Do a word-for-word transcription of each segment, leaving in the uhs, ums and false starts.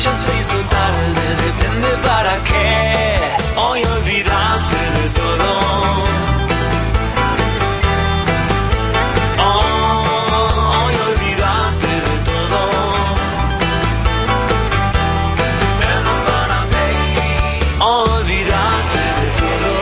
ya se hizo tarde, depende para qué. Hoy olvidate de todo. Oh, hoy olvidate de todo. Never gonna pay. Olvidate de todo.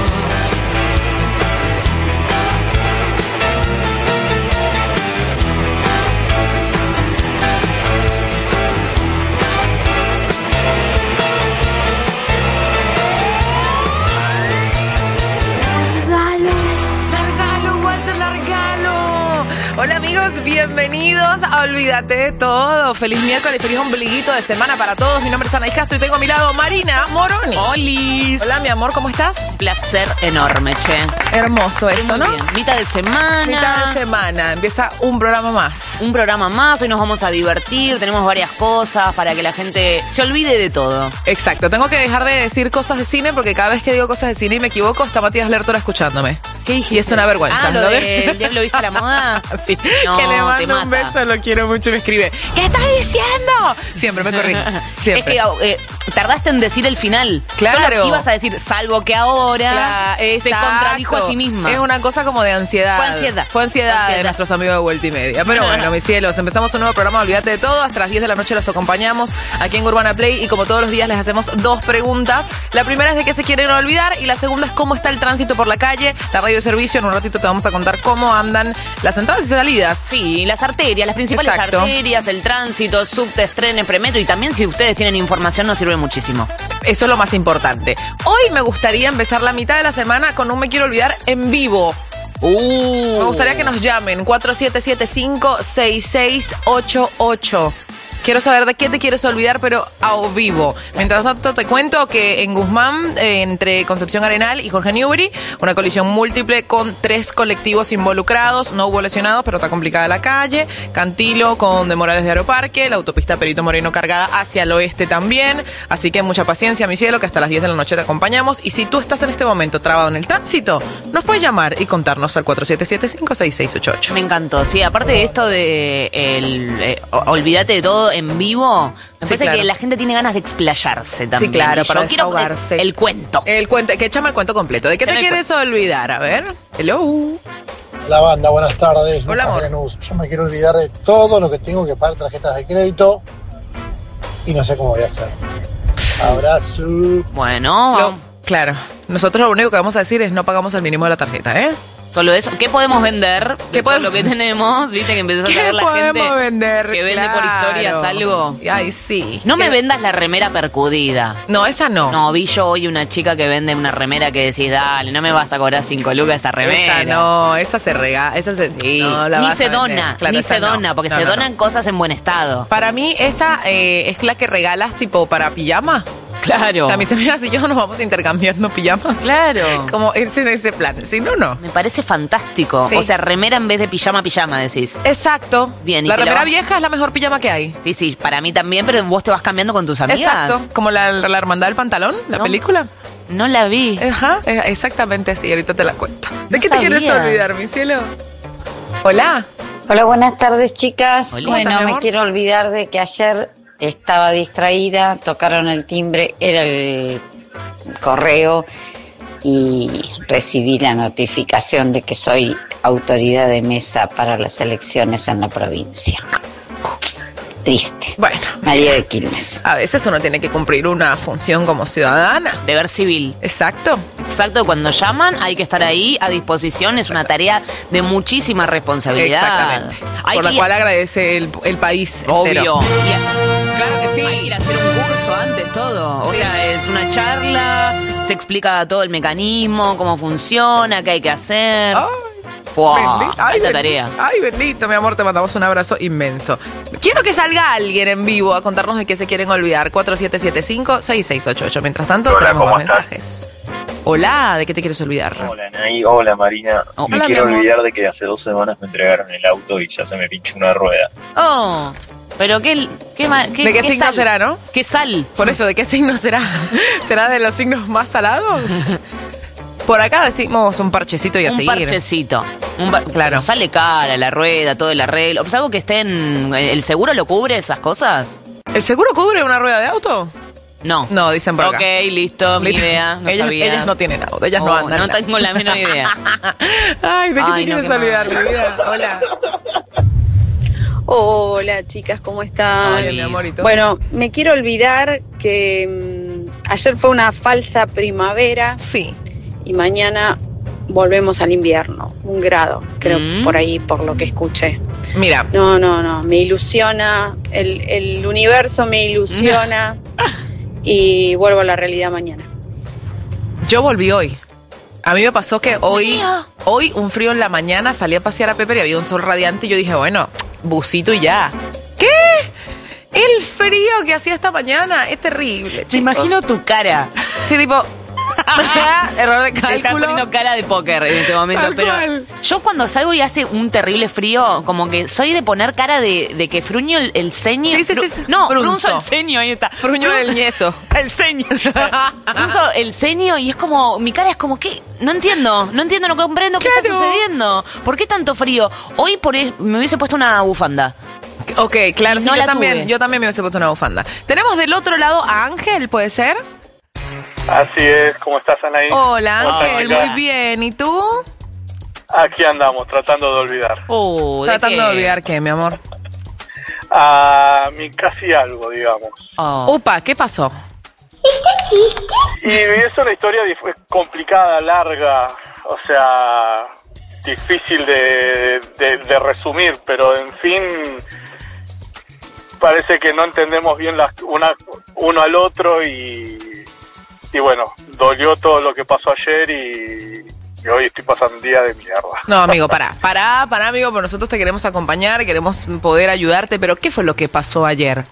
Hola amigos, bienvenidos a Olvídate de Todo. Feliz miércoles, feliz ombliguito de semana para todos. Mi nombre es Ana Castro y tengo a mi lado Marina Moroni. Olis. Hola mi amor, ¿cómo estás? Placer enorme, che. Hermoso esto, Muy ¿no? bien. Mitad de semana. Mitad de semana, empieza un programa más. Un programa más, hoy nos vamos a divertir, tenemos varias cosas para que la gente se olvide de todo. Exacto, tengo que dejar de decir cosas de cine porque cada vez que digo cosas de cine y me equivoco, está Matías Lertora escuchándome. ¿Qué dijiste? Y es una vergüenza. Ah, lo ¿no? de ¿El Diablo Viste la Moda? Sí, No, que le te mando un mata. beso, lo quiero mucho y me escribe, ¿qué estás diciendo? Siempre me corrige, siempre. Es que eh, tardaste en decir el final. Claro. Solo ibas a decir, salvo que ahora Claro, se exacto. contradijo a sí misma. Es una cosa como de ansiedad. Fue ansiedad. Fue ansiedad, Fue ansiedad. de nuestros amigos de Vuelta y Media. Pero bueno, mis cielos, empezamos un nuevo programa, Olvídate de Todo. Hasta las diez de la noche los acompañamos aquí en Urbana Play y como todos los días les hacemos dos preguntas. La primera es de qué se quieren olvidar y la segunda es cómo está el tránsito por la calle. La radio de servicio, en un ratito te vamos a contar cómo andan las entradas y salidas. Sí, las arterias, las principales Exacto. arterias, el tránsito, subtes, trenes, premetro y también si ustedes tienen información nos sirve muchísimo. Eso es lo más importante. Hoy me gustaría empezar la mitad de la semana con un Me Quiero Olvidar en vivo. Uh. Me gustaría que nos llamen cuatro siete siete cinco seis seis ocho ocho. Quiero saber de qué te quieres olvidar, pero a vivo. Mientras tanto, te cuento que en Guzmán, eh, entre Concepción Arenal y Jorge Newbery, una colisión múltiple con tres colectivos involucrados. No hubo lesionados, pero está complicada la calle. Cantilo con demora desde Aeroparque. La autopista Perito Moreno cargada hacia el oeste también. Así que mucha paciencia, mi cielo, que hasta las diez de la noche te acompañamos. Y si tú estás en este momento trabado en el tránsito, nos puedes llamar y contarnos al cuatro siete siete cinco seis seis ocho ocho. Me encantó, sí, aparte de esto de el, eh, olvídate de todo en vivo, me Sí, parece claro. que la gente tiene ganas de explayarse también. Sí, claro, Y yo para quiero desahogarse. el, el cuento. El cuento, que échame el cuento completo. ¿De qué Échame te el quieres olvidar? A ver. Hello. La banda, buenas tardes. Hola, Lucas amor. Lanús. Yo me quiero olvidar de todo lo que tengo que pagar tarjetas de crédito y no sé cómo voy a hacer. Abrazo. Bueno, Lo- claro. Nosotros lo único que vamos a decir es no pagamos el mínimo de la tarjeta, ¿eh? solo eso. ¿Qué podemos vender? ¿Qué de todo podemos- lo que tenemos? ¿Viste que empezás a ¿Qué saber la podemos gente vender? que vende por Claro. historias algo? Ay, sí. No me ¿Qué? vendas la remera percudida. No, esa no. No, vi yo hoy una chica que vende una remera que decís, dale, no me vas a cobrar cinco lucas esa remera. Esa no, esa se regala, esa se... Sí. no la ni vas se a vender. dona, Claro, ni esa se no. dona, porque No, se no, no. donan cosas en buen estado. Para mí, esa eh, es la que regalas tipo para pijama. Claro. O sea, mis amigas y yo nos vamos intercambiando pijamas. Claro. Como es en ese plan. Si no, no. Me parece fantástico. Sí. O sea, remera en vez de pijama, pijama, decís. Exacto. Bien, ¿y la te la remera vas- vieja es la mejor pijama que hay. Sí, sí, para mí también, pero vos te vas cambiando con tus amigas. Exacto. Como la, la hermandad del pantalón, la No. película. No la vi. Ajá, eh, exactamente así. Ahorita te la cuento. ¿De No qué te sabía. quieres olvidar, mi cielo? Hola. Hola, buenas tardes, chicas. Hola. Bueno, ¿Cómo estás, mi me amor? quiero olvidar de que ayer estaba distraída, tocaron el timbre, era el correo y recibí la notificación de que soy autoridad de mesa para las elecciones en la provincia. Triste. Bueno, María de Quilmes. a veces uno tiene que cumplir una función como ciudadana. Deber civil. Exacto. Exacto, cuando llaman hay que estar ahí a disposición, es una tarea de muchísima responsabilidad. Exactamente. Hay Por que la ir- cual agradece el, el país entero. Obvio. Y- Claro que sí. Hay que ir a hacer un curso antes, todo. O Sí. sea, es una charla, se explica todo el mecanismo, cómo funciona, qué hay que hacer. Ay, Fua, bendito. Ay, alta bendito. tarea. Ay, bendito, mi amor, te mandamos un abrazo inmenso. Quiero que salga alguien en vivo a contarnos de qué se quieren olvidar. cuatro siete siete cinco seis seis ocho ocho. Mientras tanto, Hola, tenemos ¿cómo más estás? mensajes. Hola, ¿de qué te quieres olvidar? Hola Nay, hola Marina. Oh, me hola, quiero mi amor. olvidar de que hace dos semanas me entregaron el auto y ya se me pinchó una rueda. Oh, pero qué, qué, ma- qué- ¿De qué signo sal? será, no? ¿Qué sal? Por eso, ¿de qué signo será? ¿Será de los signos más salados? Por acá decimos un parchecito y a Un seguir. parchecito. Un par- Claro. Sale cara la rueda, todo el arreglo. Pues algo que esté en. ¿El seguro lo cubre esas cosas? ¿El seguro cubre una rueda de auto? No. No, dicen por acá. Ok, listo, mi idea, no ellas, sabía. ellas no tienen auto, ellas Oh, no andan. No tengo la menor idea. Ay, ¿de qué Ay, te no, quieres qué olvidar, mal. mi vida? Hola. Hola chicas, ¿cómo están? Hola, mi amorito. Bueno, me quiero olvidar que mm, ayer fue una falsa primavera Sí. y mañana volvemos al invierno, un grado, creo, Mm. por ahí, por lo que escuché. Mira, No, no, no, me ilusiona, el, el universo me ilusiona y vuelvo a la realidad mañana. yo volví hoy. A mí me pasó que hoy, hoy un frío en la mañana, salí a pasear a Pepe y había un sol radiante y yo dije, bueno, busito y ya. ¿Qué? El frío que hacía esta mañana es terrible, Me chicos. imagino tu cara. Sí, tipo, error de Te estás cálculo. poniendo cara de póker en este momento. Tal Pero cual. yo cuando salgo y hace un terrible frío, como que soy de poner cara de, de que fruño el, el ceño. Sí, sí, Fru- sí, sí. No, Frunzo. frunzo el ceño, ahí está. Fruño Fru- el ñezo. El ceño. Frunzo el ceño y es como, mi cara es como que, no entiendo, no entiendo, no comprendo qué está Claro. sucediendo. ¿Por qué tanto frío? Hoy por e- me hubiese puesto una bufanda. Ok, claro, sí, No yo la también, tuve. yo también me hubiese puesto una bufanda. Tenemos del otro lado a Ángel, ¿puede ser? Así es, ¿cómo estás, Anaí? Hola, ¿Cómo estás, Ángel, chica? muy bien. ¿Y tú? Aquí andamos, tratando de olvidar. Oh, Tratando de qué? olvidar qué, mi amor. A mi casi algo, digamos. Oh. Upa, ¿qué pasó? Y es una historia dif- complicada, larga, o sea, difícil de, de, de resumir, pero en fin, parece que no entendemos bien las, una, uno al otro y, y bueno, dolió todo lo que pasó ayer y, y hoy estoy pasando un día de mierda. No, amigo, pará, pará, pará, amigo, porque nosotros te queremos acompañar, queremos poder ayudarte, pero ¿qué fue lo que pasó ayer?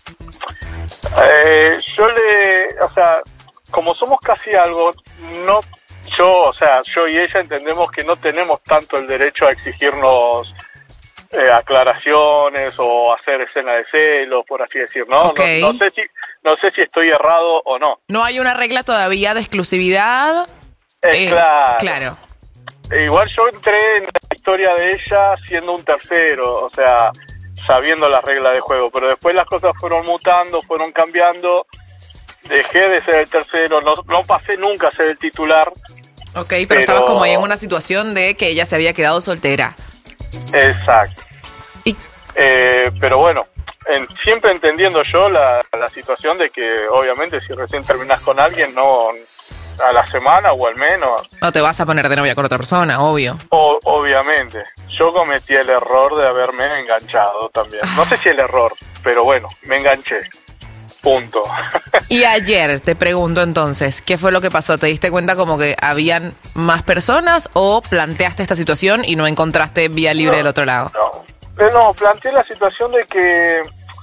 Eh, yo le, o sea, como somos casi algo, no, yo, o sea, yo y ella entendemos que no tenemos tanto el derecho a exigirnos eh, aclaraciones o hacer escena de celos, por así decir, ¿no? Ok. No, no sé si, no sé si estoy errado o no. ¿No hay una regla todavía de exclusividad? Eh, Eh, claro. Claro. E igual yo entré en la historia de ella siendo un tercero, o sea, sabiendo las reglas de juego, pero después las cosas fueron mutando, fueron cambiando, dejé de ser el tercero, no, no pasé nunca a ser el titular. Ok, pero, Pero- estabas como ahí en una situación de que ella se había quedado soltera. Exacto. Y Eh, pero bueno, en- siempre entendiendo yo la, la situación de que obviamente si recién terminás con alguien, no a la semana o al menos, no te vas a poner de novia con otra persona, obvio. o- obviamente. Yo cometí el error de haberme enganchado también. No sé si el error, pero bueno, me enganché. Punto. Y ayer te pregunto entonces, ¿qué fue lo que pasó? ¿Te diste cuenta como que habían más personas o planteaste esta situación y no encontraste vía libre No, del otro lado? No, Eh, no, planteé la situación de que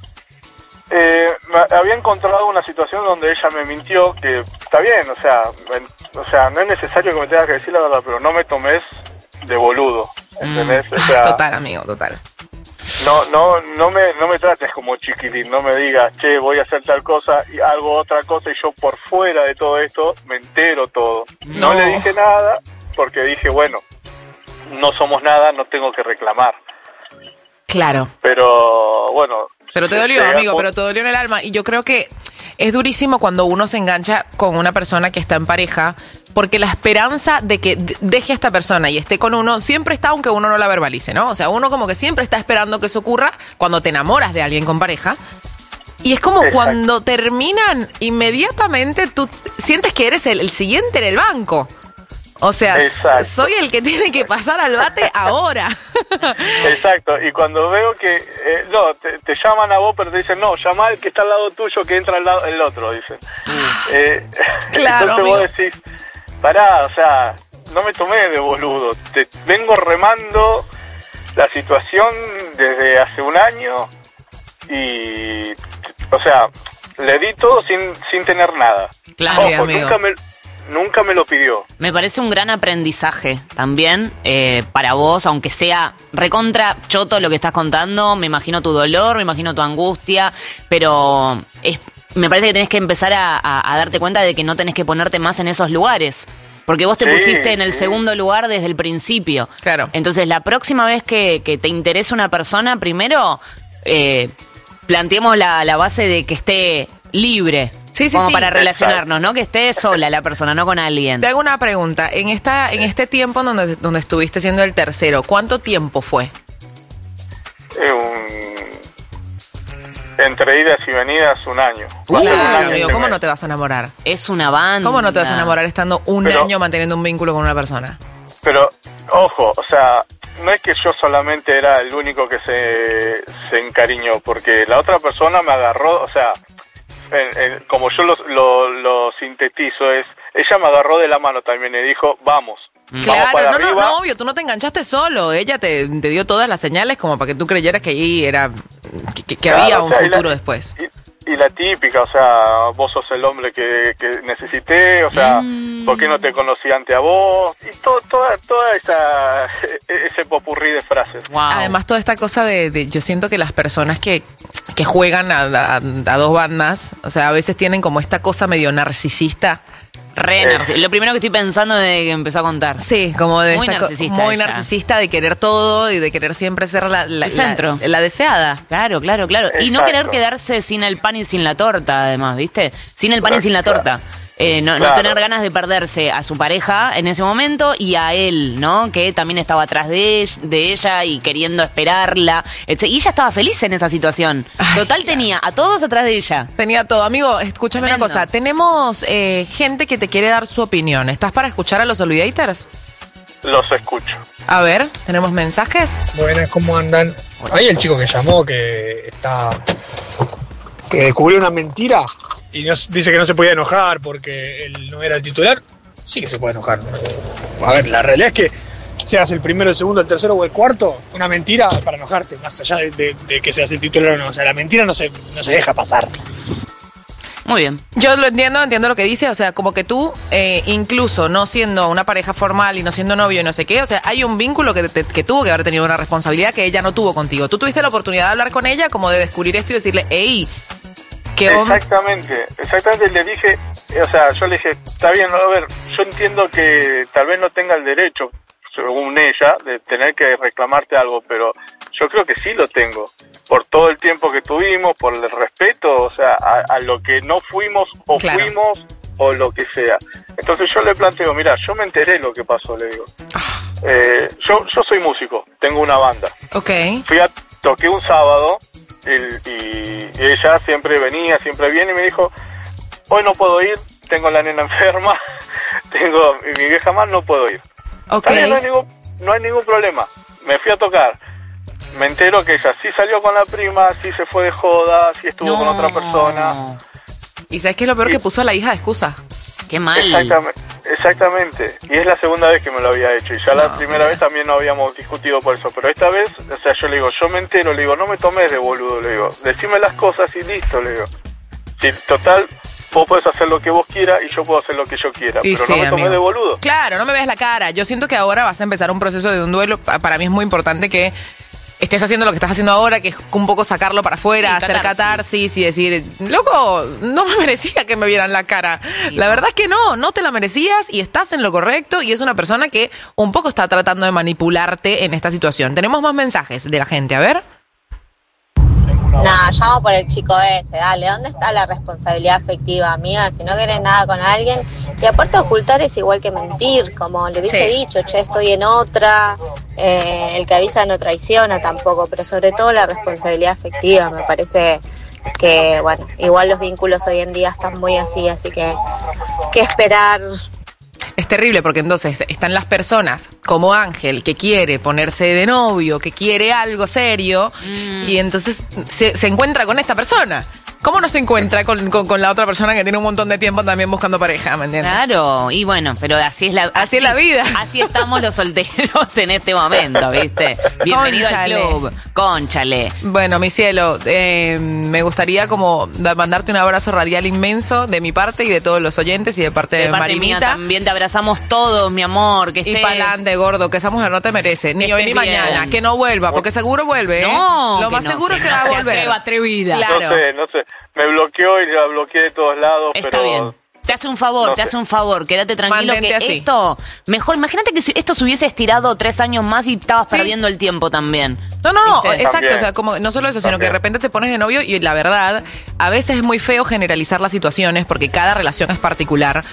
eh, me había encontrado una situación donde ella me mintió, que está bien, o sea, en- o sea, no es necesario que me tengas que decir la verdad, pero no me tomes de boludo, ¿entendés? O sea, Total, amigo, total. no, no, no me, no me trates como chiquilín, no me digas, che, voy a hacer tal cosa y hago otra cosa y yo por fuera de todo esto me entero todo. No, No. le dije nada porque dije, bueno, no somos nada, no tengo que reclamar. Claro. Pero bueno. Pero te dolió, llega amigo, por- pero te dolió en el alma. Y yo creo que es durísimo cuando uno se engancha con una persona que está en pareja, porque la esperanza de que de- deje a esta persona y esté con uno siempre está, aunque uno no la verbalice, ¿no? O sea, uno como que siempre está esperando que eso ocurra cuando te enamoras de alguien con pareja. Y es como Exacto. cuando terminan, inmediatamente tú sientes que eres el, el siguiente en el banco. O sea, Exacto. soy el que tiene que pasar al bate ahora. Exacto, y cuando veo que, eh, no, te, te llaman a vos, pero te dicen, no, llama al que está al lado tuyo, que entra al lado el otro, dicen. Eh, Claro, entonces vos amigo. decís, pará, o sea, no me tomé de boludo, te vengo remando la situación desde hace un año y, o sea, le di todo sin, sin tener nada. Claro, Ojo, amigo. nunca me, nunca me lo pidió. Me parece un gran aprendizaje también eh, para vos, aunque sea recontra choto lo que estás contando. Me imagino tu dolor, me imagino tu angustia, pero es, me parece que tenés que empezar a, a- a darte cuenta de que no tenés que ponerte más en esos lugares. Porque vos te Sí, pusiste en el sí. segundo lugar desde el principio. Claro. Entonces, la próxima vez que, que te interese una persona, primero, eh, planteemos la, la base de que esté libre. Sí, sí, como sí. para relacionarnos, ¿no? Que esté sola la persona, no con alguien. Te hago una pregunta. En esta, en este tiempo donde, donde estuviste siendo el tercero, ¿cuánto tiempo fue? Eh, un... Entre idas y venidas, un año. Uh, Claro, Un año amigo, este ¿cómo mes. no te vas a enamorar? Es una banda. ¿Cómo no te vas a enamorar estando un Pero- año manteniendo un vínculo con una persona? Pero, ojo, o sea, no es que yo solamente era el único que se, se encariñó, porque la otra persona me agarró, o sea, en- en- como yo lo, lo, lo sintetizo, es, ella me agarró de la mano también y dijo, vamos, vamos Claro, para no, no, arriba. no, obvio, tú no te enganchaste solo. Ella te, te dio todas las señales como para que tú creyeras que ahí era, que, que- que Claro, había o un sea, y la- futuro después. Y, y la típica, o sea, vos sos el hombre que, que necesité, o sea, Mm. ¿por qué no te conocí ante a vos? Y todo, toda, toda esa, ese popurrí de frases. Wow. Además, toda esta cosa de, de- yo siento que las personas que, que juegan a, a- a dos bandas, o sea, a veces tienen como esta cosa medio narcisista. Re Eh. narcis- Lo primero que estoy pensando desde que empezó a contar. Sí, como de Muy esta co- narcisista muy ella. narcisista de querer todo y de querer siempre ser la, la, El centro. la- la deseada. Claro, claro, claro. Y no Exacto. querer quedarse sin el pan y sin la torta, además, ¿viste? Sin el pan y sin la Claro. torta. Eh, no, no Claro. tener ganas de perderse a su pareja en ese momento y a él, ¿no? Que también estaba atrás de ella, de ella y queriendo esperarla. etc. Y ella estaba feliz en esa situación. Ay, Total, tenía a todos atrás de ella. Tenía todo. Amigo, escúchame Tremendo. una cosa. Tenemos eh, gente que te quiere dar su opinión. ¿Estás para escuchar a los Olvidators? Los escucho. A ver, ¿tenemos mensajes? Buenas, ¿cómo andan? Ahí el chico que llamó que está. que descubrió una mentira y nos dice que no se podía enojar porque él no era el titular. Sí que se puede enojar. A ver, la realidad es que seas el primero, el segundo, el tercero o el cuarto, una mentira es para enojarte, más allá de, de- de que seas el titular o no. O sea, la mentira no se, no se deja pasar. Muy bien. Yo lo entiendo, entiendo lo que dice, o sea, como que tú, eh, incluso no siendo una pareja formal y no siendo novio y no sé qué, o sea, hay un vínculo que, te- que tuvo que haber tenido una responsabilidad que ella no tuvo contigo. Tú tuviste la oportunidad de hablar con ella, como de descubrir esto y decirle, hey, ¿qué onda? Exactamente, exactamente, le dije, eh, o sea, yo le dije, está bien, a ver, yo entiendo que tal vez no tenga el derecho, según ella, de tener que reclamarte algo, pero yo creo que sí lo tengo, por todo el tiempo que tuvimos, por el respeto, o sea, a, a lo que no fuimos o Claro. fuimos o lo que sea. Entonces yo le planteo, mira, yo me enteré lo que pasó, le digo. Eh, yo, yo soy músico, tengo una banda. Ok. Fui a, toqué un sábado y, y ella siempre venía, siempre viene y me dijo, hoy no puedo ir, tengo la nena enferma, tengo mi mi vieja más, no puedo ir. Ok. Está bien, no hay ningún, no hay ningún problema. Me fui a tocar. Me entero que ella sí salió con la prima, sí se fue de joda, sí estuvo con otra persona. ¿Y sabes qué es lo peor? Que puso a la hija de excusa. Qué mal. Exactamente, exactamente. Y es la segunda vez que me lo había hecho. Y ya la No, primera mira. vez también no habíamos discutido por eso. Pero esta vez, o sea, yo le digo, yo me entero, le digo, no me tomes de boludo, le digo. Decime las cosas y listo, le digo. Si, total, vos podés hacer lo que vos quieras y yo puedo hacer lo que yo quiera. Y pero sí, no me tomes amigo. de boludo. Claro, no me veas la cara. Yo siento que ahora vas a empezar un proceso de un duelo. Pa- Para mí es muy importante que estés haciendo lo que estás haciendo ahora, que es un poco sacarlo para afuera, Sí, hacer catarsis. catarsis y decir, loco, no me merecía que me vieran la cara. Sí, La no. verdad es que no, no te la merecías y estás en lo correcto y es una persona que un poco está tratando de manipularte en esta situación. Tenemos más mensajes de la gente, a ver. Nah, llamo por el chico ese, dale, ¿dónde está la responsabilidad afectiva, amiga? Si no querés nada con alguien, y aparte ocultar es igual que mentir, como le hubiese Sí. dicho, che, estoy en otra, eh, el que avisa no traiciona tampoco, pero sobre todo la responsabilidad afectiva, me parece que, bueno, igual los vínculos hoy en día están muy así, así que, que esperar. Es terrible porque entonces están las personas como Ángel que quiere ponerse de novio, que quiere algo serio y entonces se, se encuentra con esta persona. ¿Cómo no se encuentra con, con, con la otra persona que tiene un montón de tiempo también buscando pareja, ¿me entiendes? Claro, y bueno, pero así es la Así es la vida. Así estamos los solteros en este momento, ¿viste? Bienvenido Cónchale. al club. Cónchale. Bueno, mi cielo, eh, me gustaría como da- mandarte un abrazo radial inmenso de mi parte y de todos los oyentes y de parte de, De parte mía Marinita. también te abrazamos todos, mi amor. Que Y esté... pa'lante, gordo, que esa mujer no te merece, ni Que hoy ni estés bien. mañana, que no vuelva, porque seguro vuelve, ¿eh? No, Lo que más no, seguro que es que no va a se volver. atreva, atrevida. Claro. No sé, no sé. Me bloqueó y la bloqueé de todos lados, Está pero... bien. Te Te hace un favor, no te sé. hace un favor, quédate tranquilo. Mantente que así. esto, mejor, imagínate que si esto se hubiese estirado tres años más y estabas Sí. perdiendo el tiempo también. No, no, no, ¿Viste? exacto, También. o sea, como no solo eso, sino que de También. repente te pones de novio y la verdad, a veces es muy feo generalizar las situaciones porque cada relación es particular.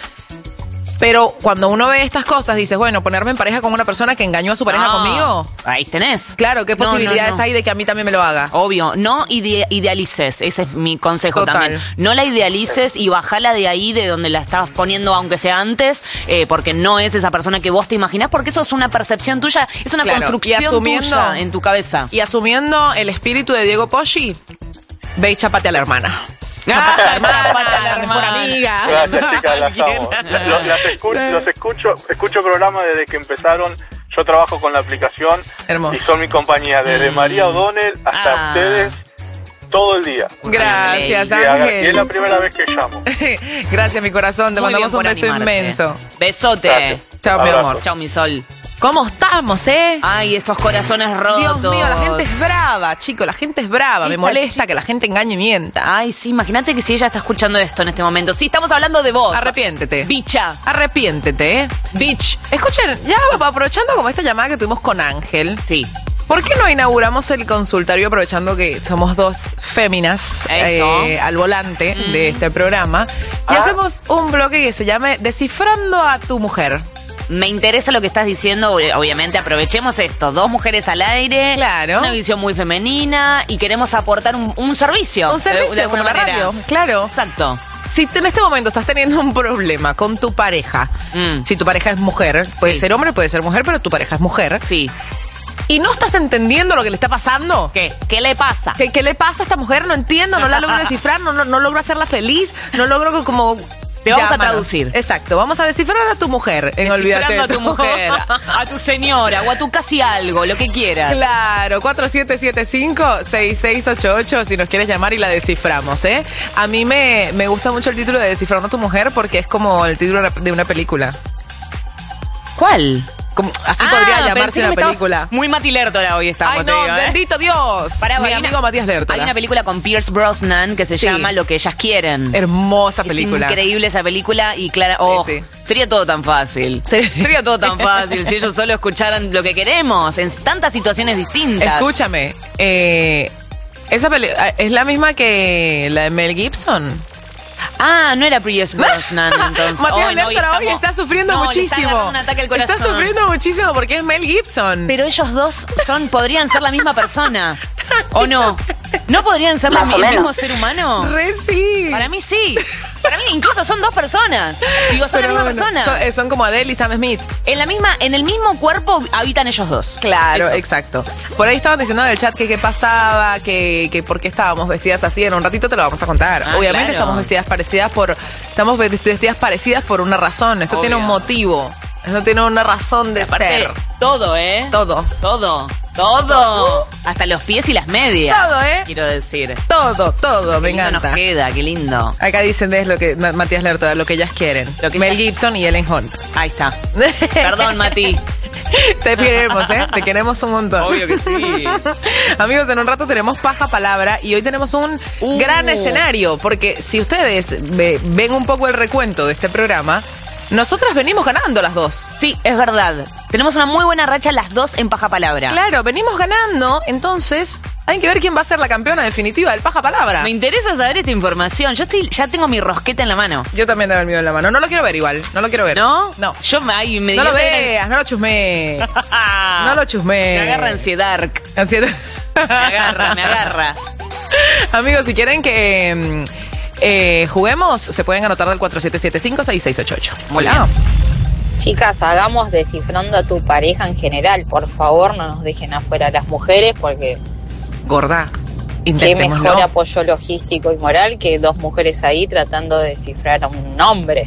Pero cuando uno ve estas cosas, dices, bueno, ponerme en pareja con una persona que engañó a su pareja No, conmigo. Ahí tenés. Claro, ¿qué No, no, posibilidades no. hay de que a mí también me lo haga? Obvio, no ide- idealices, ese es mi consejo Total. también. No la idealices y bajala de ahí, de donde la estabas poniendo, aunque sea antes, eh, porque no es esa persona que vos te imaginás, porque eso es una percepción tuya, es una Claro, y construcción asumiendo- tuya en tu cabeza. Y asumiendo el espíritu de Diego Poggi, ve y chapate a la hermana. Chapate a la hermana, Chapate a la la mejor hermana. amiga. Gracias, chicas, las amo. Alguien. Los, las escu- los escucho, escucho programas desde que empezaron. Yo trabajo con la aplicación Hermoso. y son mi compañía, desde Mm. María O'Donnell hasta Ah. ustedes, todo el día. Gracias, Y, haga- y es Ángel. la primera vez que llamo. Gracias, mi corazón. Te Muy mandamos bien un por beso animarte. inmenso. Besote. Gracias. Chao, mi Abrazo. amor. Chao, mi sol. ¿Cómo estamos, eh? Ay, estos corazones rotos. Dios mío, la gente es brava, chicos, la gente es brava. Me Esta molesta chica- que la gente engañe y mienta. Ay, sí, imagínate que si ella está escuchando esto en este momento. Sí, estamos hablando de vos. Arrepiéntete. Bicha. Arrepiéntete, ¿eh? Bitch. Escuchen, ya aprovechando como esta llamada que tuvimos con Ángel, Sí. ¿por qué no inauguramos el consultorio aprovechando que somos dos féminas Eso. eh, al volante de este programa y hacemos un bloque que se llame Descifrando a tu mujer? Me interesa lo que estás diciendo, obviamente aprovechemos esto, dos mujeres al aire, Claro. una visión muy femenina y queremos aportar un, un servicio. Un servicio, de- de alguna como la manera. radio, claro. Exacto. Si tú en este momento estás teniendo un problema con tu pareja, Mm. si tu pareja es mujer, puede Sí. ser hombre, puede ser mujer, pero tu pareja es mujer, Sí. y no estás entendiendo lo que le está pasando. ¿Qué? ¿Qué le pasa? ¿Qué, qué le pasa a esta mujer? No entiendo, no la logro descifrar, no, no, no logro hacerla feliz, no logro que como... Te vamos a Llámanos. traducir. Exacto, vamos a descifrar a tu mujer en Olvídate Descifrando de a tu mujer, a tu señora o a tu casi algo, lo que quieras. Claro, cuatro siete siete cinco, seis seis ocho ocho si nos quieres llamar y la desciframos, ¿eh? A mí me, me gusta mucho el título de Descifrando a tu mujer porque es como el título de una película. ¿Cuál? Como, así Ah, podría pensé llamarse que una me estaba- película. Muy Mati Lertora hoy estamos, Ay, te no, digo, ¿eh? bendito Dios. Pará, Mi hay amigo una- Matías Lertora. Hay una película con Pierce Brosnan que se Sí. llama Lo que ellas quieren. Hermosa Es película. increíble esa película y clara, oh, Sí, sí. sería todo tan fácil. Sí. Sería todo tan fácil si ellos solo escucharan lo que queremos en tantas situaciones distintas. Escúchame, eh, esa peli es la misma que la de Mel Gibson. Ah, no era Pierce Brosnan entonces. Matías Hoy no, hoy Lertora hoy estamos- está sufriendo no, le está muchísimo. agarrando un ataque al corazón. Está sufriendo muchísimo porque es Mel Gibson. Pero ellos dos son, podrían ser la misma persona. ¿O no? ¿No podrían ser la- Más o el menos. mismo ser humano? Re sí. Para mí sí. Para mí incluso son dos personas. Digo, son Pero la misma bueno, persona. Son, eh, son como Adele y Sam Smith. En la misma, en el mismo cuerpo habitan ellos dos. Claro, Eso. exacto. Por ahí estaban diciendo en el chat que qué pasaba, que, que por qué estábamos vestidas así. En un ratito te lo vamos a contar. Ah, Obviamente claro. estamos vestidas parecidas por estamos vestidas parecidas por una razón. Esto Obvio. tiene un motivo. Esto tiene una razón de Aparte, ser. todo, ¿eh? Todo. Todo. Todo. Hasta los pies y las medias. Todo, ¿eh? Quiero decir. Todo, todo, me Qué lindo encanta. nos queda, qué lindo. Acá dicen es lo que Ma- Matías Lertora, lo que ellas quieren. Lo que Mel ellas- Gibson y Ellen Hunt. Ahí está. Perdón, Mati. Te queremos, ¿eh? Te queremos un montón. Obvio que sí. Amigos, en un rato tenemos Paja Palabra y hoy tenemos un Uh. gran escenario, porque si ustedes ve- ven un poco el recuento de este programa, nosotras venimos ganando las dos. Sí, es verdad. Tenemos una muy buena racha las dos en Paja Palabra. Claro, venimos ganando, entonces hay que ver quién va a ser la campeona definitiva del Paja Palabra. Me interesa saber esta información. Yo estoy, ya tengo mi rosqueta en la mano. Yo también tengo el mío en la mano. No lo quiero ver igual, no lo quiero ver. ¿No? No. Yo me, ay, me No lo divierte en el- veas, no lo chusmees. No lo chusmees. Me agarra ansiedad. Ansiedad. Me agarra, me agarra. Amigos, si quieren que mm, eh, juguemos, se pueden anotar del cuatro siete siete cinco, seis seis ocho ocho. Muy Hola. Chicas, hagamos descifrando a tu pareja en general. Por favor, no nos dejen afuera a las mujeres porque Gorda, qué intentémoslo. mejor apoyo logístico y moral que dos mujeres ahí tratando de descifrar a un hombre.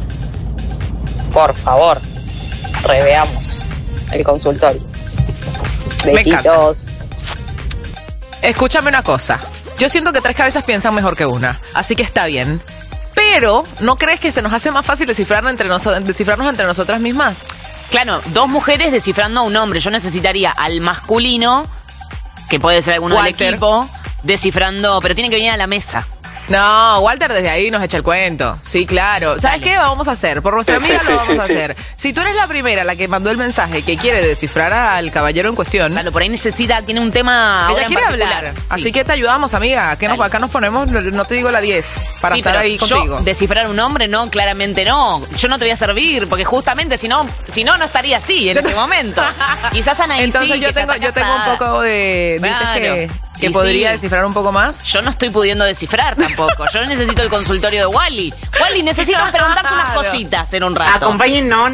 Por favor, reveamos el consultorio. Me encanta. Besitos. Escúchame una cosa. Yo siento que tres cabezas piensan mejor que una, así que está bien. Pero, ¿no crees que se nos hace más fácil descifrarnos entre, noso- descifrarnos entre nosotras mismas? Claro, dos mujeres descifrando a un hombre. Yo necesitaría al masculino, que puede ser alguno del Walter. equipo, descifrando, pero tiene que venir a la mesa. No, Walter desde ahí nos echa el cuento. Sí, claro. ¿Sabes qué vamos a hacer? Por nuestra amiga lo vamos a hacer. Si tú eres la primera, la que mandó el mensaje, que quiere descifrar al caballero en cuestión. Claro, por ahí necesita, tiene un tema. Ella quiere hablar. Sí. Así que te ayudamos, amiga. Que nos, acá nos ponemos, no te digo la diez, para sí, estar ahí yo, contigo. Descifrar un nombre, no, claramente no. Yo no te voy a servir, porque justamente si no, si no, no estaría así en este momento. Quizás Anaí Entonces sí, yo que tengo, yo tengo un poco de. Claro. Dices que. Que Y podría sí. descifrar un poco más. Yo no estoy pudiendo descifrar tampoco. Yo necesito el consultorio de Wally. Wally, necesito preguntarte unas cositas en un rato. Acompáñennos.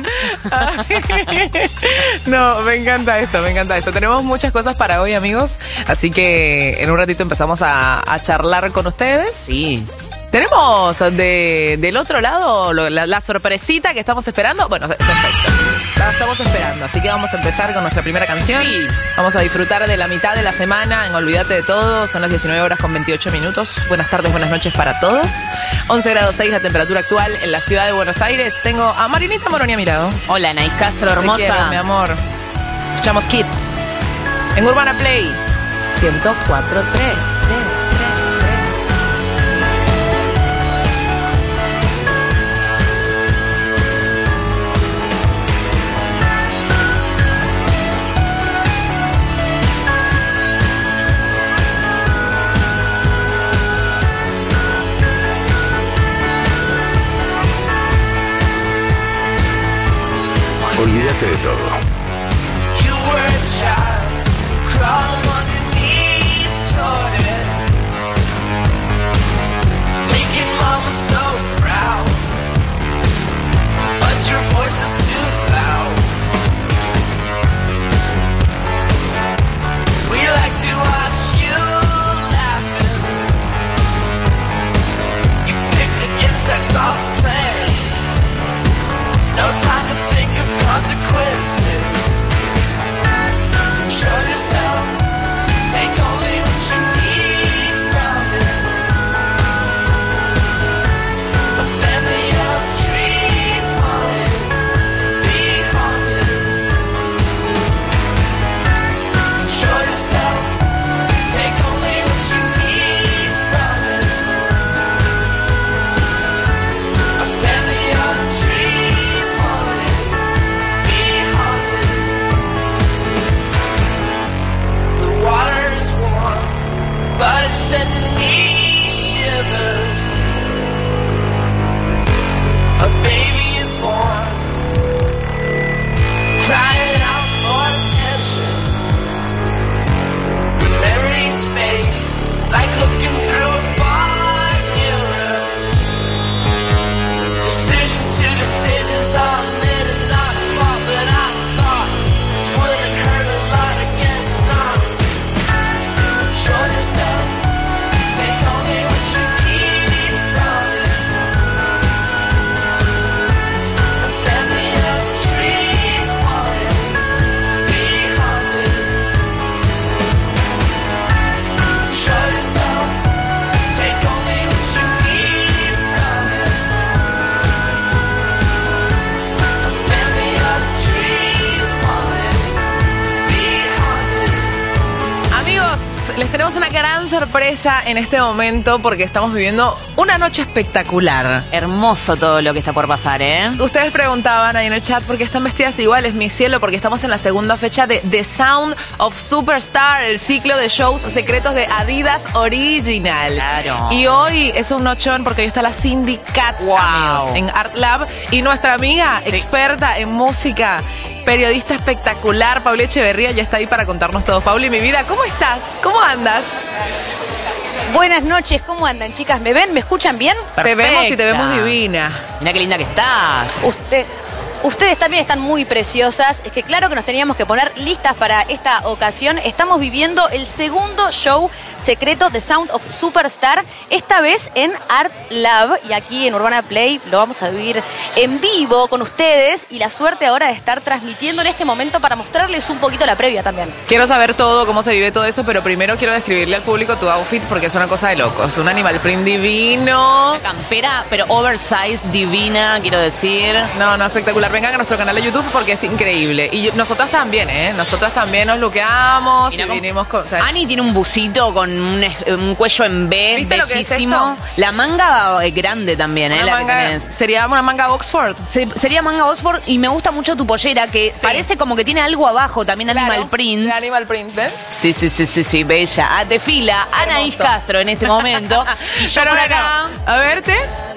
No, me encanta esto, me encanta esto. Tenemos muchas cosas para hoy, amigos. Así que en un ratito empezamos a, a charlar con ustedes. Sí. Tenemos de, del otro lado lo, la, la sorpresita que estamos esperando. Bueno, perfecto. La estamos esperando, así que vamos a empezar con nuestra primera canción. Sí. Vamos a disfrutar de la mitad de la semana en Olvídate de Todo. Son las diecinueve horas con veintiocho minutos. Buenas tardes, buenas noches para todos. once grados seis la temperatura actual en la ciudad de Buenos Aires. Tengo a Marinita Moroni a mi lado. Hola, Anaís Castro, hermosa. Te quiero, mi amor. Escuchamos Kids en Urbana Play ciento cuatro punto tres. Olvídate de todo. You were a child, crawling on your knees toward it, making mama so proud, but your voice is too loud. We like to watch you laughing. You pick the insects off plants. No time to think of consequences. Control yourself. Take only what you need from it. A family of trees wanted to be haunted. Control yourself. Take only what you need from it. A family of trees wanted to be haunted. The water's warm, but it's sending me shivers. A baby is born, crying out for attention. The memories fade, like looking through a fog mirror. Decision to decisions are made and not fought, but I thought this wouldn't hurt a lot. I guess not. Control yourself. Take only what you need from it. A family of trees wanted to be haunted. Control yourself. Take only what you need from it. A family of trees wanted to be haunted. Amigos, les tenemos una gran sorpresa en este momento porque estamos viviendo una noche espectacular. Hermoso todo lo que está por pasar, ¿eh? Ustedes preguntaban ahí en el chat por qué están vestidas iguales, mi cielo, porque estamos en la segunda fecha de The Sound of Superstar, el ciclo de shows secretos de Adidas Originals. Claro. Y hoy es un nochón porque hoy está la Cindy Katz, Wow. amigos, en Art Lab. Y nuestra amiga, Sí. experta en música, periodista espectacular, Pauli Echeverría, ya está ahí para contarnos todo. Pauli, mi vida, ¿cómo estás? ¿Cómo andas? Buenas noches, ¿cómo andan, chicas? ¿Me ven? ¿Me escuchan bien? Te vemos y te Perfecta. vemos divina. Mira qué linda que estás. Usted, ustedes también están muy preciosas. Es que claro que nos teníamos que poner listas para esta ocasión. Estamos viviendo el segundo show secreto de Sound of Superstar, esta vez en Art Lab. Y aquí en Urbana Play lo vamos a vivir en vivo con ustedes. Y la suerte ahora de estar transmitiendo en este momento para mostrarles un poquito la previa también. Quiero saber todo, cómo se vive todo eso, pero primero quiero describirle al público tu outfit porque es una cosa de locos. Un animal print divino. Una campera, pero oversized, divina, quiero decir. No, no, espectacular. Superstar vengan a nuestro canal de YouTube porque es increíble. Y yo- nosotras también, ¿eh? Nosotras también nos luqueamos y, Mira cómo- vinimos con... o sea, Ani tiene un busito con un, es- un cuello en B, ¿Viste lo que es bellísimo. esto? La manga es grande también, ¿eh? una La que manga, tenés. sería una manga Oxford. Se- sería manga Oxford y me gusta mucho tu pollera que parece como que tiene algo abajo, también Animal Print. De Animal Print, ¿ven? Sí, sí, sí, sí, sí, bella. Ah, te fila Anaís Hermoso. Castro en este momento. Y yo Pero por bueno, acá. a verte.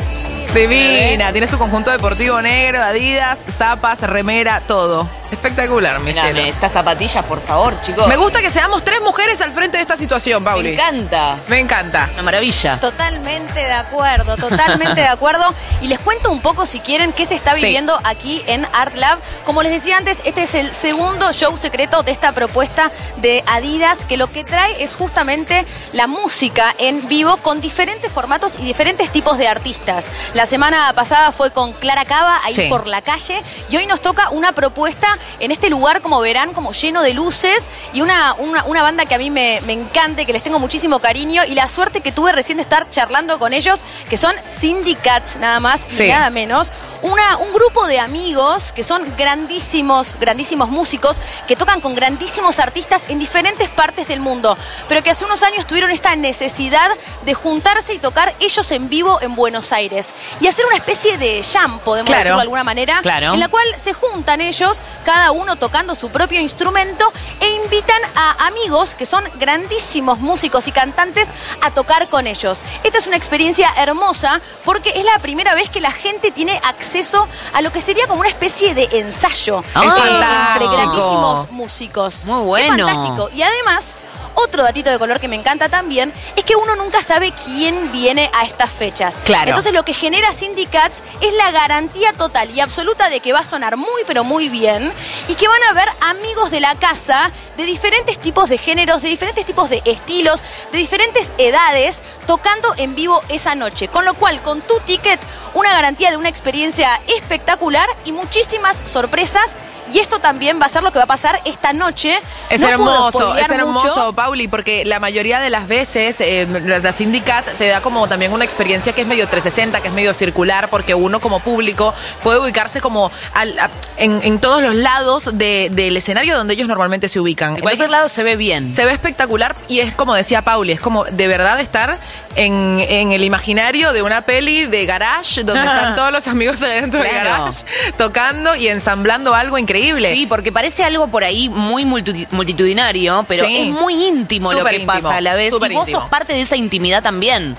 Divina, tiene su conjunto deportivo negro, Adidas, zapas, remera, todo. Espectacular, mi Mírame, cielo. estas zapatillas, por favor, chicos. Me gusta que seamos tres mujeres al frente de esta situación, Pauli. Me encanta. Me encanta. Una maravilla. Totalmente de acuerdo, totalmente de acuerdo. Y les cuento un poco, si quieren, qué se está Sí. viviendo aquí en Art Lab. Como les decía antes, este es el segundo show secreto de esta propuesta de Adidas, que lo que trae es justamente la música en vivo con diferentes formatos y diferentes tipos de artistas. La semana pasada fue con Clara Cava, ahí Sí. por la calle, y hoy nos toca una propuesta en este lugar, como verán, como lleno de luces, y una, una, una banda que a mí me, me encanta y que les tengo muchísimo cariño, y la suerte que tuve recién de estar charlando con ellos, que son Syndicats, nada más Sí. y nada menos. Una, un grupo de amigos que son grandísimos, grandísimos músicos, que tocan con grandísimos artistas en diferentes partes del mundo, pero que hace unos años tuvieron esta necesidad de juntarse y tocar ellos en vivo en Buenos Aires. Y hacer una especie de jam, podemos Claro. decirlo de alguna manera, Claro. en la cual se juntan ellos, cada uno tocando su propio instrumento, e invitan a amigos que son grandísimos músicos y cantantes a tocar con ellos. Esta es una experiencia hermosa porque es la primera vez que la gente tiene acceso a lo que sería como una especie de ensayo Ah, eh, fantástico. entre grandísimos músicos. Muy bueno. Es fantástico. Y además, otro datito de color que me encanta también es que uno nunca sabe quién viene a estas fechas. Claro. Entonces lo que genera Syndicats es la garantía total y absoluta de que va a sonar muy pero muy bien y que van a ver amigos de la casa de diferentes tipos de géneros, de diferentes tipos de estilos, de diferentes edades, tocando en vivo esa noche. Con lo cual, con tu ticket, una garantía de una experiencia espectacular y muchísimas sorpresas. Y esto también va a ser lo que va a pasar esta noche. Es No puedo hermoso, spoilear es hermoso, mucho. Pauli, porque la mayoría de las veces eh, la la Syndicat te da como también una experiencia que es medio trescientos sesenta, que es medio circular, porque uno como público puede ubicarse como al- a- en, en todos los lados de- del escenario donde ellos normalmente se ubican. De cualquier Entonces, lado se ve bien. se ve espectacular y es como decía Pauli, es como de verdad estar en, en el imaginario de una peli de garage donde están todos los amigos adentro del Claro. garage tocando y ensamblando algo increíble. Sí, porque parece algo por ahí muy multi- multitudinario, pero Sí. es muy íntimo lo Súper que íntimo, pasa a la vez. súper Y vos íntimo. sos parte de esa intimidad también.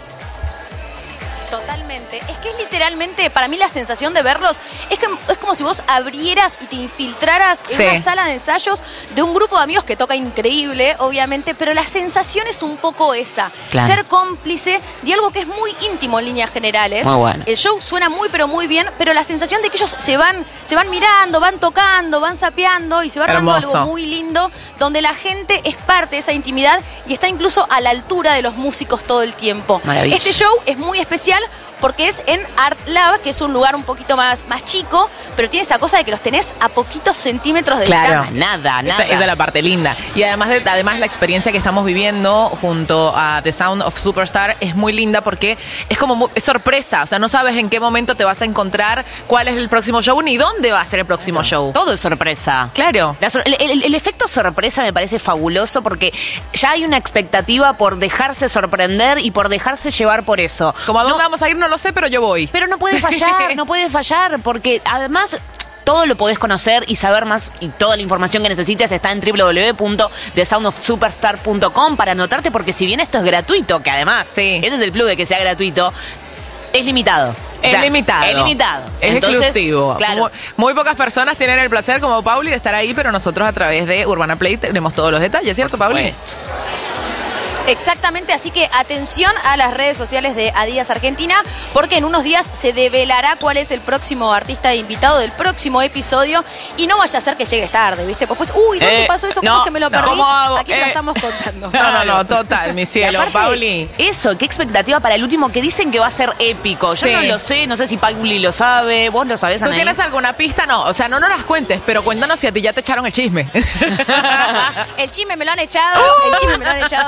Totalmente. Es que es literalmente, para mí la sensación de verlos es que es como si vos abrieras y te infiltraras en Sí. una sala de ensayos de un grupo de amigos que toca increíble, obviamente, pero la sensación es un poco esa. Claro. Ser cómplice de algo que es muy íntimo en líneas generales. Muy bueno. El show suena muy pero muy bien, pero la sensación de que ellos se van, se van mirando, van tocando, van sapeando y se va armando Hermoso. algo muy lindo, donde la gente es parte de esa intimidad y está incluso a la altura de los músicos todo el tiempo. Maravilla. Este show es muy especial porque es en Art Lab, que es un lugar un poquito más, más chico, pero tiene esa cosa de que los tenés a poquitos centímetros de Claro. distancia. Nada, Esa, nada. esa es la parte linda. Y además, de, además la experiencia que estamos viviendo junto a The Sound of Superstar es muy linda porque es como muy- es sorpresa. O sea, no sabes en qué momento te vas a encontrar, cuál es el próximo show, ni dónde va a ser el próximo show. Todo es sorpresa. Claro. La sor- el, el- el efecto sorpresa me parece fabuloso porque ya hay una expectativa por dejarse sorprender y por dejarse llevar por eso. Como a dónde No- vamos a ir, no lo sé, pero yo voy. Pero no puede fallar, no puede fallar, porque además todo lo podés conocer y saber más, y toda la información que necesites está en w w w punto the sound of superstar punto com para anotarte, porque si bien esto es gratuito, que además, Sí. ese es el plus de que sea gratuito, es limitado. O Es sea, limitado. Es limitado. Es Entonces, exclusivo. Claro. Muy, muy pocas personas tienen el placer, como Pauli, de estar ahí, pero nosotros a través de Urbana Play tenemos todos los detalles, ¿cierto, Por Pauli? supuesto. Exactamente, así que atención a las redes sociales de Adidas Argentina, porque en unos días se develará cuál es el próximo artista invitado del próximo episodio, y no vaya a ser que llegues tarde, ¿viste? Pues, pues uy, ¿dónde Eh, pasó eso? ¿Cómo no, es que me lo no. perdí? ¿Cómo hago? Aquí te lo Eh. estamos contando. No, no, no, total, mi Y cielo. aparte, Pauli. Eso, qué expectativa para el último, que dicen que va a ser épico. Yo Sí. no lo sé, no sé si Pauli lo sabe, vos lo sabés, ¿Tú Anaí. tienes alguna pista? No, o sea, no nos las cuentes, pero cuéntanos si a ti ya te echaron el chisme. El chisme me lo han echado, el chisme me lo han echado, no puedo decir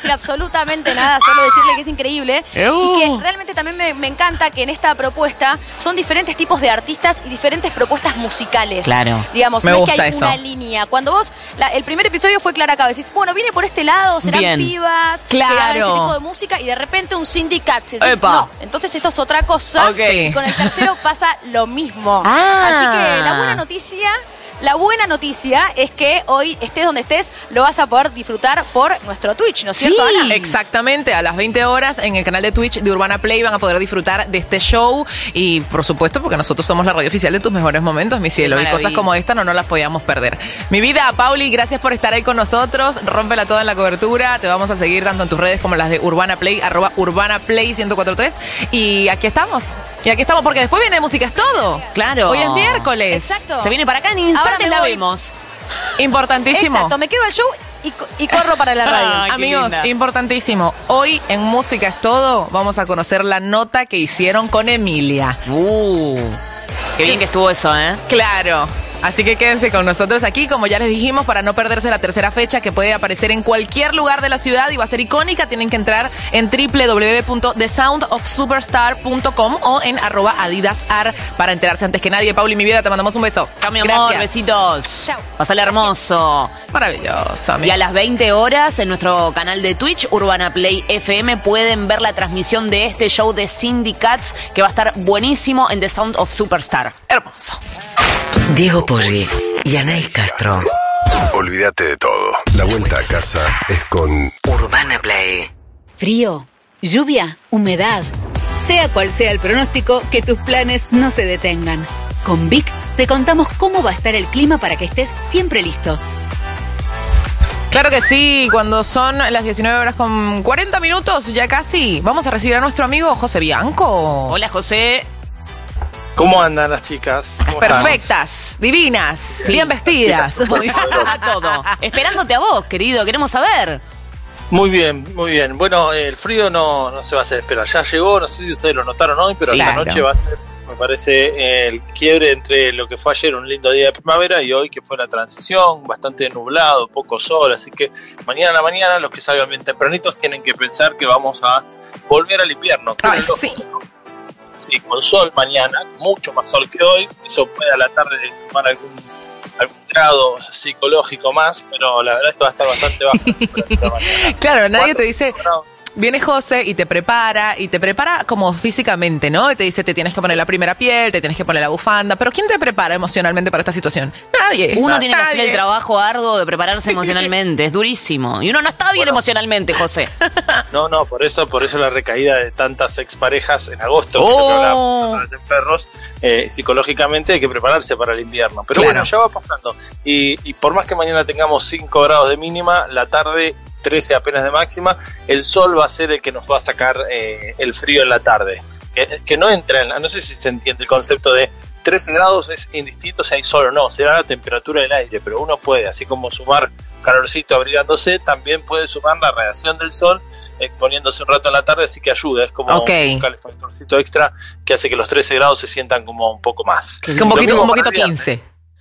decir absolutamente nada, solo decirle que es increíble. Uh. Y que realmente también me, me encanta que en esta propuesta son diferentes tipos de artistas y diferentes propuestas musicales. Claro. Digamos, Me no gusta es que hay eso. una línea. Cuando vos, la- el primer episodio fue Clara Cabeza, decís, bueno, viene por este lado, serán Bien. pibas, Claro. que hagan este tipo de música, y de repente un Syndicat. Y decís, Epa. no, entonces esto es otra cosa. Ok. Y con el tercero pasa lo mismo. Ah. Así que la buena noticia, la buena noticia es que hoy, estés donde estés, lo vas a poder disfrutar por nuestro Twitch, ¿no es cierto, Sí, Ana? exactamente. A las veinte horas en el canal de Twitch de Urbana Play van a poder disfrutar de este show. Y por supuesto, porque nosotros somos la radio oficial de tus mejores momentos, mi cielo. Qué Y cosas maravilla. como esta no nos las podíamos perder. Mi vida, Pauli, gracias por estar ahí con nosotros. Rómpela toda en la cobertura. Te vamos a seguir tanto en tus redes como las de Urbana Play, arroba Urbana Play ciento cuatro punto tres. Y aquí estamos. Y aquí estamos porque después viene Música es Todo. Claro. Hoy es miércoles. Exacto. Se viene para acá en Ahora instantes, me la voy. vemos. Importantísimo. Exacto, me quedo al show y, co- y corro para la radio. Ay, qué Amigos, linda. importantísimo. Hoy en Música es Todo vamos a conocer la nota que hicieron con Emilia. Uh, qué bien que estuvo eso, ¿eh? Claro. Así que quédense con nosotros aquí, como ya les dijimos, para no perderse la tercera fecha que puede aparecer en cualquier lugar de la ciudad y va a ser icónica. Tienen que entrar en doble u doble u doble u punto the sound of superstar punto com o en arroba adidasar para enterarse antes que nadie. Pauli, mi vida, te mandamos un beso. Chao, mi amor, Gracias. besitos. Chao. Pásale hermoso. Maravilloso, amigos. Y a las veinte horas en nuestro canal de Twitch, Urbana Play F M, pueden ver la transmisión de este show de Syndicats que va a estar buenísimo en The Sound of Superstar. Hermoso. Diego Poggi y Anaís Castro. Olvídate de todo. La vuelta a casa es con Urbana Play. Frío, lluvia, humedad. Sea cual sea el pronóstico, que tus planes no se detengan. Con Vic te contamos cómo va a estar el clima para que estés siempre listo. Claro que sí, cuando son las diecinueve horas con cuarenta minutos, ya casi, vamos a recibir a nuestro amigo José Bianco. Hola, José. ¿Cómo andan las chicas? ¿Cómo Perfectas, divinas, Sí. bien vestidas. Muy bien. A todo. Esperándote a vos, querido, queremos saber. están? Muy bien, muy bien. Bueno, el frío no, no se va a hacer esperar. Ya llegó, no sé si ustedes lo notaron hoy, pero Sí, esta claro. noche va a ser, me parece, el quiebre entre lo que fue ayer un lindo día de primavera y hoy que fue la transición, bastante nublado, poco sol, así que mañana a la mañana los que salgan bien tempranitos tienen que pensar que vamos a volver al invierno. Ay, Pero sí. Sí, con sol mañana, mucho más sol que hoy, eso puede a la tarde tomar algún, algún grado psicológico más, pero la verdad es que va a estar bastante bajo la temperatura mañana. Claro, nadie Cuatro, te dice, cinco grados. viene José y te prepara, y te prepara como físicamente, ¿no? Y te dice, te tienes que poner la primera piel, te tienes que poner la bufanda, pero ¿quién te prepara emocionalmente para esta situación? Nadie. Uno tiene que hacer Nadie. el trabajo arduo de prepararse emocionalmente, es durísimo. Y uno no está bien Bueno. emocionalmente, José. No, no, por eso, por eso la recaída de tantas exparejas en agosto, que Oh. es lo que hablábamos de perros, eh, psicológicamente hay que prepararse para el invierno. Pero Claro. bueno, ya va pasando. Y, y por más que mañana tengamos cinco grados de mínima, la tarde trece apenas de máxima, el sol va a ser el que nos va a sacar eh, el frío en la tarde. Que, que no entra en, no sé si se entiende el concepto de trece grados es indistinto si hay sol o no, será la temperatura del aire, pero uno puede, así como sumar calorcito abrigándose, también puede sumar la radiación del sol exponiéndose un rato en la tarde, así que ayuda, es como Ok. un calefactorcito extra que hace que los trece grados se sientan como un poco más. Que un Lo poquito, mismo un para poquito el viernes. quince.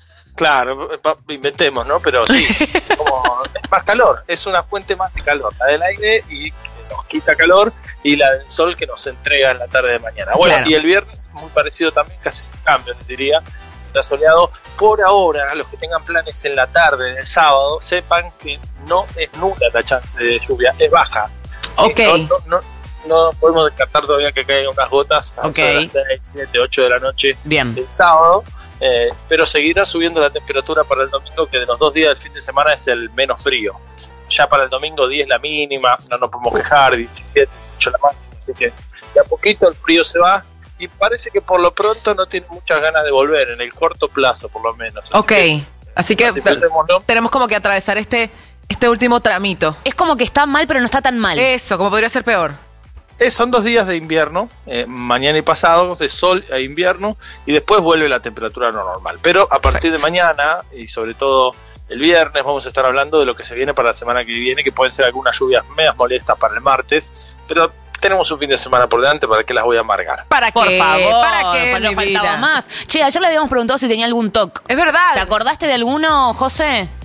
Claro, pa- inventemos, ¿no? Pero sí, como es más calor, es una fuente más de calor, la del aire y que nos quita calor y la del sol que nos entrega en la tarde de mañana. Bueno, Claro. y el viernes muy parecido también, casi sin cambio, les diría, está soleado. Por ahora, los que tengan planes en la tarde del sábado, sepan que no es nula la chance de lluvia, es baja. Ok. No, no, no, no podemos descartar todavía que caigan unas gotas a Ok. eso de las seis, siete, ocho de la noche Bien. del sábado, eh, pero seguirá subiendo la temperatura para el domingo, que de los dos días del fin de semana es el menos frío. Ya para el domingo diez la mínima, no nos podemos quejar, diecisiete, dieciocho la máxima, así que de a poquito el frío se va y parece que por lo pronto no tiene muchas ganas de volver, en el corto plazo por lo menos. Así Ok, que, así que disfrutémoslo. tenemos como que atravesar este, este último tramito. Es como que está mal, pero no está tan mal. Eso, como podría ser peor. Eh, son dos días de invierno, eh, mañana y pasado, de sol e invierno, y después vuelve la temperatura no normal. Pero a partir de mañana, y sobre todo el viernes, vamos a estar hablando de lo que se viene para la semana que viene, que pueden ser algunas lluvias medias molestas para el martes, pero tenemos un fin de semana por delante, ¿para qué las voy a amargar? ¿Para Por qué? favor, ¿Para qué, pues no mi faltaba vida? más. Che, ayer le habíamos preguntado si tenía algún toque. Es verdad. ¿Te acordaste de alguno, José?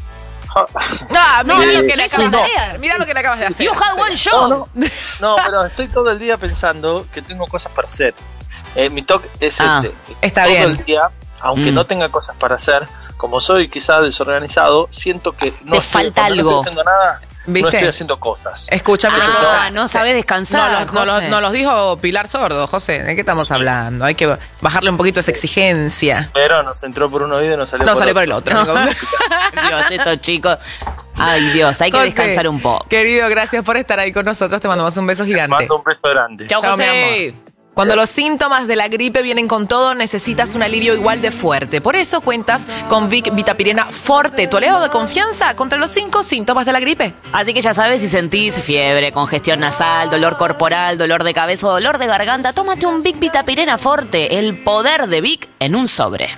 Ah, mira Eh, lo que le sí, acabas no. de hacer. Mira lo que le acabas de hacer. You had one No, show. no, no, pero estoy todo el día pensando que tengo cosas para hacer. Eh, mi toque es Ah, ese. está todo bien. el día, aunque Mm. no tenga cosas para hacer, como soy quizás desorganizado, siento que no Te estoy, falta cuando algo. no estoy haciendo nada, ¿Viste? no estoy haciendo cosas. Escúchame una Ah, cosa. no sabes descansar, No, los- no, los- José. no los dijo Pilar Sordo, José. ¿De qué estamos hablando? Hay que bajarle un poquito esa exigencia. Pero nos entró por un oído y nos salió No por sale por otro. el otro. amigo. Dios, estos chicos. Ay, Dios, hay que José, descansar un poco. Querido, gracias por estar ahí con nosotros. Te mandamos un beso gigante. Mando un beso grande. Chao, Chao, mi José. amor. Cuando los síntomas de la gripe vienen con todo, necesitas un alivio igual de fuerte. Por eso cuentas con Vic Vitapirena Forte, tu aliado de confianza contra los cinco síntomas de la gripe. Así que ya sabes, si sentís fiebre, congestión nasal, dolor corporal, dolor de cabeza o dolor de garganta, tómate un Vic Vitapirena Forte, el poder de Vic en un sobre.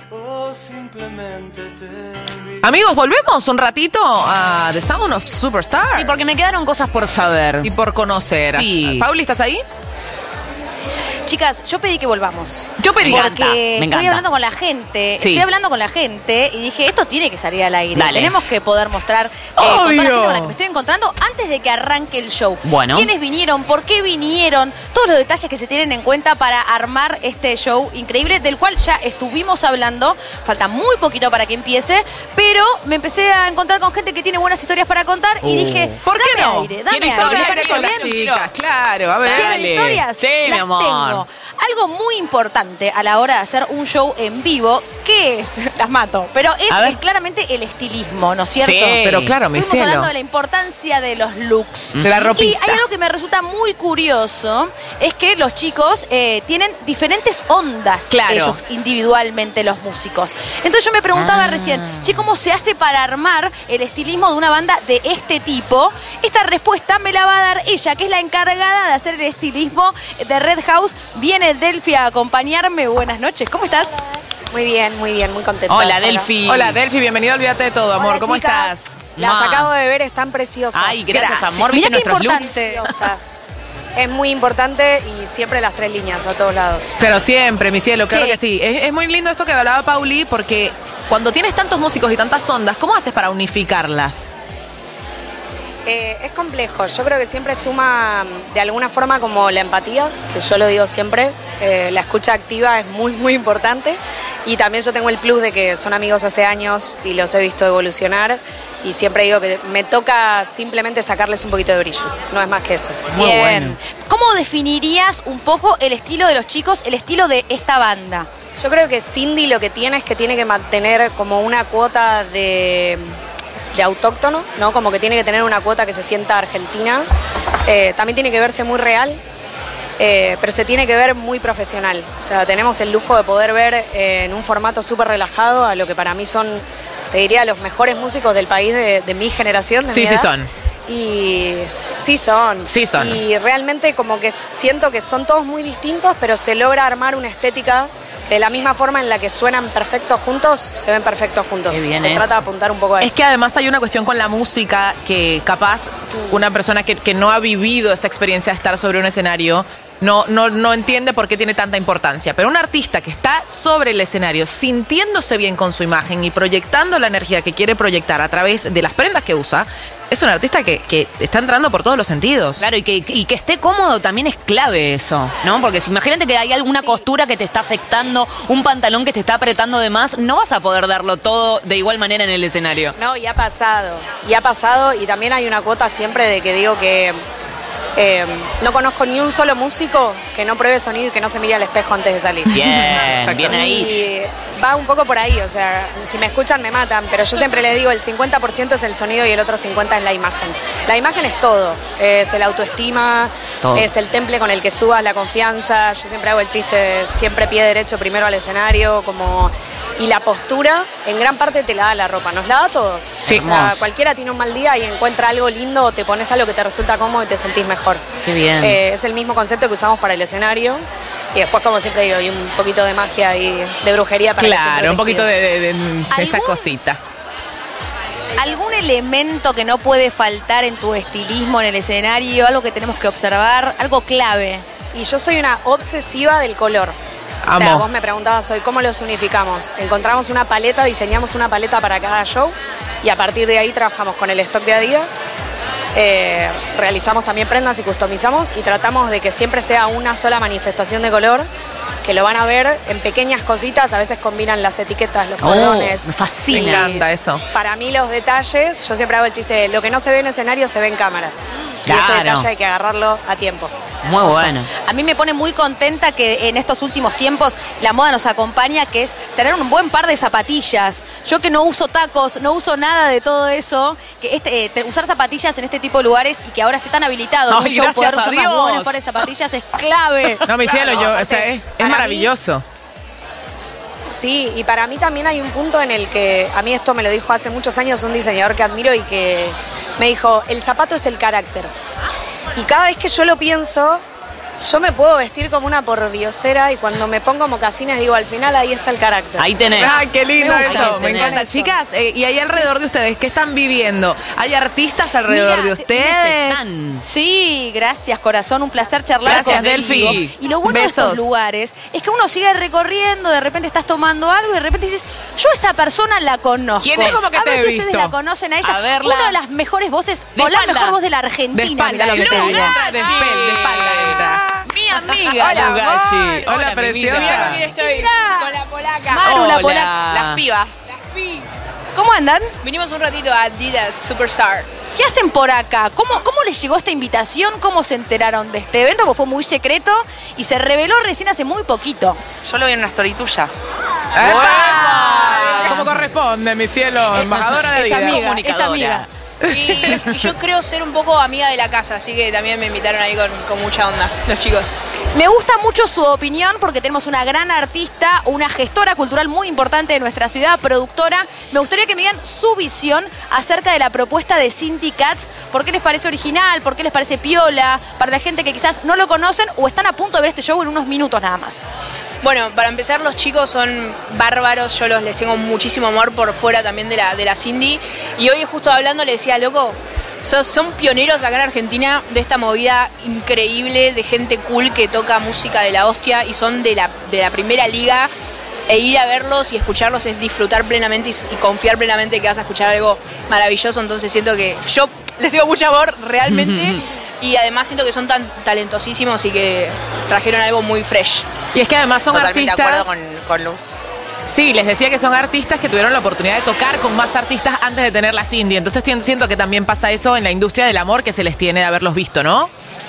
Amigos, volvemos un ratito a The Sound of Superstar. Sí, porque me quedaron cosas por saber. Y por conocer. Sí. Pauli, ¿estás ahí? Chicas, yo pedí que volvamos. Yo pedí. Me encanta, Porque me estoy encanta. hablando con la gente, Sí. estoy hablando con la gente y dije, esto tiene que salir al aire. Dale. Tenemos que poder mostrar eh, con toda la Obvio. gente con la que me estoy encontrando antes de que arranque el show. Bueno. ¿Quiénes vinieron? ¿Por qué vinieron? Todos los detalles que se tienen en cuenta para armar este show increíble, del cual ya estuvimos hablando. Falta muy poquito para que empiece, pero me empecé a encontrar con gente que tiene buenas historias para contar y dije, ¿Por qué dame no? aire, dame ¿Quiero aire. historias? ¿Me parece con las bien? chicas, claro, a ver. ¿Quieren Dale. historias? Sí, mi Las amor. tengo. Algo muy importante a la hora de hacer un show en vivo, ¿qué es? Las mato. Pero es, A ver. es claramente el estilismo, ¿no es cierto? Sí. Pero claro, mi Estuvimos cielo. hablando de la importancia de los looks. De la ropita. Y hay algo que me resulta muy curioso, es que los chicos eh, tienen diferentes ondas, Claro. ellos individualmente, los músicos. Entonces yo me preguntaba Ah. recién, che, ¿cómo se hace para armar el estilismo de una banda de este tipo? Esta respuesta me la va a dar ella, que es la encargada de hacer el estilismo de Red House. Viene Delphi a acompañarme. Buenas noches, ¿cómo estás? Muy bien, muy bien, muy contenta. Hola, Delphi. Hola, Delphi, bienvenido, olvídate de todo, amor. Hola, ¿Cómo chicas. estás? Las Mua. acabo de ver, están preciosas. Ay, gracias, Gracias. amor. Mirá ¿Viste qué nuestros looks? importante. Preciosas. Es muy importante y siempre las tres líneas a todos lados. Pero siempre, mi cielo, claro Sí. que sí. Es, es muy lindo esto que hablaba Pauli, porque cuando tienes tantos músicos y tantas ondas, ¿cómo haces para unificarlas? Eh, es complejo, yo creo que siempre suma mm, de alguna forma como la empatía, que yo lo digo siempre, eh, la escucha activa es muy muy importante y también yo tengo el plus de que son amigos hace años y los he visto evolucionar y siempre digo que me toca simplemente sacarles un poquito de brillo, no es más que eso. Muy Bien. bueno. ¿Cómo definirías un poco el estilo de los chicos, el estilo de esta banda? Yo creo que Cindy lo que tiene es que tiene que mantener como una cuota de, de autóctono, ¿no? Como que tiene que tener una cuota que se sienta argentina. Eh, también tiene que verse muy real, eh, pero se tiene que ver muy profesional. O sea, tenemos el lujo de poder ver eh, en un formato súper relajado a lo que para mí son, te diría, los mejores músicos del país de, de mi generación. De Sí, mi sí edad. son. Y sí son. Sí son. Y realmente como que siento que son todos muy distintos, pero se logra armar una estética de la misma forma en la que suenan perfectos juntos, se ven perfectos juntos. Qué bien Se eso. trata de apuntar un poco a eso. Es que además hay una cuestión con la música que capaz una persona que, que no ha vivido esa experiencia de estar sobre un escenario no, no, no entiende por qué tiene tanta importancia. Pero un artista que está sobre el escenario, sintiéndose bien con su imagen y proyectando la energía que quiere proyectar a través de las prendas que usa, es un artista que, que está entrando por todos los sentidos. Claro, y que, y que esté cómodo también es clave eso, ¿no? Porque si imagínate que hay alguna Sí. costura que te está afectando, un pantalón que te está apretando de más, no vas a poder darlo todo de igual manera en el escenario. No, y ha pasado. Y ha pasado, y también hay una cuota siempre de que digo que eh, no conozco ni un solo músico que no pruebe sonido y que no se mire al espejo antes de salir. Bien, bien ahí. Y va un poco por ahí, o sea, si me escuchan me matan, pero yo siempre les digo, el cincuenta por ciento es el sonido y el otro cincuenta por ciento es la imagen. La imagen es todo, es el autoestima, Todo. es el temple con el que subas la confianza, yo siempre hago el chiste, de siempre pie derecho primero al escenario, como... Y la postura, en gran parte te la da la ropa, nos la da a todos. Sí. O sea, Hermoso. cualquiera tiene un mal día y encuentra algo lindo, o te pones algo que te resulta cómodo y te sentís mejor. Qué bien. Eh, es el mismo concepto que usamos para el escenario. Y después, como siempre digo, hay un poquito de magia y de brujería para que estén Claro, un poquito de, protegidos. de- de- de esa ¿Algún- cosita. ¿Algún elemento que no puede faltar en tu estilismo en el escenario? Algo que tenemos que observar, algo clave. Y yo soy una obsesiva del color. O sea, Amo. vos me preguntabas hoy, ¿cómo los unificamos? Encontramos una paleta, diseñamos una paleta para cada show y a partir de ahí trabajamos con el stock de Adidas. Eh, realizamos también prendas y customizamos y tratamos de que siempre sea una sola manifestación de color, que lo van a ver en pequeñas cositas, a veces combinan las etiquetas, los Oh, cordones. me fascina. Me encanta eso. Para mí los detalles, yo siempre hago el chiste de lo que no se ve en escenario se ve en cámara. Y ese Claro. detalle hay que agarrarlo a tiempo. Muy bueno. A mí me pone muy contenta que en estos últimos tiempos la moda nos acompaña, que es tener un buen par de zapatillas. Yo que no uso tacos, no uso nada de todo eso, que este, eh, te- usar zapatillas en este tipo de lugares y que ahora esté tan habilitado en Ay, un show, gracias poder a usar unos Dios. buenos pares de zapatillas es clave. No, mi cielo, yo, o sea, es, es para mí- maravilloso. Sí, y para mí también hay un punto en el que, a mí esto me lo dijo hace muchos años un diseñador que admiro y que me dijo, el zapato es el carácter. Y cada vez que yo lo pienso, yo me puedo vestir como una pordiosera y cuando me pongo mocasines digo, al final ahí está el carácter. Ahí tenés. Ay, qué lindo Me gusta. eso, me Ahí tenés. encanta. Chicas, eh, y ahí alrededor de ustedes, ¿qué están viviendo? ¿Hay artistas alrededor Mira, de ustedes? están? Sí, gracias corazón, un placer charlar Gracias, contigo. Delphi. Y lo bueno de Besos. estos lugares es que uno sigue recorriendo, de repente estás tomando algo y de repente dices, yo a esa persona la conozco. ¿Quién es? ¿Cómo que a te ver he si visto? ustedes la conocen a ella. A verla. Una de las mejores voces, De o la espalda. mejor voz de la De Argentina. espalda, mirá lo que te te digo. digo. Entra de espalda, de espalda entra. Mi amiga. Hola, Lugashi. Hola, Hola, mi preciosa. vida. Mira, estoy Mirá. con la polaca. Maru, la Hola. polaca. Las pibas. ¿Cómo andan? Vinimos un ratito a Adidas Superstar. ¿Qué hacen por acá? ¿Cómo, ¿Cómo les llegó esta invitación? ¿Cómo se enteraron de este evento? Porque fue muy secreto y se reveló recién hace muy poquito. Yo lo vi en una story tuya. ¡Epa! ¿Cómo corresponde, mi cielo? Embajadora de Es vida. amiga, es Comunicadora. amiga. Y, y yo creo ser un poco amiga de la casa, así que también me invitaron ahí con, con mucha onda, los chicos. Me gusta mucho su opinión porque tenemos una gran artista, una gestora cultural muy importante de nuestra ciudad, productora. Me gustaría que me digan su visión acerca de la propuesta de Cindy Cats. ¿Por qué les parece original? ¿Por qué les parece piola? Para la gente que quizás no lo conocen o están a punto de ver este show en unos minutos nada más. Bueno, para empezar, los chicos son bárbaros, yo los, les tengo muchísimo amor por fuera también de la, de la Cindy. Y hoy justo hablando le decía, loco, sos- son pioneros acá en Argentina de esta movida increíble de gente cool que toca música de la hostia y son de la, de la primera liga. E ir a verlos y escucharlos es disfrutar plenamente y, y confiar plenamente que vas a escuchar algo maravilloso. Entonces siento que yo les tengo mucho amor realmente. Y además siento que son tan talentosísimos y que trajeron algo muy fresh. Y es que además son Totalmente artistas. de acuerdo con, con Luz. Sí, les decía que son artistas que tuvieron la oportunidad de tocar con más artistas antes de tener la Cindy. Entonces tien- siento que también pasa eso en la industria del amor que se les tiene de haberlos visto, ¿no?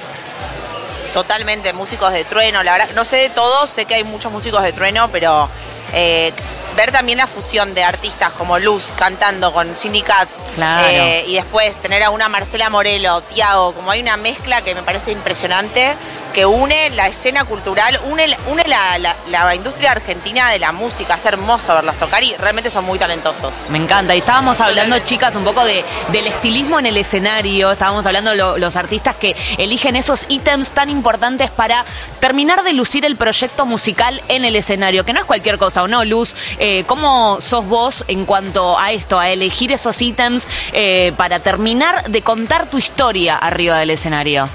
Totalmente, músicos de trueno, la verdad, no sé de todos, sé que hay muchos músicos de trueno, pero eh, ver también la fusión de artistas como Luz cantando con Cindy Cats, Claro. eh, y después tener a una Marcela Morelo, Tiago, como hay una mezcla que me parece impresionante, que une la escena cultural, une, une la, la- la industria argentina de la música, es hermoso verlos tocar y realmente son muy talentosos. Me encanta. Y estábamos hablando, chicas, un poco de, del estilismo en el escenario. Estábamos hablando de lo- los artistas que eligen esos ítems tan importantes para terminar de lucir el proyecto musical en el escenario, que no es cualquier cosa, ¿o no, Luz? Eh, ¿Cómo sos vos en cuanto a esto, a elegir esos ítems eh, para terminar de contar tu historia arriba del escenario?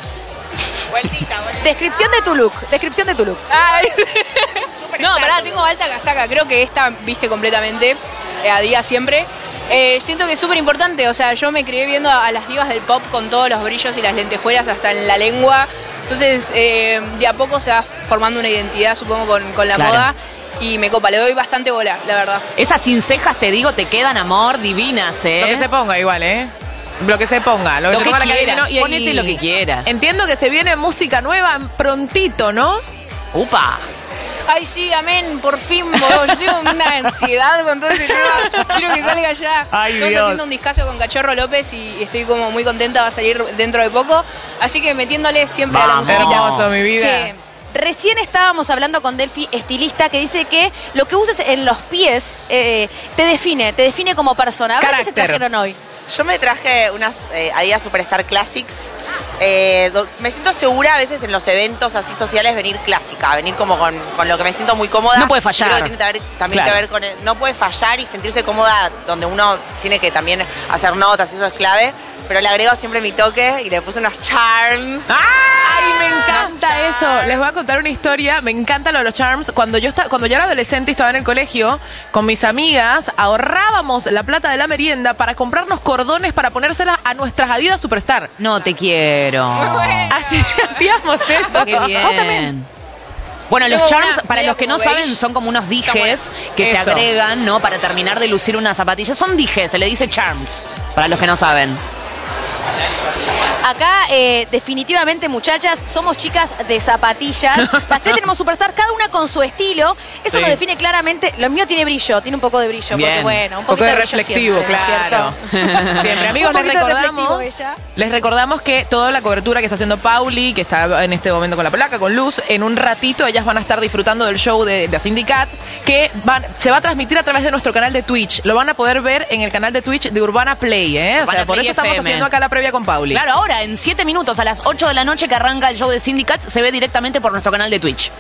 Descripción de tu look, descripción de tu look. Ay. No, pará, tengo alta casaca. Creo que esta viste completamente eh, a día siempre. Eh, siento que es súper importante. O sea, yo me crié viendo a, a las divas del pop con todos los brillos y las lentejuelas hasta en la lengua. Entonces, eh, de a poco se va formando una identidad, supongo, con, con la Claro. moda. Y me copa, le doy bastante bola, la verdad. Esas sin cejas, te digo, te quedan, amor, divinas, ¿eh? Lo que se ponga igual, ¿eh? Lo que se ponga, lo que Lo se que ponga la quieras, Karina, ¿no? ponete lo que quieras. Entiendo que se viene música nueva prontito, ¿no? ¡Upa! Ay, sí, amén, por fin, boludo. Yo tengo una ansiedad con todo ese tema. Quiero que salga ya. Ay, Estamos Dios. haciendo un discazo con Cachorro López y estoy como muy contenta, va a salir dentro de poco. Así que metiéndole siempre a la Vamos. musiquita. Hermoso, mi vida. Che, recién estábamos hablando con Delphi, estilista, que dice que lo que uses en los pies eh, te define, te define como persona. A ver qué se Carácter. trajeron hoy. Yo me traje unas eh, Adidas Superstar Classics. Eh, do- me siento segura a veces en los eventos así sociales venir clásica, venir como con, con lo que me siento muy cómoda. No puede fallar. Creo que tiene que ver- también Claro. que ver con el, no puede fallar y sentirse cómoda donde uno tiene que también hacer notas, eso es clave. Pero le agrego siempre mi toque y le puse unos charms. ¡Ay, me encanta eso! Les voy a contar una historia. Me encanta lo de los charms. Cuando yo, estaba, cuando yo era adolescente y estaba en el colegio, con mis amigas, ahorrábamos la plata de la merienda para comprarnos cordones para ponérselas a nuestras Adidas Superstar. No te quiero. Así, hacíamos eso. Qué bien. ¿Vos también? Bueno, los Tengo charms, unas para medio los que no como saben, beige. son como unos dijes Está que se Eso. agregan, ¿no? Para terminar de lucir una zapatilla. Son dijes, se le dice charms, para los que no saben. Acá, eh, definitivamente, muchachas, somos chicas de zapatillas. Las tres tenemos Superstar, cada una con su estilo. Eso Sí. nos define claramente. Lo mío tiene brillo, tiene un poco de brillo. Bien. Porque, bueno, un Un poco poquito de brillo reflectivo, siempre, ¿no es claro. cierto? Siempre, amigos, Un les poquito reflectivo recordamos, ella. les recordamos que toda la cobertura que está haciendo Pauli, que está en este momento con la placa, con luz, en un ratito ellas van a estar disfrutando del show de la Syndicat, que van, se va a transmitir a través de nuestro canal de Twitch. Lo van a poder ver en el canal de Twitch de Urbana Play, ¿eh? O Urbana sea, por Play eso estamos F M. haciendo acá la previa con Pauli. Claro, ahora, en siete minutos, a las ocho de la noche que arranca el show de Syndicats, se ve directamente por nuestro canal de Twitch.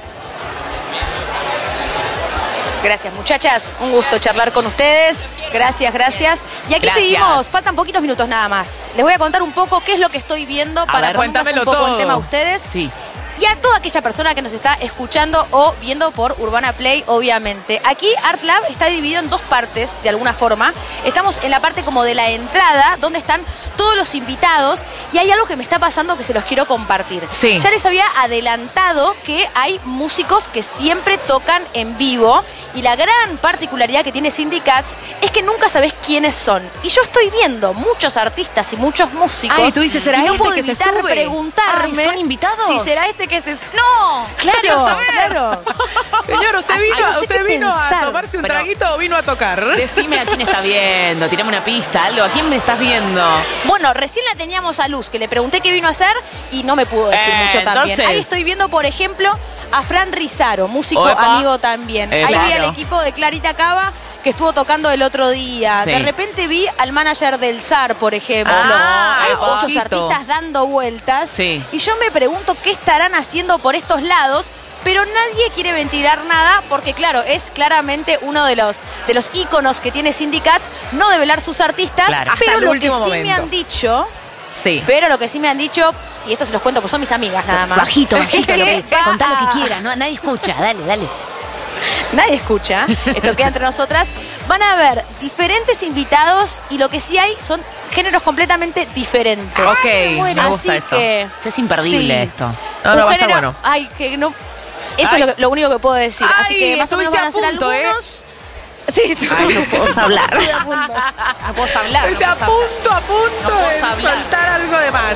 Gracias, muchachas. Un gusto charlar con ustedes. Gracias, gracias. Y aquí Gracias. seguimos. Faltan poquitos minutos nada más. Les voy a contar un poco qué es lo que estoy viendo para ver, ponernos un cuéntamelo poco todo. el tema a ustedes. Sí. Y a toda aquella persona que nos está escuchando o viendo por Urbana Play, obviamente. Aquí Art Lab está dividido en dos partes, de alguna forma. Estamos en la parte como de la entrada, donde están todos los invitados. Y hay algo que me está pasando que se los quiero compartir. Sí. Ya les había adelantado que hay músicos que siempre tocan en vivo. Y la gran particularidad que tiene Syndicats es que nunca sabés quiénes son. Y yo estoy viendo muchos artistas y muchos músicos. Ay, tú dices, ¿será y no este puedo que se evitar sube? preguntarme Ay, ¿son invitados? si será este que se sube. ¡No! Claro, Quiero saber. claro. Señor, ¿usted Así vino, que no sé usted qué vino a pensar. tomarse un Pero- traguito o vino a tocar? Decime a quién estás viendo, tirame una pista, algo. ¿A quién me estás viendo? Bueno, recién la teníamos a Luz, que le pregunté qué vino a hacer y no me pudo decir Eh, mucho también. entonces- Ahí estoy viendo, por ejemplo, a Fran Rizaro, músico Opa. amigo también. Eh, Ahí vi claro. al equipo de Clarita Cava que estuvo tocando el otro día. Sí. De repente vi al manager del S A R, por ejemplo. Ah, Hay opa. muchos artistas dando vueltas. Sí. Y yo me pregunto qué estarán haciendo por estos lados. Pero nadie quiere ventilar nada porque, claro, es claramente uno de los, de los íconos que tiene Syndicats, no develar sus artistas. Claro. Hasta Pero el lo que último sí me momento. han dicho, Sí. pero lo que sí me han dicho, y esto se los cuento, pues son mis amigas nada más. Bajito, bajito, Es lo que que, va contá lo a- que quieras, no, nadie escucha, dale, dale. Nadie escucha, esto queda entre nosotras. Van a haber diferentes invitados y lo que sí hay son géneros completamente diferentes. Ok, me Así gusta eso. que Ya es imperdible sí. esto. No, no, un va a estar género- bueno. Ay, que no. Eso Ay. es lo, lo único que puedo decir. Así Ay, que más o menos estuviste van a a ser punto, ¿eh? algunos. Sí, Ay, no puedo hablar. No puedo hablar. Estoy a punto, a punto No puedo de hablar. soltar algo de más.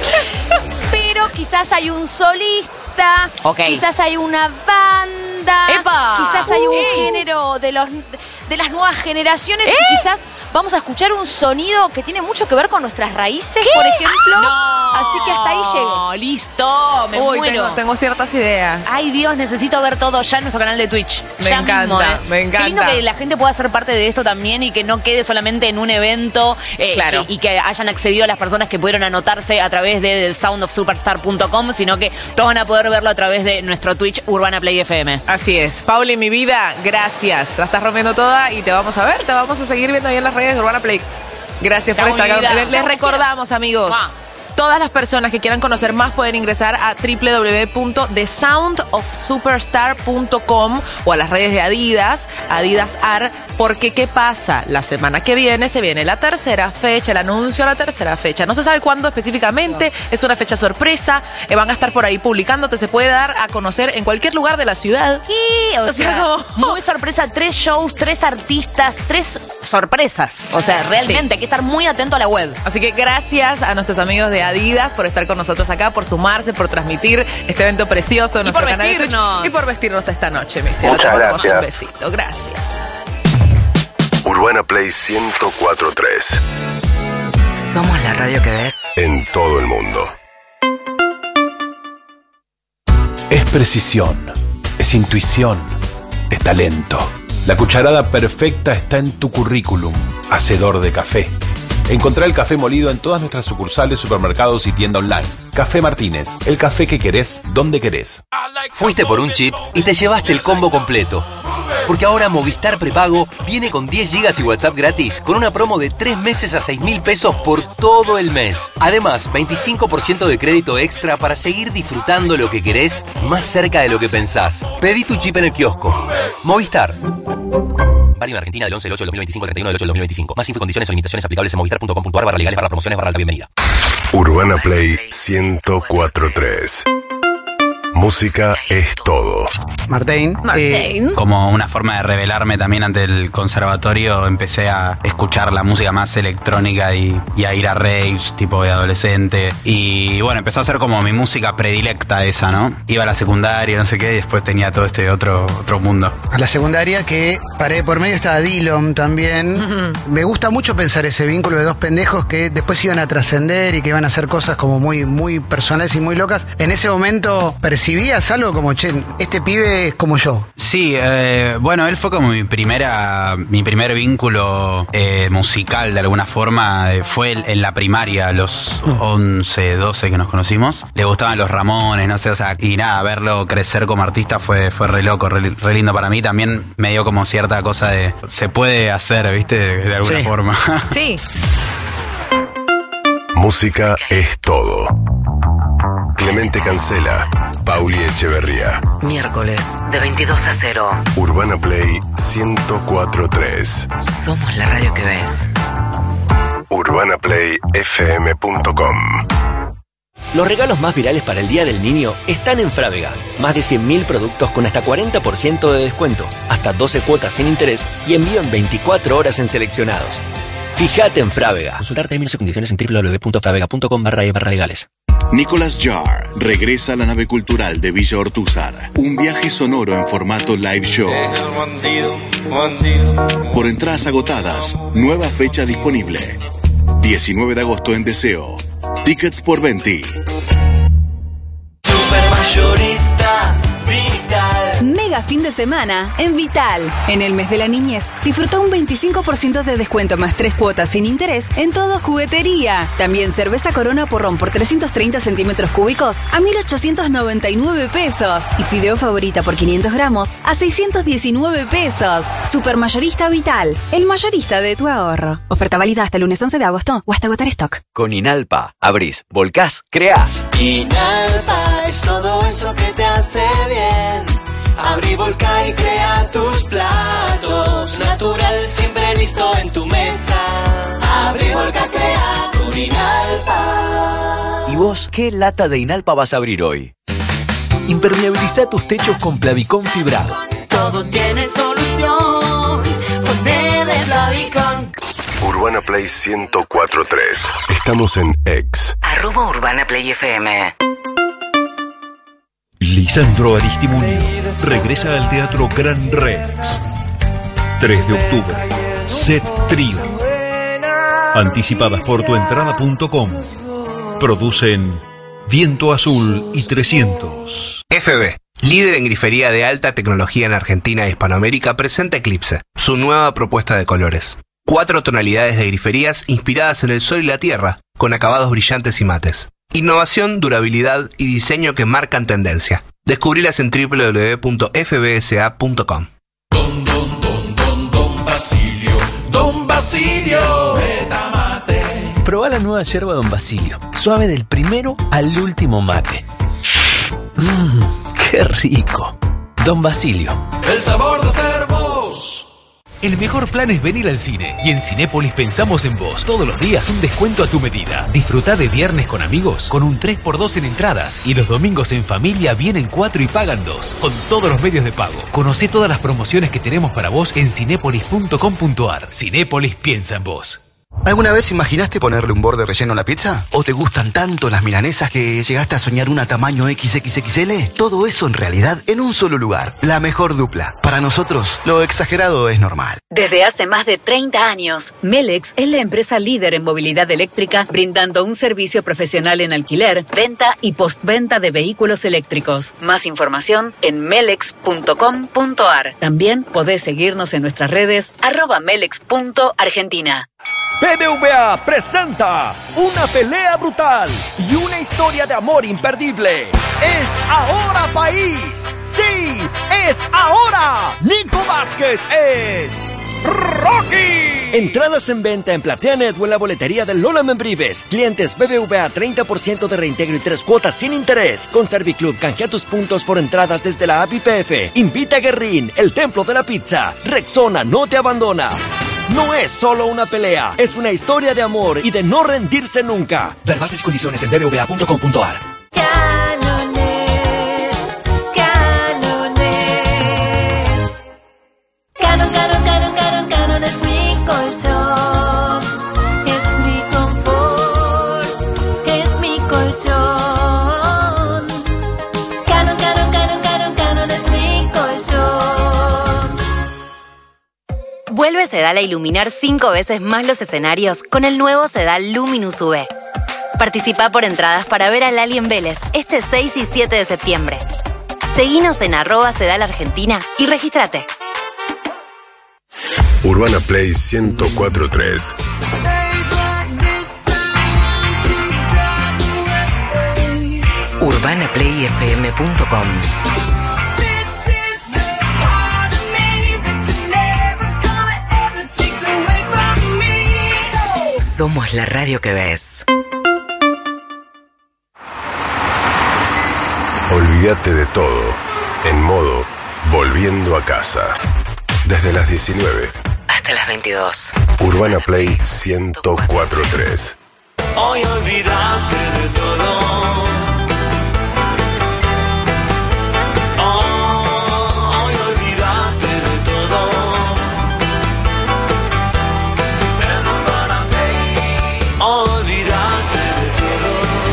Pero quizás hay un solista, Ok. quizás hay una banda, ¡Epa! quizás hay un Uh. género de los de las nuevas generaciones ¿Eh? y quizás vamos a escuchar un sonido que tiene mucho que ver con nuestras raíces, por ejemplo. No. Así que hasta ahí llego. Listo, me Uy, muero. tengo, tengo ciertas ideas. Ay, Dios, necesito ver todo ya en nuestro canal de Twitch. Me Ya encanta, mismo, ¿eh? me encanta. Qué lindo que la gente pueda ser parte de esto también y que no quede solamente en un evento. eh, Claro. Y, y que hayan accedido las personas que pudieron anotarse a través de sound of superstar punto com, sino que todos van a poder verlo a través de nuestro Twitch Urbana Play F M. Así es. Pauli, mi vida, gracias. La estás rompiendo toda y te vamos a ver, te vamos a seguir viendo ahí en las redes de Urbana Play. Gracias por Chau, estar mi acá. vida. Les, les Chau, recordamos, amigos. Mua. Todas las personas que quieran conocer más pueden ingresar a w w w punto the sound of superstar punto com o a las redes de Adidas, Adidas A R, porque ¿qué pasa? La semana que viene se viene la tercera fecha, el anuncio de la tercera fecha. No se sabe cuándo específicamente, es una fecha sorpresa, eh, van a estar por ahí publicándote, se puede dar a conocer en cualquier lugar de la ciudad. Y, o, O sea, sea, como- muy sorpresa, tres shows, tres artistas, tres sorpresas. O sea, realmente Sí. hay que estar muy atento a la web. Así que gracias a nuestros amigos de Adidas por estar con nosotros acá, por sumarse, por transmitir este evento precioso en Y nuestro por canal de Twitch vestirnos. y por vestirnos esta noche, mi cielo. Muchas Te mandamos gracias. un besito. Gracias. Urbana Play ciento cuatro punto tres. Somos la radio que ves. En todo el mundo. Es precisión, es intuición, es talento. La cucharada perfecta está en tu currículum, hacedor de café. Encontrá el café molido en todas nuestras sucursales, supermercados y tienda online. Café Martínez, el café que querés, donde querés. Fuiste por un chip y te llevaste el combo completo. Porque ahora Movistar Prepago viene con diez gigas y WhatsApp gratis con una promo de tres meses a seis mil pesos por todo el mes. Además, veinticinco por ciento de crédito extra para seguir disfrutando lo que querés más cerca de lo que pensás. Pedí tu chip en el kiosco. Movistar. Válido en Argentina del once del ocho del dos mil veinticinco al treinta y uno del ocho del dos mil veinticinco. Más info y condiciones o limitaciones aplicables en movistar punto com punto ar barra legales barra promociones barra alta bienvenida. Urbana Play ciento cuatro punto tres. Música es todo. Martín, Martín. Eh, como una forma de revelarme también ante el conservatorio, empecé a escuchar la música más electrónica y, y a ir a raves, tipo de adolescente. Y bueno, empezó a ser como mi música predilecta esa, ¿no? Iba a la secundaria, no sé qué, y después tenía todo este otro, otro mundo. A la secundaria que paré por medio estaba Dillon también. Uh-huh. Me gusta mucho pensar ese vínculo de dos pendejos que después iban a trascender y que iban a hacer cosas como muy, muy personales y muy locas. En ese momento percibías algo como, che, este pibe es como yo. Sí, eh, bueno, él fue como mi primera, mi primer vínculo eh, musical de alguna forma. Eh, fue en la primaria, a los once, doce que nos conocimos. Le gustaban los Ramones, no sé, o sea, y nada, verlo crecer como artista fue, fue re loco, re, re lindo para mí. También me dio como cierta cosa de, se puede hacer, ¿viste? De, de alguna sí. forma. Sí. Música es todo. Clemente Cancela, Pauli Echeverría. Miércoles de veintidós a cero. Urbana Play ciento cuatro punto tres. Somos la radio que ves. urbana play f m punto com. Los regalos más virales para el Día del Niño están en Frávega. Más de cien mil productos con hasta cuarenta por ciento de descuento, hasta doce cuotas sin interés y envío en veinticuatro horas en seleccionados. Fíjate en Frávega. Consultar términos y condiciones en doble u doble u doble u punto fravega punto com barra e barra legales. Nicolas Jar regresa a la nave cultural de Villa Ortúzar. Un viaje sonoro en formato live show. Por entradas agotadas, nueva fecha disponible. diecinueve de agosto en Deseo. Tickets por Venti. Supermayorista Vital. Mega fin de semana en Vital. En el mes de la niñez, disfruta un veinticinco por ciento de descuento más tres cuotas sin interés en todo juguetería. También cerveza Corona Porrón por trescientos treinta centímetros cúbicos a mil ochocientos noventa y nueve pesos. Y fideo favorita por quinientos gramos a seiscientos diecinueve pesos. Supermayorista Vital, el mayorista de tu ahorro. Oferta válida hasta el lunes once de agosto o hasta agotar stock. Con Inalpa, abrís, volcás, creás. Inalpa es todo eso que te hace bien. Abrí, volca y crea tus platos. Natural, siempre listo en tu mesa. Abrí, volca, crea con Inalpa. ¿Y vos qué lata de Inalpa vas a abrir hoy? Impermeabiliza tus techos con Plavicón fibrado. Todo tiene solución. Ponele Plavicón. Urbana Play ciento cuatro punto tres. Estamos en X. Arroba Urbana Play F M. Lisandro Aristimuño regresa al Teatro Gran Rex. tres de octubre. Set Trío. Anticipadas por tuentrada punto com. Producen Viento Azul y trescientos. F B, líder en grifería de alta tecnología en Argentina y Hispanoamérica, presenta Eclipse, su nueva propuesta de colores. Cuatro tonalidades de griferías inspiradas en el sol y la tierra, con acabados brillantes y mates. Innovación, durabilidad y diseño que marcan tendencia. Descubrilas en doble u doble u doble u punto f b s a punto com. Don, don, don, don, don Basilio. Don Basilio. Mate. Probá la nueva yerba Don Basilio. Suave del primero al último mate. Mmm, qué rico. Don Basilio. El sabor de ser vos. El mejor plan es venir al cine. Y en Cinépolis pensamos en vos. Todos los días un descuento a tu medida. Disfrutá de viernes con amigos con un tres por dos en entradas. Y los domingos en familia vienen cuatro y pagan dos. Con todos los medios de pago. Conocé todas las promociones que tenemos para vos en cinépolis punto com punto ar. Cinépolis piensa en vos. ¿Alguna vez imaginaste ponerle un borde relleno a la pizza? ¿O te gustan tanto las milanesas que llegaste a soñar una tamaño equis equis equis ele? Todo eso en realidad en un solo lugar. La mejor dupla. Para nosotros, lo exagerado es normal. Desde hace más de treinta años, Melex es la empresa líder en movilidad eléctrica, brindando un servicio profesional en alquiler, venta y postventa de vehículos eléctricos. Más información en melex punto com punto ar. También podés seguirnos en nuestras redes arroba melex punto argentina. B B V A presenta una pelea brutal y una historia de amor imperdible. ¡Es ahora, país! ¡Sí! ¡Es ahora! ¡Nico Vázquez es Rocky! Entradas en venta en PlateaNet o en la boletería de Lola Membrives. Clientes B B V A treinta por ciento de reintegro y tres cuotas sin interés. Con Serviclub canjea tus puntos por entradas desde la app I P F. Invita a Guerrín, el templo de la pizza. Rexona no te abandona. No es solo una pelea, es una historia de amor y de no rendirse nunca. Ver bases y condiciones en b b v a punto com punto a r. Canones, canones. Canon, canon, canon, canon, canon es mi colchón. Es mi confort, es mi colchón. Canon, canon, canon, canon, canon es mi colchón. Vuelve Sedal a iluminar cinco veces más los escenarios con el nuevo Sedal Luminous U V. Participa por entradas para ver a Lali en Vélez este seis y siete de septiembre. Seguinos en arroba Sedal Argentina y regístrate. Urbana Play ciento cuatro punto tres. urbana play f m punto com. Somos la radio que ves. Olvídate de todo. En modo Volviendo a casa. Desde las diecinueve Hasta las veintidós. Urbana Play ciento cuatro punto tres. Hoy olvídate de todo. Oh, hoy olvídate de todo. En Urbana Play, olvídate de todo.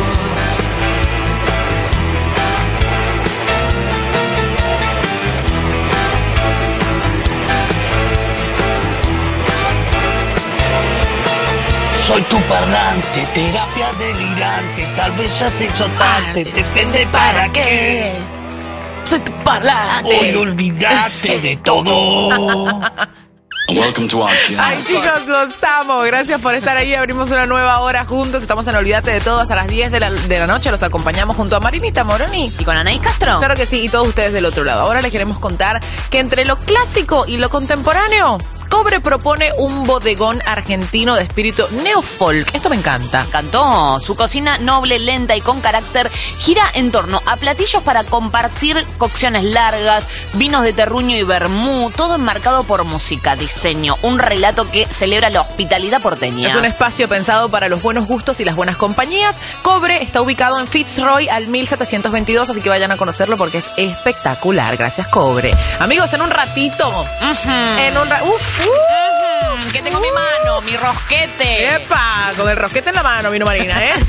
Soy tu parlante, terapia delirante, tal vez has hecho tarde, depende para qué. Soy tu parlante. Hoy olvídate de todo. Welcome to our show. Ay, chicos, los amo. Gracias por estar ahí. Abrimos una nueva hora juntos. Estamos en Olvídate de Todo hasta las diez de la, de la noche. Los acompañamos junto a Marinita Moroni. ¿Y con Anaí Castro? Claro que sí, y todos ustedes del otro lado. Ahora les queremos contar que entre lo clásico y lo contemporáneo, Cobre propone un bodegón argentino de espíritu neofolk. Esto me encanta. Me encantó. Su cocina noble, lenta y con carácter gira en torno a platillos para compartir, cocciones largas, vinos de terruño y vermú, todo enmarcado por música, diseño, un relato que celebra la hospitalidad porteña. Es un espacio pensado para los buenos gustos y las buenas compañías. Cobre está ubicado en Fitzroy al mil setecientos veintidós, así que vayan a conocerlo porque es espectacular. Gracias, Cobre. Amigos, en un ratito, uh-huh. en un ra- uf, Uh, que tengo uh, mi mano, mi rosquete. ¡Epa! Con el rosquete en la mano vino Marina, ¿eh?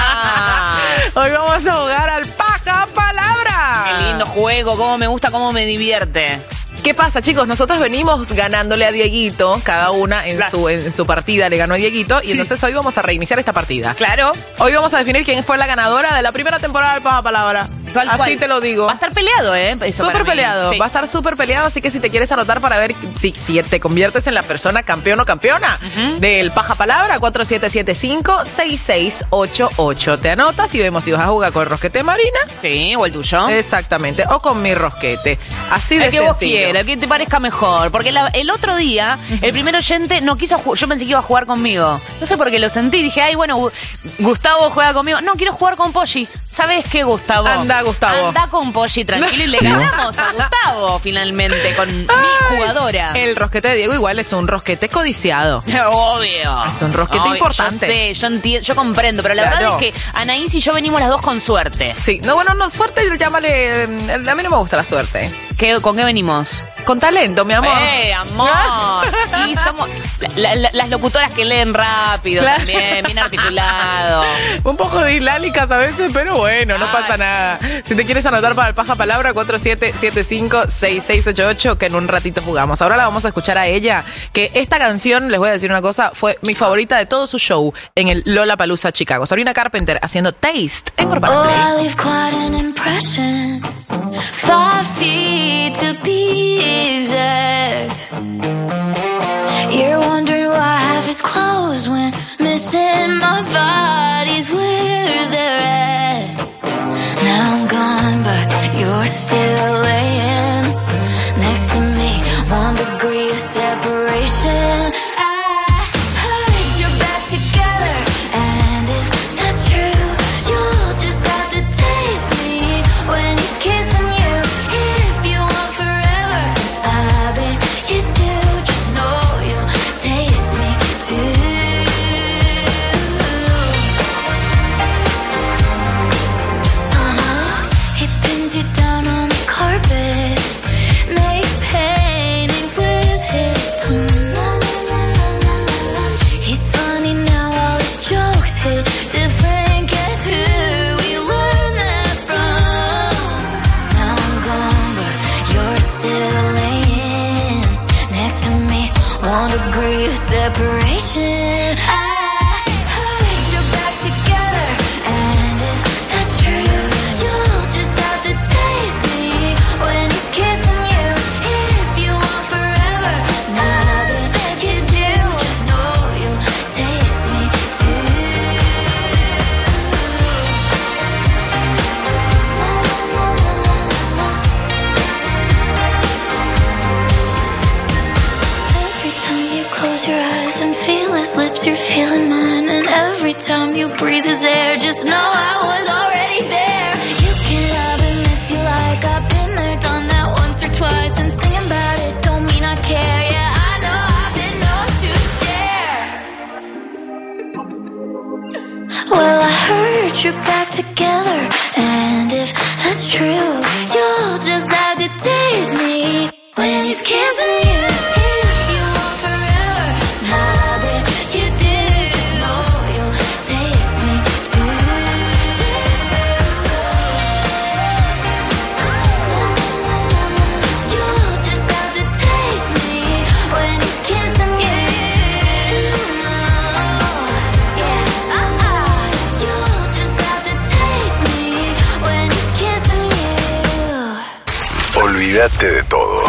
Hoy vamos a jugar al Paja Palabra. Qué lindo juego, cómo me gusta, cómo me divierte. ¿Qué pasa, chicos? Nosotros venimos ganándole a Dieguito, cada una en, su, en su partida le ganó a Dieguito, y sí. Entonces hoy vamos a reiniciar esta partida. Claro. Hoy vamos a definir quién fue la ganadora de la primera temporada del Paja Palabra. Tal así cual. Te lo digo. Va a estar peleado, ¿eh? Súper peleado. Sí. Va a estar súper peleado, así que si te quieres anotar para ver si, si te conviertes en la persona campeón o campeona uh-huh. del Paja Palabra, cuatro siete siete cinco, seis seis ocho ocho. Te anotas y vemos si vas a jugar con el rosquete Marina. Sí, o el tuyo. Exactamente. O con mi rosquete. Así de el que sencillo. vos quieras, que te parezca mejor. Porque la, el otro día, uh-huh. el primer oyente no quiso jugar. Yo pensé que iba a jugar conmigo. No sé por qué lo sentí. Dije, ay, bueno, Gustavo juega conmigo. No, quiero jugar con Polly. ¿Sabes qué, Gustavo? Anda, Gustavo. Anda con Polly tranquilo y le ganamos a Gustavo finalmente con ay, mi jugadora. El rosquete de Diego igual es un rosquete codiciado. Obvio. Es un rosquete Obvio. importante. Yo sé, yo entiendo, yo comprendo, pero la claro. verdad es que Anaís y yo venimos las dos con suerte. Sí, no, bueno, no, suerte, llámale. A mí no me gusta la suerte. ¿Qué, ¿Con qué venimos? Con talento, mi amor. ¡Eh, amor! Y somos la, la, las locutoras que leen rápido claro. también, bien articulado. Un poco dislálicas a veces, pero bueno, no Ay. pasa nada. Si te quieres anotar para el Paja Palabra, cuatro siete siete cinco, seis seis ocho ocho, que en un ratito jugamos. Ahora la vamos a escuchar a ella, que esta canción, les voy a decir una cosa, fue mi favorita de todo su show en el Lollapalooza Chicago. Sabrina Carpenter haciendo Taste en Urbana Play. Oh, I leave quite an impression. Five feet to be exact. You're wondering why I have his clothes when one degree of separation. I heard you're back together, and if that's true, you'll just have to taste me when he's kissing you. If you want forever, I bet you do. Just know you'll taste me too. Uh-huh. He pins you down on the carpet, makes paintings with his tongue. He's funny now, all his jokes hit different. Guess who we learned that from? Now I'm gone, but you're still laying next to me. One degree of separation. I heard you're back together, and if that's true, you'll just have to taste me when he's kissing you. If you want forever, now that you do, just know you'll taste me too. Every time you close your eyes and feel his lips, you're feeling mine. And every time you breathe his air, just know I was already there. You can love him if you like. I've been there, done that once or twice. And singing about it don't mean I care. Yeah, I know I've been known to share. Well, I heard you're back together, and if that's true, you'll just have to taste me when he's kissing you. If you want forever, now that you do, just know you'll taste me too. Taste me too. You'll just have to taste me when he's kissing you. Yeah, uh-uh. You'll just have to taste me when he's kissing you. Olvídate de todo.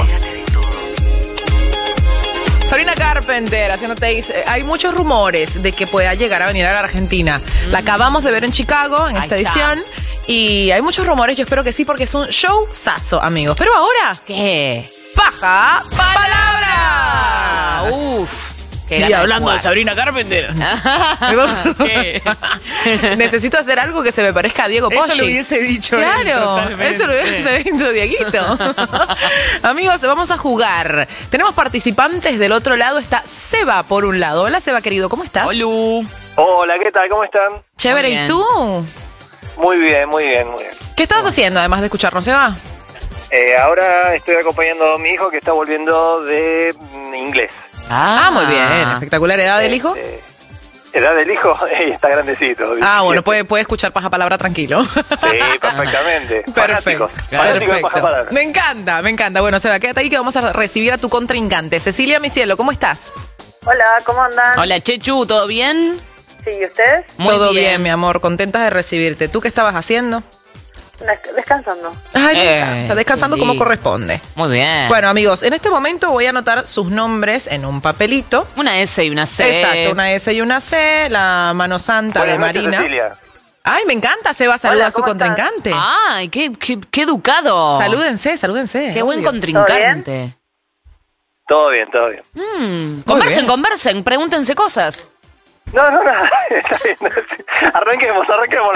Sabrina Carpenter haciendo Taste. Hay muchos rumores de que pueda llegar a venir a la Argentina. La acabamos de ver en Chicago en Ahí esta está. edición. Y hay muchos rumores, yo espero que sí, porque es un showzazo, amigos. Pero ahora, ¿Qué? paja palabra. Uf. Qué Y ganas de hablando de jugar. Sabrina Carpenter. ¿Qué? Necesito hacer algo que se me parezca a Diego Eso Poggi. lo hubiese dicho él, Claro, totalmente. eso lo hubiese dicho Dieguito. Amigos, vamos a jugar. Tenemos participantes del otro lado. Está Seba por un lado. Hola, Seba, querido, ¿cómo estás? Hola. Hola, ¿qué tal? ¿Cómo están? Chévere, Muy ¿y bien. tú? Muy bien, muy bien, muy bien. ¿Qué estabas haciendo además de escucharnos, Seba? Eh, ahora estoy acompañando a mi hijo que está volviendo de mm, inglés. Ah, muy bien. Espectacular. ¿Edad del hijo? Eh, ¿Edad del hijo? Está grandecito. Ah, diecisiete. bueno, puede, puede escuchar paja palabra tranquilo. Sí, perfectamente. Perfecto. Fanáticos, fanáticos de Perfecto. pasapalabra. Me encanta, me encanta. Bueno, Seba, quédate ahí que vamos a recibir a tu contrincante. Cecilia, mi cielo, ¿cómo estás? Hola, ¿cómo andan? Hola, Chechu, ¿todo bien? Sí, ¿y ustedes? Muy Todo bien. bien. mi amor. Contentas de recibirte. ¿Tú qué estabas haciendo? Des- Descansando. Ay, me Eh, encanta. Descansando sí. como corresponde. Muy bien. Bueno, amigos, en este momento voy a anotar sus nombres en un papelito. Una S y una C. Exacto, una S y una C, la mano santa Buenas de noches, Marina. Cecilia. Ay, me encanta, Seba, saluda Hola, a su ¿cómo estás? contrincante. Ay, qué, qué, qué educado. Salúdense, salúdense. Qué buen obvio. contrincante. Todo bien, todo bien. Mm, conversen, bien. conversen, pregúntense cosas. No, no, no. Está bien. Arranquemos, arranquemos.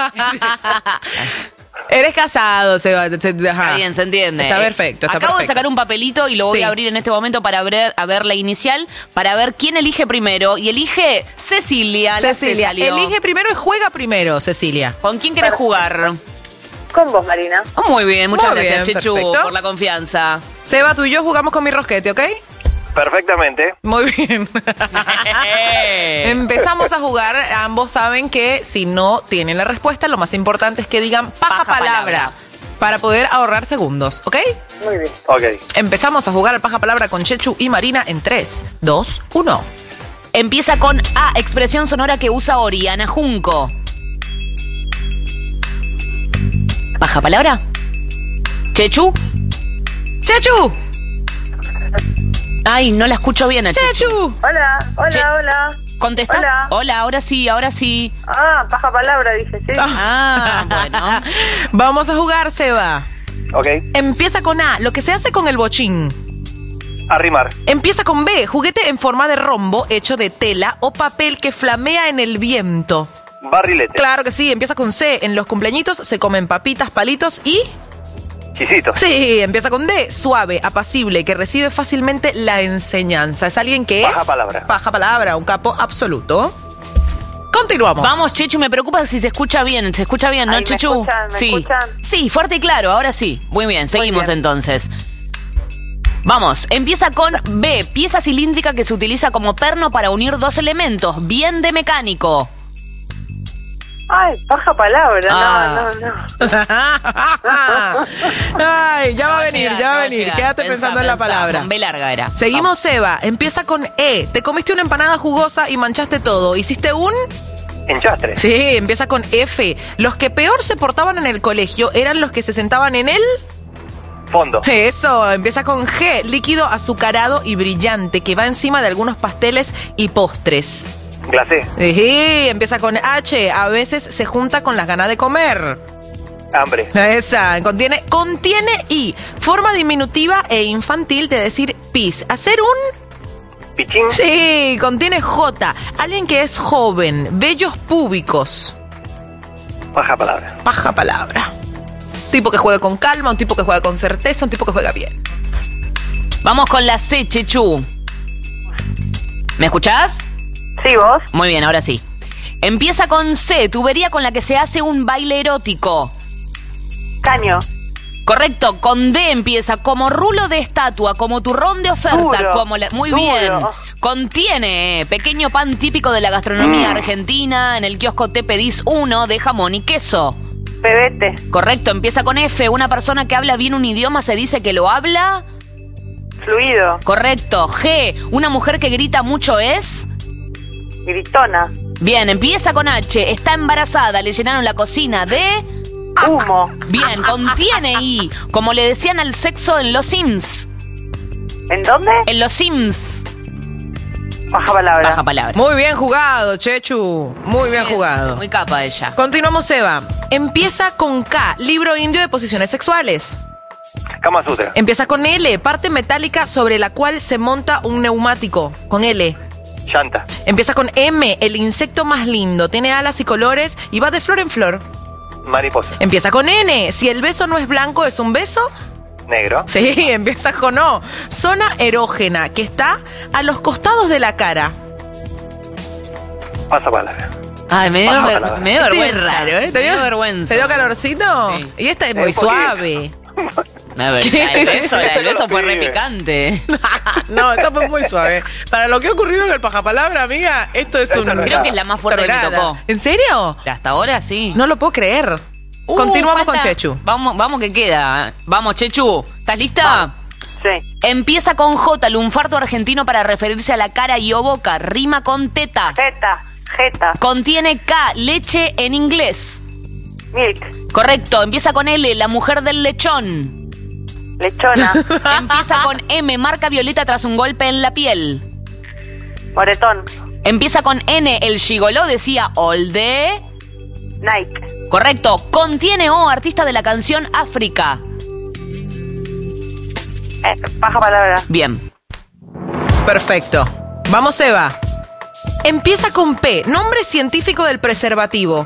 Eres casado, Seba. se- ajá. Está bien, se entiende. Está perfecto, está Acabo de perfecto. sacar un papelito y lo voy Sí. a abrir en este momento para ver, a ver la inicial, para ver quién elige primero. Y elige Cecilia. la C Cecilia, salió. elige primero y juega primero, Cecilia. ¿Con quién querés jugar? Con vos, Marina. Oh, muy bien, muchas Muy gracias, bien, Chechu, perfecto. por la confianza. Seba, tú y yo jugamos con mi rosquete, ¿ok? Perfectamente. Muy bien. Empezamos a jugar. Ambos saben que si no tienen la respuesta, lo más importante es que digan paja, Paja palabra, palabra. para poder ahorrar segundos, ¿ok? Muy bien. Ok. Empezamos a jugar al paja palabra con Chechu y Marina en tres, dos, uno. Empieza con A, expresión sonora que usa Oriana Junco. ¿Baja palabra? ¿Chechu? ¡Chechu! Ay, no la escucho bien a Chechu. ¡Chechu! Hola, hola, Che- hola. ¿Contesta? Hola. Hola, ahora sí, ahora sí. Ah, paja palabra, dije, sí. Ah, bueno. Vamos a jugar, Seba. Ok. Empieza con A, lo que se hace con el bochín. Arrimar. Empieza con B, juguete en forma de rombo hecho de tela o papel que flamea en el viento. Barrilete. Claro que sí, empieza con C, en los cumpleañitos se comen papitas, palitos y... Chisito. Sí, empieza con D, suave, apacible, que recibe fácilmente la enseñanza. Es alguien que Paja es... palabra. Paja palabra, un capo absoluto. Continuamos. Vamos, Chechu, me preocupa si se escucha bien. ¿Se escucha bien, no, Ay, ¿me Chechu? escuchan? ¿Me sí. escuchan? Sí, fuerte y claro, ahora sí. Muy bien, seguimos bien. entonces. Vamos, empieza con B, pieza cilíndrica que se utiliza como perno para unir dos elementos. Bien de mecánico. Ay, paja palabra. Ah. No, no, no. Ay, ya va a a venir, llegar, ya va a va a venir. llegar. Quédate Pensá, pensando en la pensá. palabra. Con B larga era. Seguimos, Eva. Empieza con E. Te comiste una empanada jugosa y manchaste todo. ¿Hiciste un...? Enchastre. Sí, empieza con F. Los que peor se portaban en el colegio eran los que se sentaban en el... Fondo. Eso, empieza con G. Líquido azucarado y brillante que va encima de algunos pasteles y postres. Glacé. Sí, empieza con H. A veces se junta con las ganas de comer. Hambre. Esa, contiene, contiene I. Forma diminutiva e infantil de decir pis. Hacer un... Pichín. Sí, contiene J. Alguien que es joven. Vellos púbicos. Paja palabra. Paja palabra. Tipo que juega con calma, un tipo que juega con certeza, un tipo que juega bien. Vamos con la C, Chechu. ¿Me escuchás? Sí, vos. Muy bien, ahora sí. Empieza con C, tubería con la que se hace un baile erótico. Caño. Correcto, con D empieza como rulo de estatua, como turrón de oferta, Duro, como la... Muy duro. bien. Contiene eh, pequeño pan típico de la gastronomía Mm. argentina. En el kiosco te pedís uno de jamón y queso. Pebete. Correcto, empieza con F. Una persona que habla bien un idioma se dice que lo habla. Fluido. Correcto. G. Una mujer que grita mucho es... Gritona. Bien, empieza con H. Está embarazada. Le llenaron la cocina de... Humo. Bien, contiene I. Como le decían al sexo en Los Sims. ¿En dónde? En Los Sims. Paja palabra. Baja palabra. Muy bien jugado, Chechu. Muy bien jugado. Muy capa ella. Continuamos, Eva. Empieza con K. Libro indio de posiciones sexuales. Kama Sutra. Empieza con L. Parte metálica sobre la cual se monta un neumático. Con L. Llanta. Empieza con M. El insecto más lindo. Tiene alas y colores y va de flor en flor. Mariposa. Empieza con N. Si el beso no es blanco, ¿es un beso? Negro. Sí, empieza con O. Zona erógena, que está a los costados de la cara. Pasa palabra. Ay, me dio, Baja ver- palabra. me dio Este vergüenza. es raro, ¿eh? Me ¿Te dio dio, vergüenza. ¿Te dio calorcito? Sí. Y esta es Un muy poquito. suave. A ver, ¿Qué? el beso, la- el beso fue Lo re pibe. picante. No, esa fue muy suave. Para lo que ha ocurrido con el pajapalabra, amiga, esto es un... Creo que es la más fuerte que me tornada. tocó. ¿En serio? Hasta ahora sí. No lo puedo creer. Uh, Continuamos falta- con Chechu. Vamos, vamos que queda. Vamos, Chechu. ¿Estás lista? Sí. Empieza con J, lunfardo argentino para referirse a la cara y o boca. Rima con teta. Jeta. Jeta. Contiene K, leche en inglés. Milk. Correcto. Empieza con L, la mujer del lechón. Lechona. Empieza con M, marca violeta tras un golpe en la piel. Moretón. Empieza con N, el gigoló decía all de... Nike. Correcto. Contiene O, artista de la canción África. Eh, paja palabra. Bien. Perfecto. Vamos, Eva. Empieza con P, nombre científico del preservativo.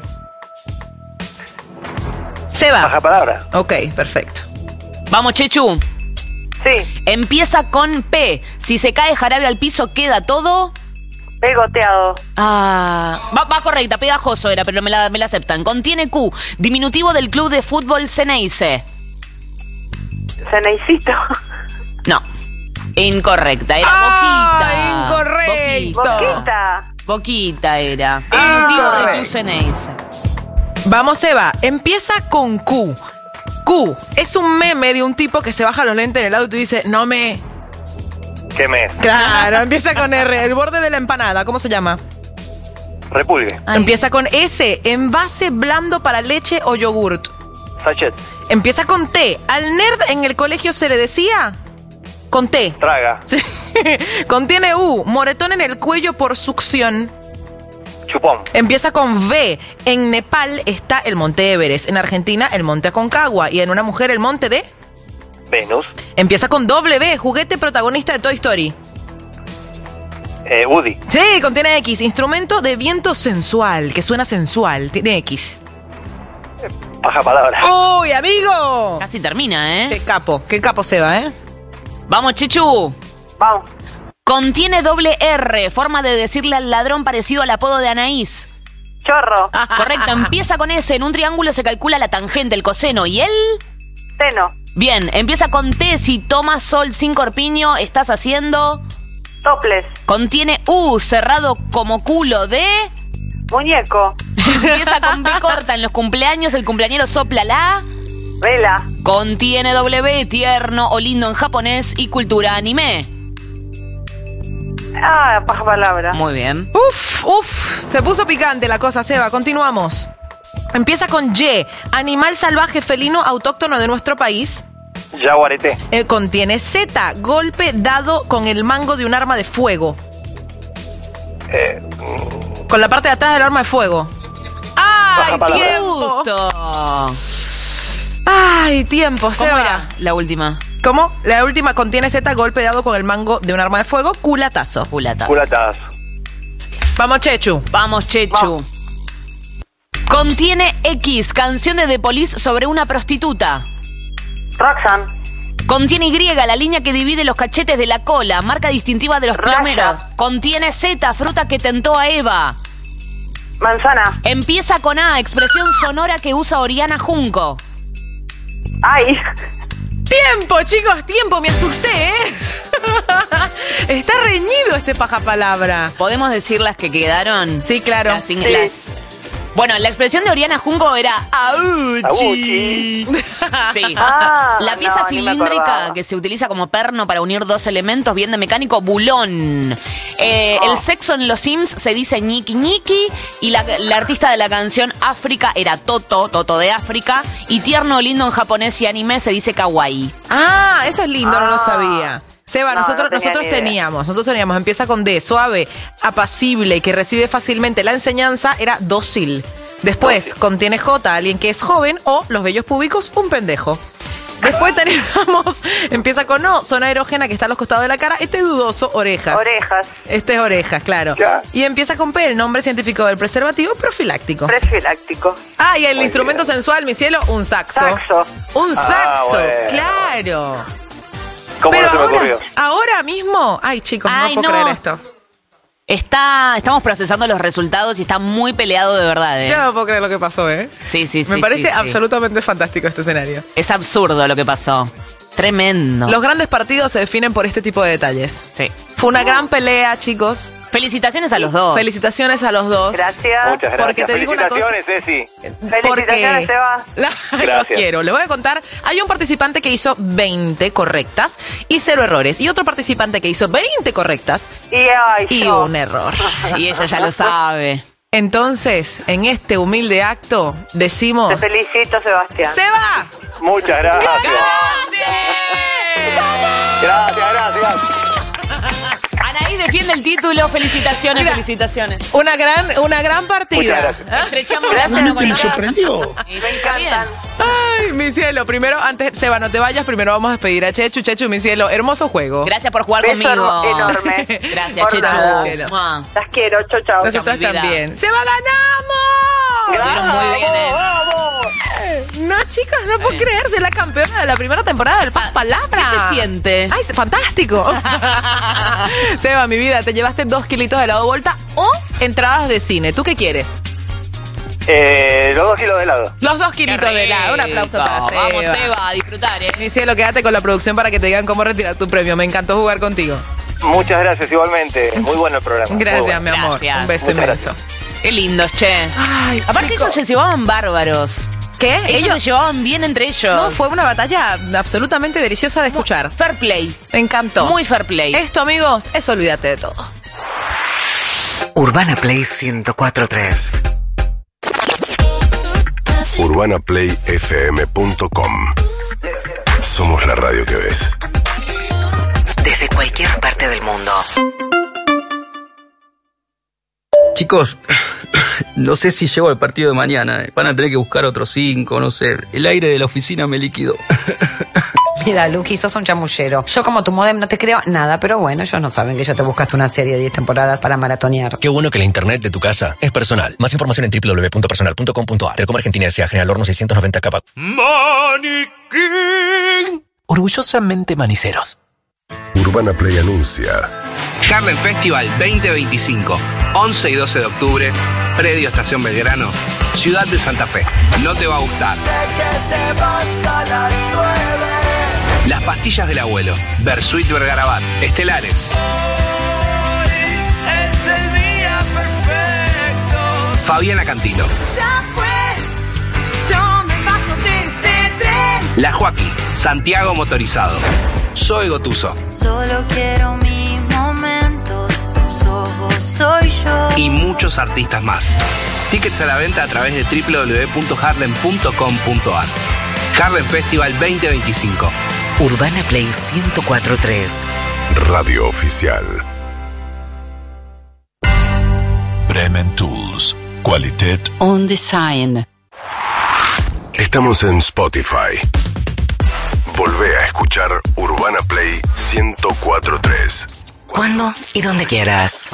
Seba. Baja palabra. Ok, perfecto. Vamos, Chechu. Sí. Empieza con P. Si se cae jarabe al piso, queda todo... Pegoteado. Ah, va, va correcta, pegajoso era, pero me la, me la aceptan. Contiene Q, diminutivo del club de fútbol Ceneice. Ceneicito. No, incorrecta, era Ah, Boquita. incorrecto. Boquita. Boquita era, diminutivo del Incorrecto. club Ceneice. Vamos, Eva. Empieza con Q. Q es un meme de un tipo que se baja los lentes en el auto y dice, no me... ¿Qué mes? Claro, empieza con R, el borde de la empanada. ¿Cómo se llama? Repulgue. Ay. Empieza con S, envase blando para leche o yogurt. Sachet. Empieza con T. Al nerd en el colegio se le decía... Con T. Traga. Contiene U, moretón en el cuello por succión. Chupón. Empieza con V. En Nepal está el monte Everest. En Argentina, el monte Aconcagua. Y en una mujer, el monte de... Venus. Empieza con W, juguete protagonista de Toy Story. Eh, Woody. Sí, contiene X, instrumento de viento sensual, que suena sensual, tiene X. Paja palabra. ¡Uy, amigo! Casi termina, ¿eh? Qué capo, qué capo se va, ¿eh? Vamos, Chechu. Vamos. Contiene doble R, forma de decirle al ladrón parecido al apodo de Anaís. Chorro. Correcto, empieza con S. En un triángulo se calcula la tangente, el coseno y el... Seno. Bien, empieza con T. Si tomas sol sin corpiño, estás haciendo... Toples. Contiene U, cerrado como culo de... Muñeco. Empieza con B corta. En los cumpleaños el cumpleañero sopla la... Vela. Contiene W, tierno o lindo en japonés y cultura anime. Ah, paja palabra. Muy bien. Uf, uf, se puso picante la cosa, Seba. Continuamos. Empieza con Y, animal salvaje felino autóctono de nuestro país. Yaguareté. Eh, contiene Z, golpe dado con el mango de un arma de fuego. Eh, Con la parte de atrás del arma de fuego. ¡Ay, Baja tiempo! Justo. ¡Ay, tiempo, ¿Cómo Seba! era la última? ¿Cómo? La última contiene Z, golpe dado con el mango de un arma de fuego, culatazo. Culatazo. Culatazo. Vamos, Chechu. Vamos, Chechu. Vamos. Contiene X, canción de The Police sobre una prostituta. Roxanne. Contiene Y, la línea que divide los cachetes de la cola, marca distintiva de los Raya. plomeros. Contiene Z, fruta que tentó a Eva. Manzana. Empieza con A, expresión sonora que usa Oriana Junco. Ay. ¡Tiempo, chicos! ¡Tiempo! Me asusté, ¿eh? Está reñido este pajapalabra. ¿Podemos decir las que quedaron? Sí, claro. Las, in- las- Bueno, la expresión de Oriana Junco era auchi. Auchi. Sí. Ah, La pieza no, ni me cilíndrica acordaba. que se utiliza como perno para unir dos elementos, bien de mecánico, bulón. Eh, Oh. El sexo en los Sims se dice ñiqui ñiqui. Y la, la artista de la canción África era Toto, Toto de África. Y tierno o lindo en japonés y anime se dice kawaii. Ah, eso es lindo, no lo Ah. sabía. Seba, No, nosotros, no tenía nosotros ni idea. teníamos, nosotros teníamos, empieza con D, suave, apacible, que recibe fácilmente la enseñanza, era dócil. Después, contiene J, alguien que es joven, o los vellos públicos, un pendejo. Después teníamos, empieza con O, zona erógena que está a los costados de la cara, este es dudoso, oreja. Orejas. Este es orejas, claro. Ya. Y empieza con P, el nombre científico del preservativo profiláctico. Prefiláctico. Ah, y el Muy instrumento bien. sensual, mi cielo, un saxo. Saxo. Un Ah, saxo, bueno. claro. ¿Cómo Pero no se me ahora, ocurrió? ahora mismo, ay chicos, Ay, no puedo no. creer esto. Está, estamos procesando los resultados y está muy peleado de verdad, ¿eh? Yo no puedo creer lo que pasó, ¿eh? Sí, sí, sí. Me parece sí, sí. absolutamente fantástico este escenario. Es absurdo lo que pasó. Tremendo. Los grandes partidos se definen por este tipo de detalles. Sí. Fue una gran pelea, chicos. Felicitaciones a los dos. Felicitaciones a los dos. Gracias. Muchas gracias. Porque te digo una cosa. Felicitaciones, Ceci. Porque Felicitaciones, Seba. los Gracias. quiero. Les voy a contar. Hay un participante que hizo veinte correctas y cero errores. Y otro participante que hizo veinte correctas Y, ay, y yo. un error. Y ella ya lo sabe. Entonces, en este humilde acto, decimos... Te felicito, Sebastián. ¡Se va! Muchas gracias. Gracias, gracias. Anaí defiende el título. Felicitaciones, Mira. felicitaciones. Una gran, una gran Muchas partida. gracias. Estrechamos las manos con nosotros. sorprendió. Y sí, Me está bien. encantan. Ay, mi cielo, primero, antes, Seba, no te vayas, primero vamos a despedir a Chechu. Chechu, mi cielo, hermoso juego. Gracias por jugar Beso conmigo. enorme. Gracias, Por Chechu. nada. Mua. Las quiero. Chau, chau. Nosotras mi vida. también. ¡Seba, ganamos! Estuvieron muy bien, ¿eh? No, chicas, no puedo creer, ser la campeona de la primera temporada del Paz Palabra. ¿Qué se siente? Ay, es fantástico. Seba, mi vida, te llevaste dos kilitos de helado vuelta o entradas de cine. ¿Tú qué quieres? Eh, los dos kilos de helado. Los dos kilitos de helado. Un aplauso para Seba. Vamos, Seba, a disfrutar, ¿eh? Mi cielo, quédate con la producción para que te digan cómo retirar tu premio. Me encantó jugar contigo. Muchas gracias, igualmente. Muy bueno el programa. Muy Gracias, bueno. mi amor. Gracias. Un beso Muchas inmenso. Qué lindos, che. Ay, Aparte chicos. ellos se llevaban bárbaros. ¿Qué? Ellos, se llevaban bien entre ellos. No, fue una batalla absolutamente deliciosa de escuchar. Fair play. Me encantó. Muy fair play. Esto, amigos, es olvídate de todo. Urbana Play ciento cuatro punto tres. urbana play f m punto com. Somos la radio que ves. Desde cualquier parte del mundo. Chicos, no sé si llego al partido de mañana. Van a tener que buscar otros cinco, no sé. El aire de la oficina me liquidó. Mira, Luqui, sos un chamullero. Yo como tu modem no te creo nada, pero bueno, ellos no saben que ya te buscaste una serie de diez temporadas para maratonear. Qué bueno que la internet de tu casa es personal. Más información en doble u doble u doble u punto personal punto com punto a r. Telecom Argentina S A General Horno seiscientos noventa K. Maniquí. Orgullosamente maniceros. Urbana Play anuncia. Harlem Festival veinte veinticinco, once y doce de octubre, Predio Estación Belgrano, Ciudad de Santa Fe. No te va a gustar. Las pastillas del abuelo, Bersuit Vergarabat, Estelares. Es el día perfecto. Fabiana Cantilo. Ya fue, yo me bajo de este tren. La Joaquí, Santiago Motorizado. Soy Gotuso. Solo quiero mi momento, tus ojos soy yo. Y muchos artistas más. Tickets a la venta a través de doble u doble u doble u punto harlem punto com punto a r. Harlem Festival veinte veinticinco. Urbana Play ciento cuatro punto tres. Radio Oficial. Bremen Tools. Qualität On Design. Estamos en Spotify. Volvé a escuchar Urbana Play ciento cuatro punto tres. ¿Cuándo y donde quieras?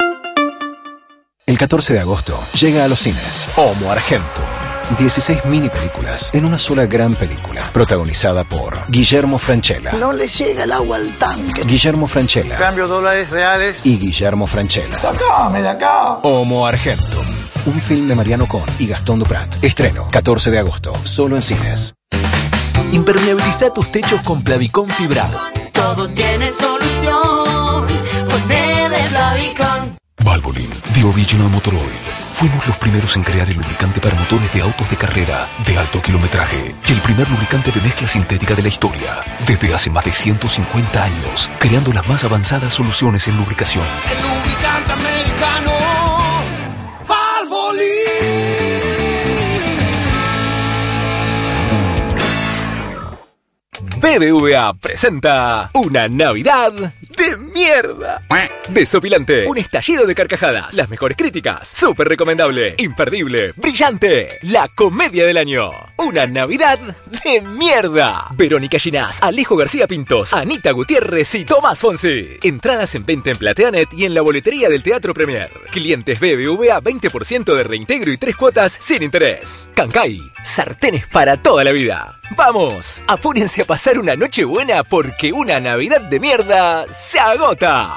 El catorce de agosto llega a los cines Homo Argentum. dieciséis mini películas en una sola gran película, protagonizada por Guillermo Francella. No le llega el agua al tanque. Guillermo Francella. Cambio dólares reales. Y Guillermo Francella. ¡Sacame de acá! Homo Argentum. Un film de Mariano Con y Gastón Duprat. Estreno catorce de agosto, solo en cines. Impermeabiliza tus techos con Plavicón fibrado. Todo tiene solución. Ponele Plavicón. Valvoline, The Original Motor Oil. Fuimos los primeros en crear el lubricante para motores de autos de carrera de alto kilometraje y el primer lubricante de mezcla sintética de la historia. Desde hace más de ciento cincuenta años, creando las más avanzadas soluciones en lubricación. El lubricante americano. Valvoline. B B V A presenta una Navidad de mierda. Desopilante, un estallido de carcajadas, las mejores críticas, súper recomendable, imperdible, brillante, la comedia del año. Una Navidad de mierda. Verónica Ginás, Alejo García Pintos, Anita Gutiérrez y Tomás Fonsi. Entradas en venta en Plateanet y en la boletería del Teatro Premier. Clientes B B V A veinte por ciento de reintegro y tres cuotas sin interés. Cancay, sartenes para toda la vida. Vamos, apúrense a pasar una noche buena porque una Navidad de mierda se agota.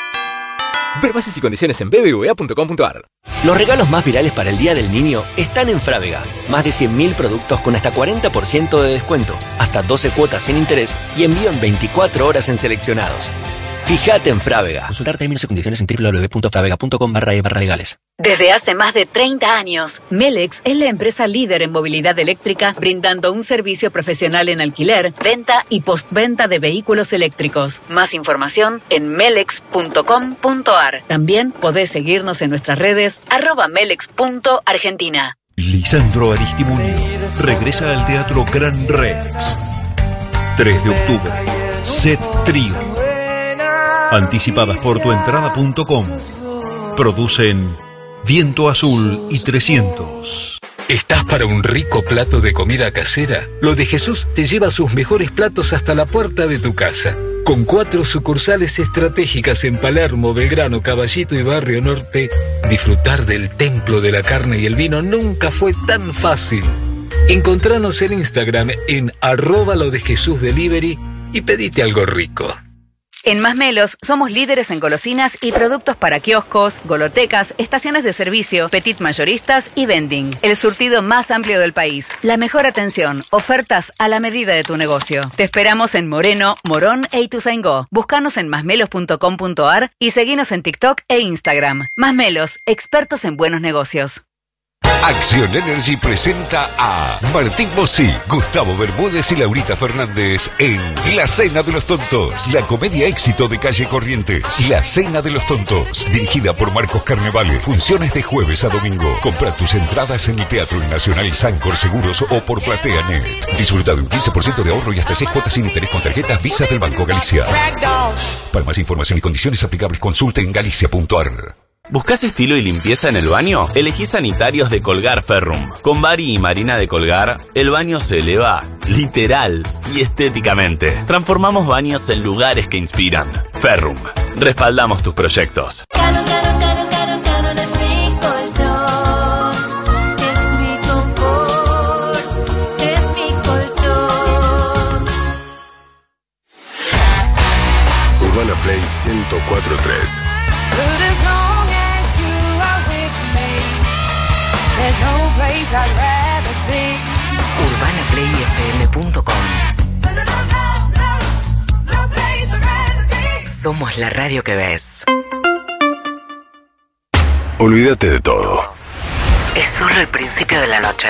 Ver bases y condiciones en b b v a punto com punto a r. Los regalos más virales para el Día del Niño están en Frávega. Más de cien mil productos con hasta cuarenta por ciento de descuento, hasta doce cuotas sin interés y envío en veinticuatro horas en seleccionados. Fíjate en Frávega. Consultar términos y condiciones en doble u doble u doble u punto frávega punto com barra e barra legales. Desde hace más de treinta años, Melex es la empresa líder en movilidad eléctrica, brindando un servicio profesional en alquiler, venta y postventa de vehículos eléctricos. Más información en melex punto com punto a r. También podés seguirnos en nuestras redes arroba melex punto argentina. Lisandro Aristimuño regresa al Teatro Gran Rex. tres de octubre. Set Trío. Anticipadas por tuentrada punto com. Producen Viento Azul y trescientos. ¿Estás para un rico plato de comida casera? Lo de Jesús te lleva sus mejores platos hasta la puerta de tu casa. Con cuatro sucursales estratégicas en Palermo, Belgrano, Caballito y Barrio Norte, disfrutar del templo de la carne y el vino nunca fue tan fácil. Encontranos en Instagram en arroba lo de Jesús Delivery y pedite algo rico. En Masmelos somos líderes en golosinas y productos para kioscos, golotecas, estaciones de servicio, petit mayoristas y vending. El surtido más amplio del país. La mejor atención. Ofertas a la medida de tu negocio. Te esperamos en Moreno, Morón e Ituzaingó. Búscanos en masmelos punto com punto a r y seguinos en TikTok e Instagram. Masmelos, expertos en buenos negocios. Acción Energy presenta a Martín Bossi, Gustavo Bermúdez y Laurita Fernández en La Cena de los Tontos, la comedia éxito de Calle Corrientes. La Cena de los Tontos, dirigida por Marcos Carnevale. Funciones de jueves a domingo. Compra tus entradas en el Teatro Nacional Sancor Seguros o por PlateaNet. Disfruta de un quince por ciento de ahorro y hasta seis cuotas sin interés con tarjetas Visa del Banco Galicia. Para más información y condiciones aplicables, consulte en galicia punto a r. ¿Buscás estilo y limpieza en el baño? Elegí sanitarios de Colgar Ferrum. Con Bari y Marina de Colgar, el baño se eleva literal y estéticamente. Transformamos baños en lugares que inspiran. Ferrum. Respaldamos tus proyectos. Caro, caro, caro, caro, caro, es mi colchón, es mi confort, es mi colchón. Urbana Play ciento cuatro punto tres. But as long as you are with me, there's no place I'd rather be. urbana play f m punto com. Somos la radio que ves. Olvídate de todo. Es solo el principio de la noche.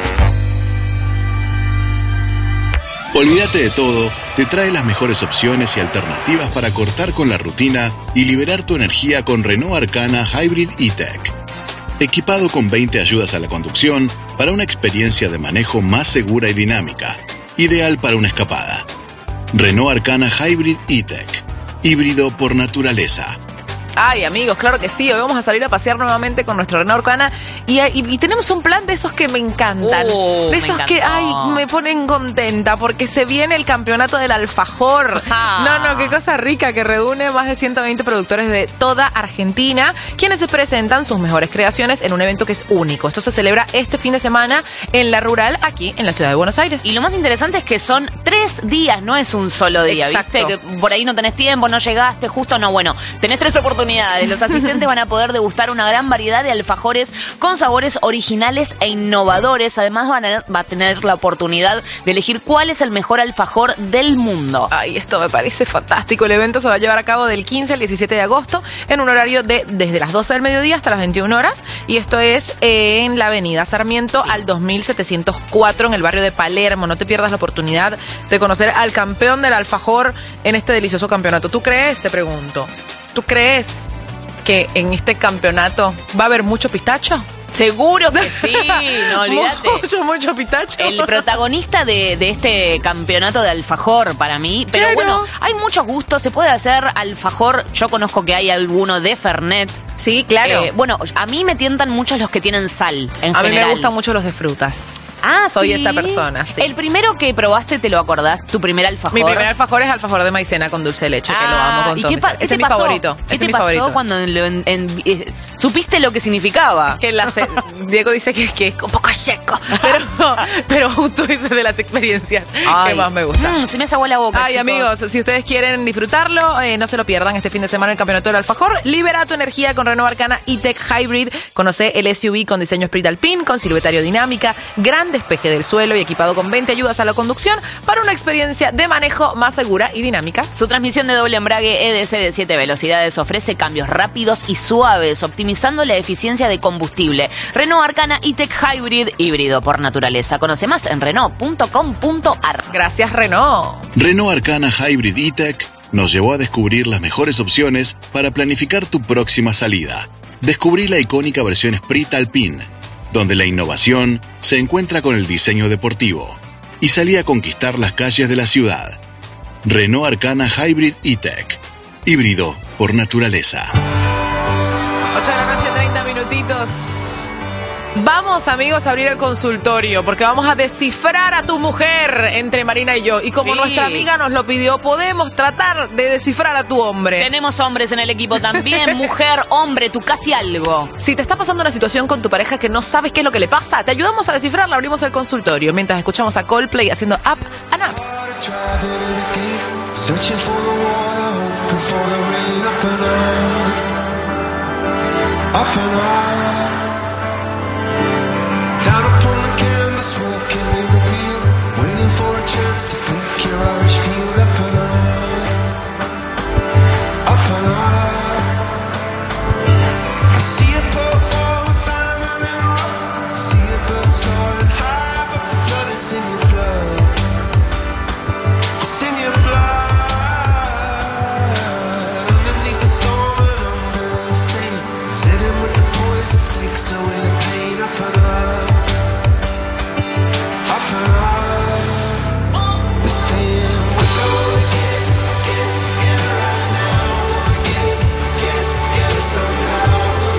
Olvídate de todo te trae las mejores opciones y alternativas para cortar con la rutina y liberar tu energía con Renault Arcana Hybrid E-Tech. Equipado con veinte ayudas a la conducción para una experiencia de manejo más segura y dinámica, ideal para una escapada. Renault Arcana Hybrid E-Tech, híbrido por naturaleza. Ay, amigos, claro que sí. Hoy vamos a salir a pasear nuevamente con nuestro Renault Arcana y, y, y tenemos un plan de esos que me encantan. Uh, de esos me que, encantó. ay, me ponen contenta porque se viene el campeonato del alfajor. Ah. No, no, qué cosa rica que reúne más de ciento veinte productores de toda Argentina, quienes se presentan sus mejores creaciones en un evento que es único. Esto se celebra este fin de semana en La Rural, aquí en la ciudad de Buenos Aires. Y lo más interesante es que son tres días, no es un solo día, Exacto. ¿viste? Que por ahí no tenés tiempo, no llegaste, justo no. Bueno, tenés tres oportunidades. Los asistentes van a poder degustar una gran variedad de alfajores con sabores originales e innovadores. Además van a, va a tener la oportunidad de elegir cuál es el mejor alfajor del mundo. Ay, esto me parece fantástico. El evento se va a llevar a cabo del quince al diecisiete de agosto en un horario de desde las doce del mediodía hasta las veintiuna horas. Y esto es en la avenida Sarmiento, sí, al dos mil setecientos cuatro en el barrio de Palermo. No te pierdas la oportunidad de conocer al campeón del alfajor en este delicioso campeonato. ¿Tú crees? Te pregunto. ¿Tú crees que en este campeonato va a haber mucho pistacho? Seguro que sí, no olvídate. Mucho, mucho pistacho. El protagonista de, de este campeonato de alfajor para mí. Pero Claro. bueno, hay muchos gustos. Se puede hacer alfajor. Yo conozco que hay alguno de Fernet. Sí, claro. Eh, bueno, a mí me tientan mucho los que tienen sal, en A mí general. me gustan mucho los de frutas. Ah, Soy ¿sí? esa persona, sí. El primero que probaste, ¿te lo acordás? ¿Tu primer alfajor? Mi primer alfajor es alfajor de maicena con dulce de leche, que lo amo con ¿y todo qué mi pa- ser. qué Ese te es mi pasó? favorito. ¿Qué Ese te es mi pasó favorito. cuando lo en- en- eh, supiste lo que significaba? Que la se- Diego dice que, que es un poco seco, pero, pero justo esa es de las experiencias Ay. que más me gusta. Mm, se me hace agua la boca, Ay, chicos. amigos, si ustedes quieren disfrutarlo, eh, no se lo pierdan este fin de semana el campeonato del alfajor. Libera tu energía con Renault Arcana E-Tech Hybrid. Conoce el S U V con diseño Spirit Alpine, con silueta aerodinámica, gran despeje del suelo y equipado con veinte ayudas a la conducción para una experiencia de manejo más segura y dinámica. Su transmisión de doble embrague E D C de siete velocidades ofrece cambios rápidos y suaves, optimizando la eficiencia de combustible. Renault Arcana E-Tech Hybrid, híbrido por naturaleza. Conoce más en renault punto com punto a r. Gracias, Renault. Renault Arcana Hybrid E-Tech nos llevó a descubrir las mejores opciones para planificar tu próxima salida. Descubrí la icónica versión Spirit Alpine, donde la innovación se encuentra con el diseño deportivo, y salí a conquistar las calles de la ciudad. Renault Arcana Hybrid E-Tech, híbrido por naturaleza. ocho de la noche, treinta minutitos. Vamos, amigos, a abrir el consultorio porque vamos a descifrar a tu mujer entre Marina y yo. Y como Sí. nuestra amiga nos lo pidió, podemos tratar de descifrar a tu hombre. Tenemos hombres en el equipo también, mujer, hombre, tú casi algo. Si te está pasando una situación con tu pareja que no sabes qué es lo que le pasa, te ayudamos a descifrarla, abrimos el consultorio mientras escuchamos a Coldplay haciendo Up and Up. Searching for the water, hoping for the rain. Up and up, up and up. Down upon the canvas, walking in the wheel, waiting for a chance to pick your Irish field. Up and up, up and up. I see a pearl fall, a diamond in the rough. See a bird soaring high above the flood. It's in your blood. It's in your blood. Underneath the storm and under the sea, sitting with the poison takes away the pain. Up and up, up and up. They're saying we're gonna get, get together right now. Wanna get, get together somehow.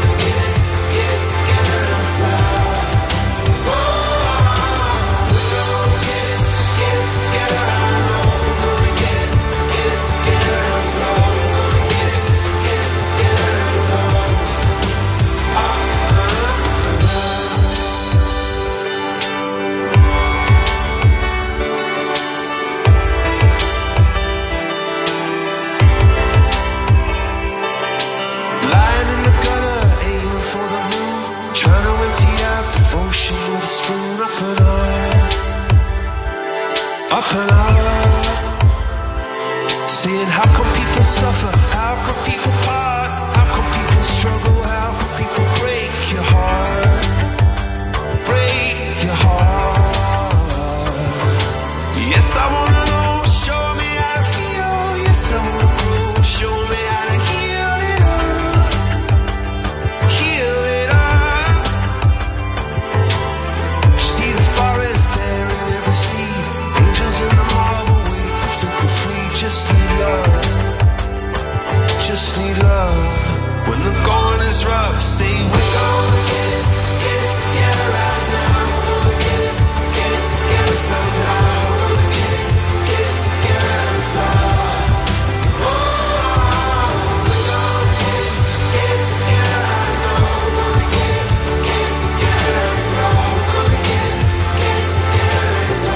for the moon, trying to empty out the ocean with a spoon. Up and up, up and up. Seeing how come people suffer, how come people part, how come people struggle, how come people break your heart, break your heart. Yes, I wanna know, show me how to feel. Yes, I wanna grow, show me how to heal it up, heal it up. See the forest there in every seed, angels in the marble wait to be free. Just need love, just need love. When the going is rough, say we're gonna get, get it together right now. We're gonna get, get it together somehow. We're gonna get, get it together and fly. Oh, we're gonna get, get it together right now. We're gonna get, get it together and fly. We're gonna get, get it together and go.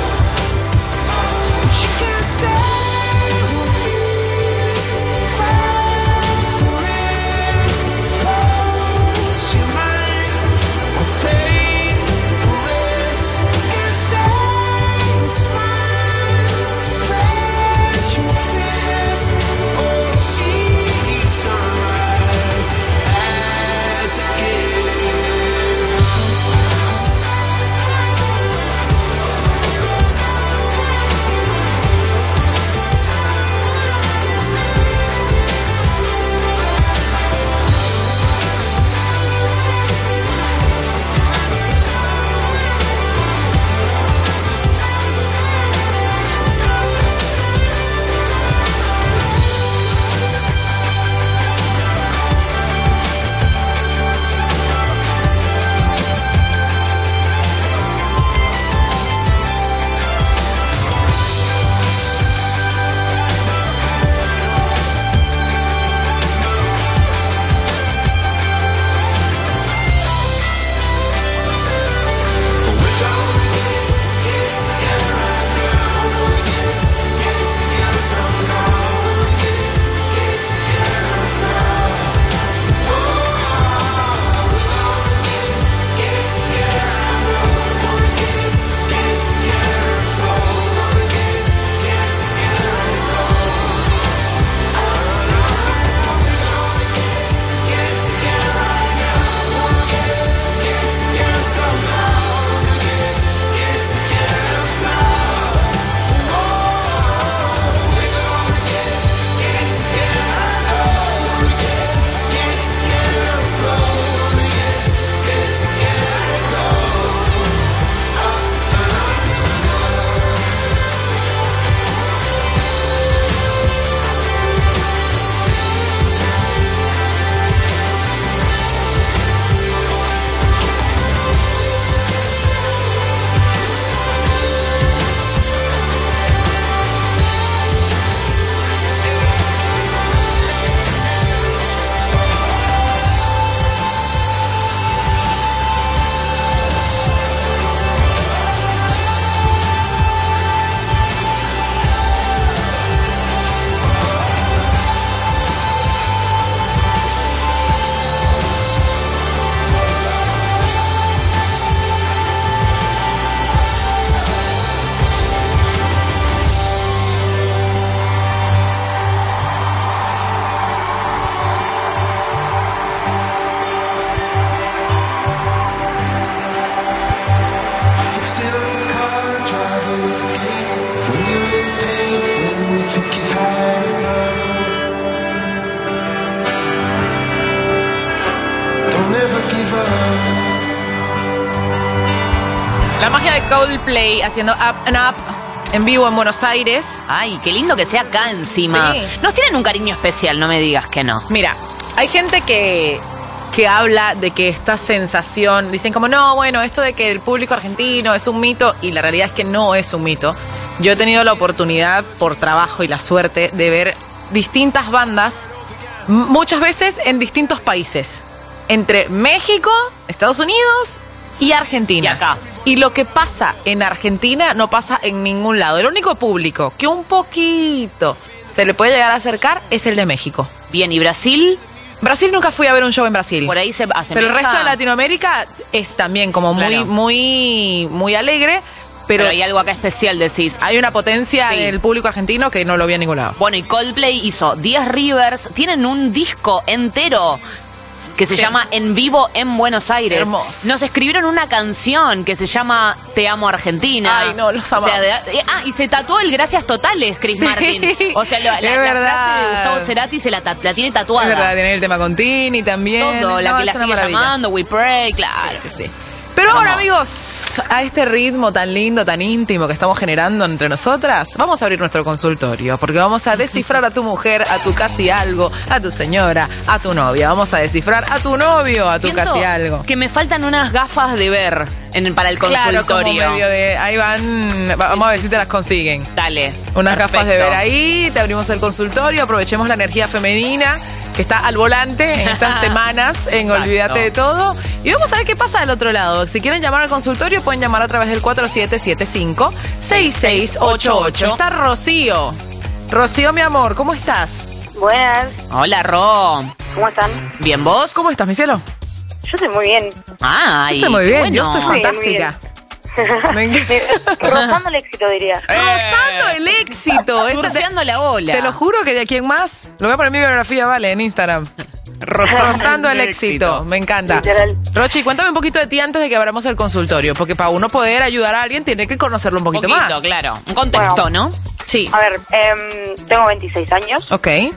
She can't say what is far for it. Close your mind, or take a risk. And say, smile, pledge your fist, or see sunrise as a gift. Fixing up the car, drive a little gate. When you're in pain, when you think you've had enough. Don't ever give up. La magia de Coldplay haciendo Up and Up en vivo en Buenos Aires. Ay, qué lindo que sea acá encima. Sí. Nos tienen un cariño especial, no me digas que no. Mira, hay gente que, que habla de que esta sensación, dicen como, no, bueno, esto de que el público argentino es un mito, y la realidad es que no es un mito. Yo he tenido la oportunidad, por trabajo y la suerte, de ver distintas bandas, m- muchas veces en distintos países, entre México, Estados Unidos y Argentina. Y acá. Y lo que pasa en Argentina no pasa en ningún lado. El único público que un poquito se le puede llegar a acercar es el de México. Bien, ¿y Brasil? Brasil nunca fui a ver un show en Brasil. Por ahí se asemeja. Pero el resto de Latinoamérica es también como muy, Claro. muy, muy alegre. Pero, Pero hay algo acá especial, decís. Hay una potencia Sí. del público argentino que no lo vi a ningún lado. Bueno, y Coldplay hizo diez Rivers. Tienen un disco entero que se Sí. llama En Vivo en Buenos Aires. Hermoso. Nos escribieron una canción que se llama Te Amo Argentina. Ay, no, los O sea, amamos. de- ah, y se tatuó el Gracias Totales, Chris Sí, Martin. O sea, la, la- es la verdad. frase de Gustavo Cerati se la, ta- la tiene tatuada. Es verdad, tiene el tema con Tini también. Todo, la No, que la es una sigue maravilla. llamando, We Pray, claro. Sí, sí, sí. Pero ahora, amigos, a este ritmo tan lindo, tan íntimo que estamos generando entre nosotras, vamos a abrir nuestro consultorio, porque vamos a descifrar a tu mujer, a tu casi algo, a tu señora, a tu novia. Vamos a descifrar a tu novio, a tu Siento casi algo. que me faltan unas gafas de ver en, para el Claro, como consultorio. medio de, ahí van, va- vamos a ver si te las consiguen. Dale. Unas perfecto. gafas de ver ahí, te abrimos el consultorio, aprovechemos la energía femenina que está al volante en estas semanas en Exacto. Olvídate de Todo. Y vamos a ver qué pasa del otro lado. Si quieren llamar al consultorio, pueden llamar a través del cuatro siete siete cinco, seis seis ocho ocho. Está Rocío. Rocío, mi amor, ¿cómo estás? Buenas, Hola, Ro. ¿cómo están? ¿Bien vos? ¿Cómo estás, mi cielo? Yo estoy muy bien. Ay, Yo estoy muy qué bien, bueno. yo estoy Muy bien, fantástica. Me encanta. Rozando el éxito, diría. Rozando el éxito. Esta te- Surfeando la ola. Te lo juro que de aquí en más, lo voy a poner en mi biografía, vale, en Instagram. Rozando el éxito. Me encanta. Literal. Rochi, cuéntame un poquito de ti antes de que abramos el consultorio, porque para uno poder ayudar a alguien tiene que conocerlo un poquito, Poquito, más. claro. Un contexto, Bueno. ¿no? Sí. A ver, em, tengo veintiséis años. Ok, Em,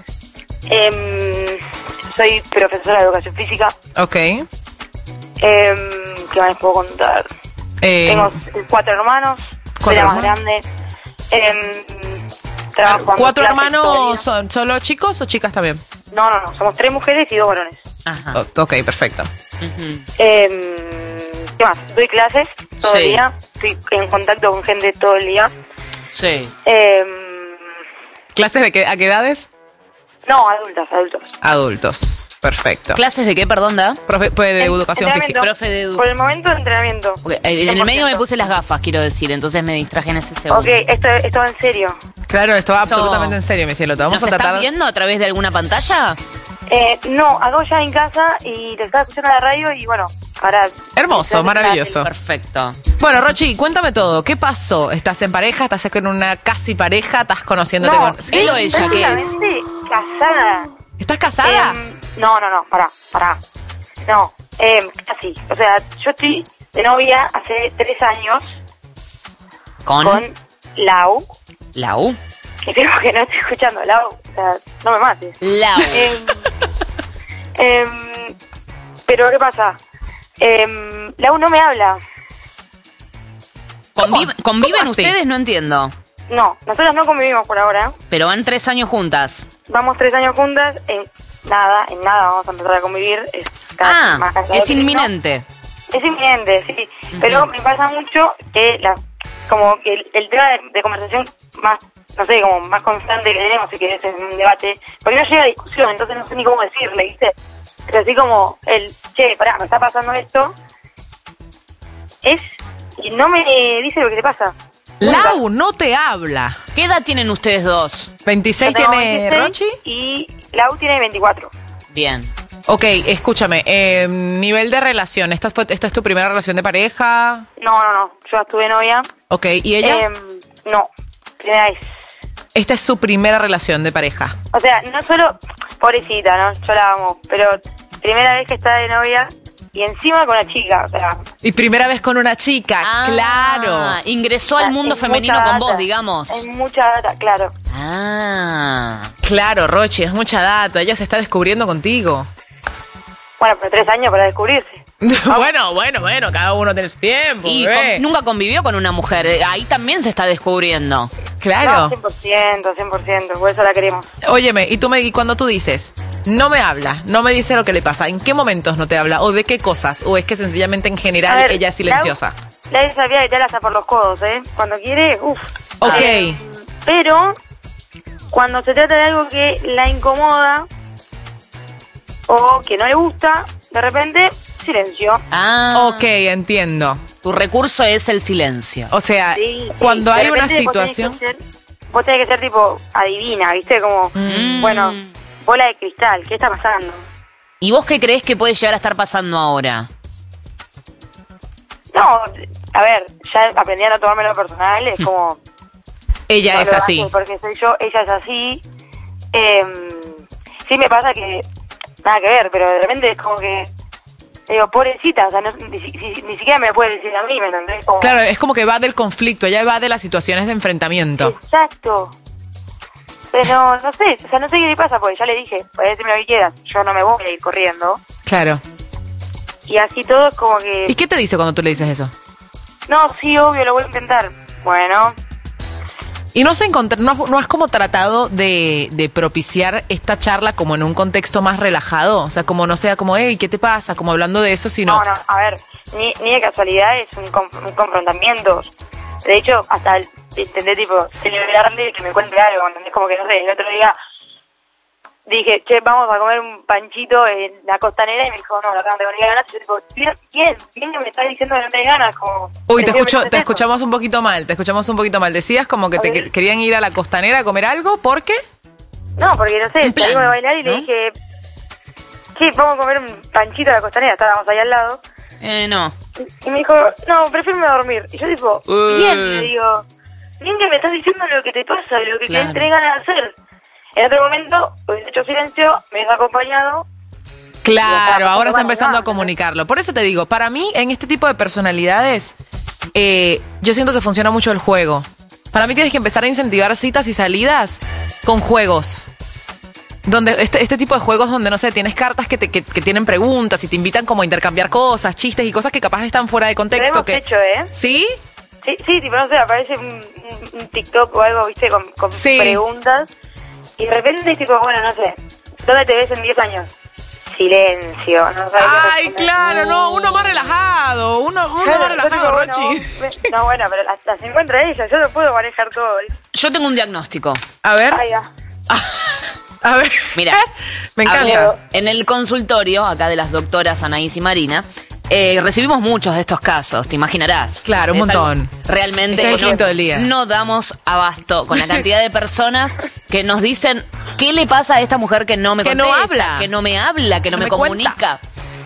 soy profesora de educación física. ok. Em, ¿Qué más les puedo contar? Eh, Tengo cuatro hermanos. Soy ¿cuatro la más hermanos? grande. Em, trabajo dando ¿Cuatro clases hermanos todavía. son solo chicos o chicas también? No, no, no. Somos tres mujeres y dos varones. Ajá. O- ok, perfecto. Ujú. Em, ¿Qué más? Doy clases todo Sí. el día. Estoy en contacto con gente todo el día. Sí. Em, ¿Clases de qué, a qué edades? no, adultas, adultos. Adultos. Perfecto. ¿Clases de qué, perdón, da? Profe pues, de En- educación entrenamiento. física. Profe de edu- Por el momento, entrenamiento. Ok, eh, en el medio me puse las gafas, quiero decir, entonces me distraje en ese segundo. Ok, esto, esto va en serio. Claro, esto va Esto- absolutamente en serio, mi cielo. Te vamos ¿Nos a tratar. estás viendo a través de alguna pantalla? Eh, no, acabo ya en casa y te estaba escuchando la radio y bueno, ahora... Hermoso, maravilloso. Perfecto. Bueno, Rochi, cuéntame todo. ¿Qué pasó? ¿Estás en pareja? ¿Estás con una casi pareja? ¿Estás conociéndote No, con...? ¿Él o ella qué es? prácticamente casada. ¿Estás casada? Em, no, no, no, pará, pará. No, eh, casi. O sea, yo estoy de novia hace tres años ¿Con? con Lau. Lau. Espero que no esté escuchando, Lau. O sea, no me mates. Lau. Em, em, pero, ¿qué pasa? Em, Lau no me habla. Conviv- ¿Conviven ¿Cómo así? ustedes? No entiendo. No, nosotros no convivimos por ahora. Pero van tres años juntas. Vamos tres años juntas. En nada, en nada vamos a empezar a convivir. Es cada vez Ah, más cansado es que no. inminente. Es inminente, sí. Pero me pasa mucho que la como que el, el tema de, de conversación más, no sé, como más constante que tenemos y que es un debate, porque no llega a discusión, entonces no sé ni cómo decirle, ¿viste? Es así como el, che, pará, me está pasando esto, es, y no me dice lo que le pasa. Lau no te habla. ¿Qué edad tienen ustedes dos? ¿veintiséis Yo tengo tiene veintiséis Rochi? Y Lau tiene veinticuatro. Bien. Ok, escúchame. eh, nivel de relación. ¿Esta, fue, ¿Esta es tu primera relación de pareja? No, no, no, yo estuve novia. Ok, ¿y ella? Em, no, primera vez. Esta es su primera relación de pareja. O sea, no solo, pobrecita, ¿no? Yo la amo, pero primera vez que está de novia y encima con la chica, o sea... Y primera vez con una chica, Ah, claro. Ingresó al es mundo mucha femenino con data, vos, digamos. Es mucha data, claro. Ah. Claro, Rochi, es mucha data. Ella se está descubriendo contigo. Bueno, pero tres años para descubrirse. bueno, bueno, bueno, cada uno tiene su tiempo. Y bebé. con- nunca convivió con una mujer. eh, Ahí también se está descubriendo. Claro. No, cien por ciento, cien por ciento, por eso la queremos. Óyeme, y tú me, y cuando tú dices, no me habla, no me dice lo que le pasa, ¿en qué momentos no te habla? ¿O de qué cosas? ¿O es que sencillamente en general A ver, ella es silenciosa? La, la sabía que te la por los codos, ¿eh? Cuando quiere, uff. Ok. Pero, cuando se trata de algo que la incomoda o que no le gusta, de repente, silencio. Ah. Ok, entiendo. Tu recurso es el silencio. O sea, Sí, cuando sí. De hay una repente vos tenés situación... que ser- Vos tenés que ser tipo adivina, ¿viste? Como, Mm. bueno, bola de cristal, ¿qué está pasando? ¿Y vos qué crees que puede llegar a estar pasando ahora? No, a ver, ya aprendí a no tomármelo personal, es como... Ella no es lo así. hace Porque soy yo, ella es así. Eh, sí me pasa que... Nada que ver, pero de repente es como que... Digo, pobrecita, o sea, no, ni, ni, ni siquiera me puede decir a mí, ¿me entendés? Como, Claro, es como que va del conflicto, ella va de las situaciones de enfrentamiento. Exacto. Pero no sé, o sea, no sé qué le pasa, porque ya le dije, puedes decirme lo que quieras, yo no me voy a ir corriendo. Claro. Y así todo es como que... ¿Y qué te dice cuando tú le dices eso? No, sí, obvio, lo voy a intentar. Bueno... Y no se encontr- no, no has como tratado de, de propiciar esta charla como en un contexto más relajado, o sea, como no sea como, hey, ¿qué te pasa? Como hablando de eso, sino... No, no, a ver, ni, ni de casualidad es un, conf- un confrontamiento. De hecho, hasta el- intenté, tipo, celebrarle que me cuente algo, ¿entendés? Como que, no sé, el otro día dije, che, vamos a comer un panchito en la costanera, y me dijo, no, la no tengo ni ganas. Y yo digo, bien, bien, bien que me estás diciendo que no tenés ganas, como... Uy, te, escucho, decime, te escuchamos un poquito mal, te escuchamos un poquito mal. Decías como que te que- querían ir a la costanera a comer algo, ¿por qué? No, porque no sé, salimos de bailar y ¿no? le dije, che, vamos a comer un panchito a la costanera, estábamos ahí al lado. Eh, no. Y me dijo, no, prefiero irme a dormir. Y yo tipo, Uh. bien, le digo, bien que me estás diciendo lo que te pasa, lo que Claro. te tenés ganas de hacer. En otro momento, hubiese hecho silencio, me hubiese acompañado. Claro, ahora está empezando a comunicarlo. Por eso te digo, para mí, en este tipo de personalidades, eh, yo siento que funciona mucho el juego. Para mí tienes que empezar a incentivar citas y salidas con juegos. Donde este, este tipo de juegos donde, no sé, tienes cartas que, te, que, que tienen preguntas y te invitan como a intercambiar cosas, chistes y cosas que capaz están fuera de Lo contexto. hemos Que, hecho, ¿eh? ¿Sí? Sí, sí, tipo, no sé, aparece un, un- un TikTok o algo, viste, con, con Sí. preguntas. Y de repente es tipo, bueno, no sé, ¿dónde te ves en diez años? Silencio, no sabes qué Ay, responder. claro, no, uno más relajado, uno, uno Claro, más yo relajado, digo, Rochi. bueno, me- no, bueno, pero las, las encuentra ella, yo no puedo manejar todo. Yo tengo un diagnóstico. A ver. Ay, ya. A ver. Mira, Me encanta. hablé- en el consultorio, acá de las doctoras Anaís y Marina, eh, recibimos muchos de estos casos, te imaginarás. Claro, un Es algo- montón. Realmente Es el quinto del día. no damos abasto con la cantidad de personas que nos dicen qué le pasa a esta mujer que no me Que no contesta, habla. que no me habla, que no, No me, me cuenta. comunica.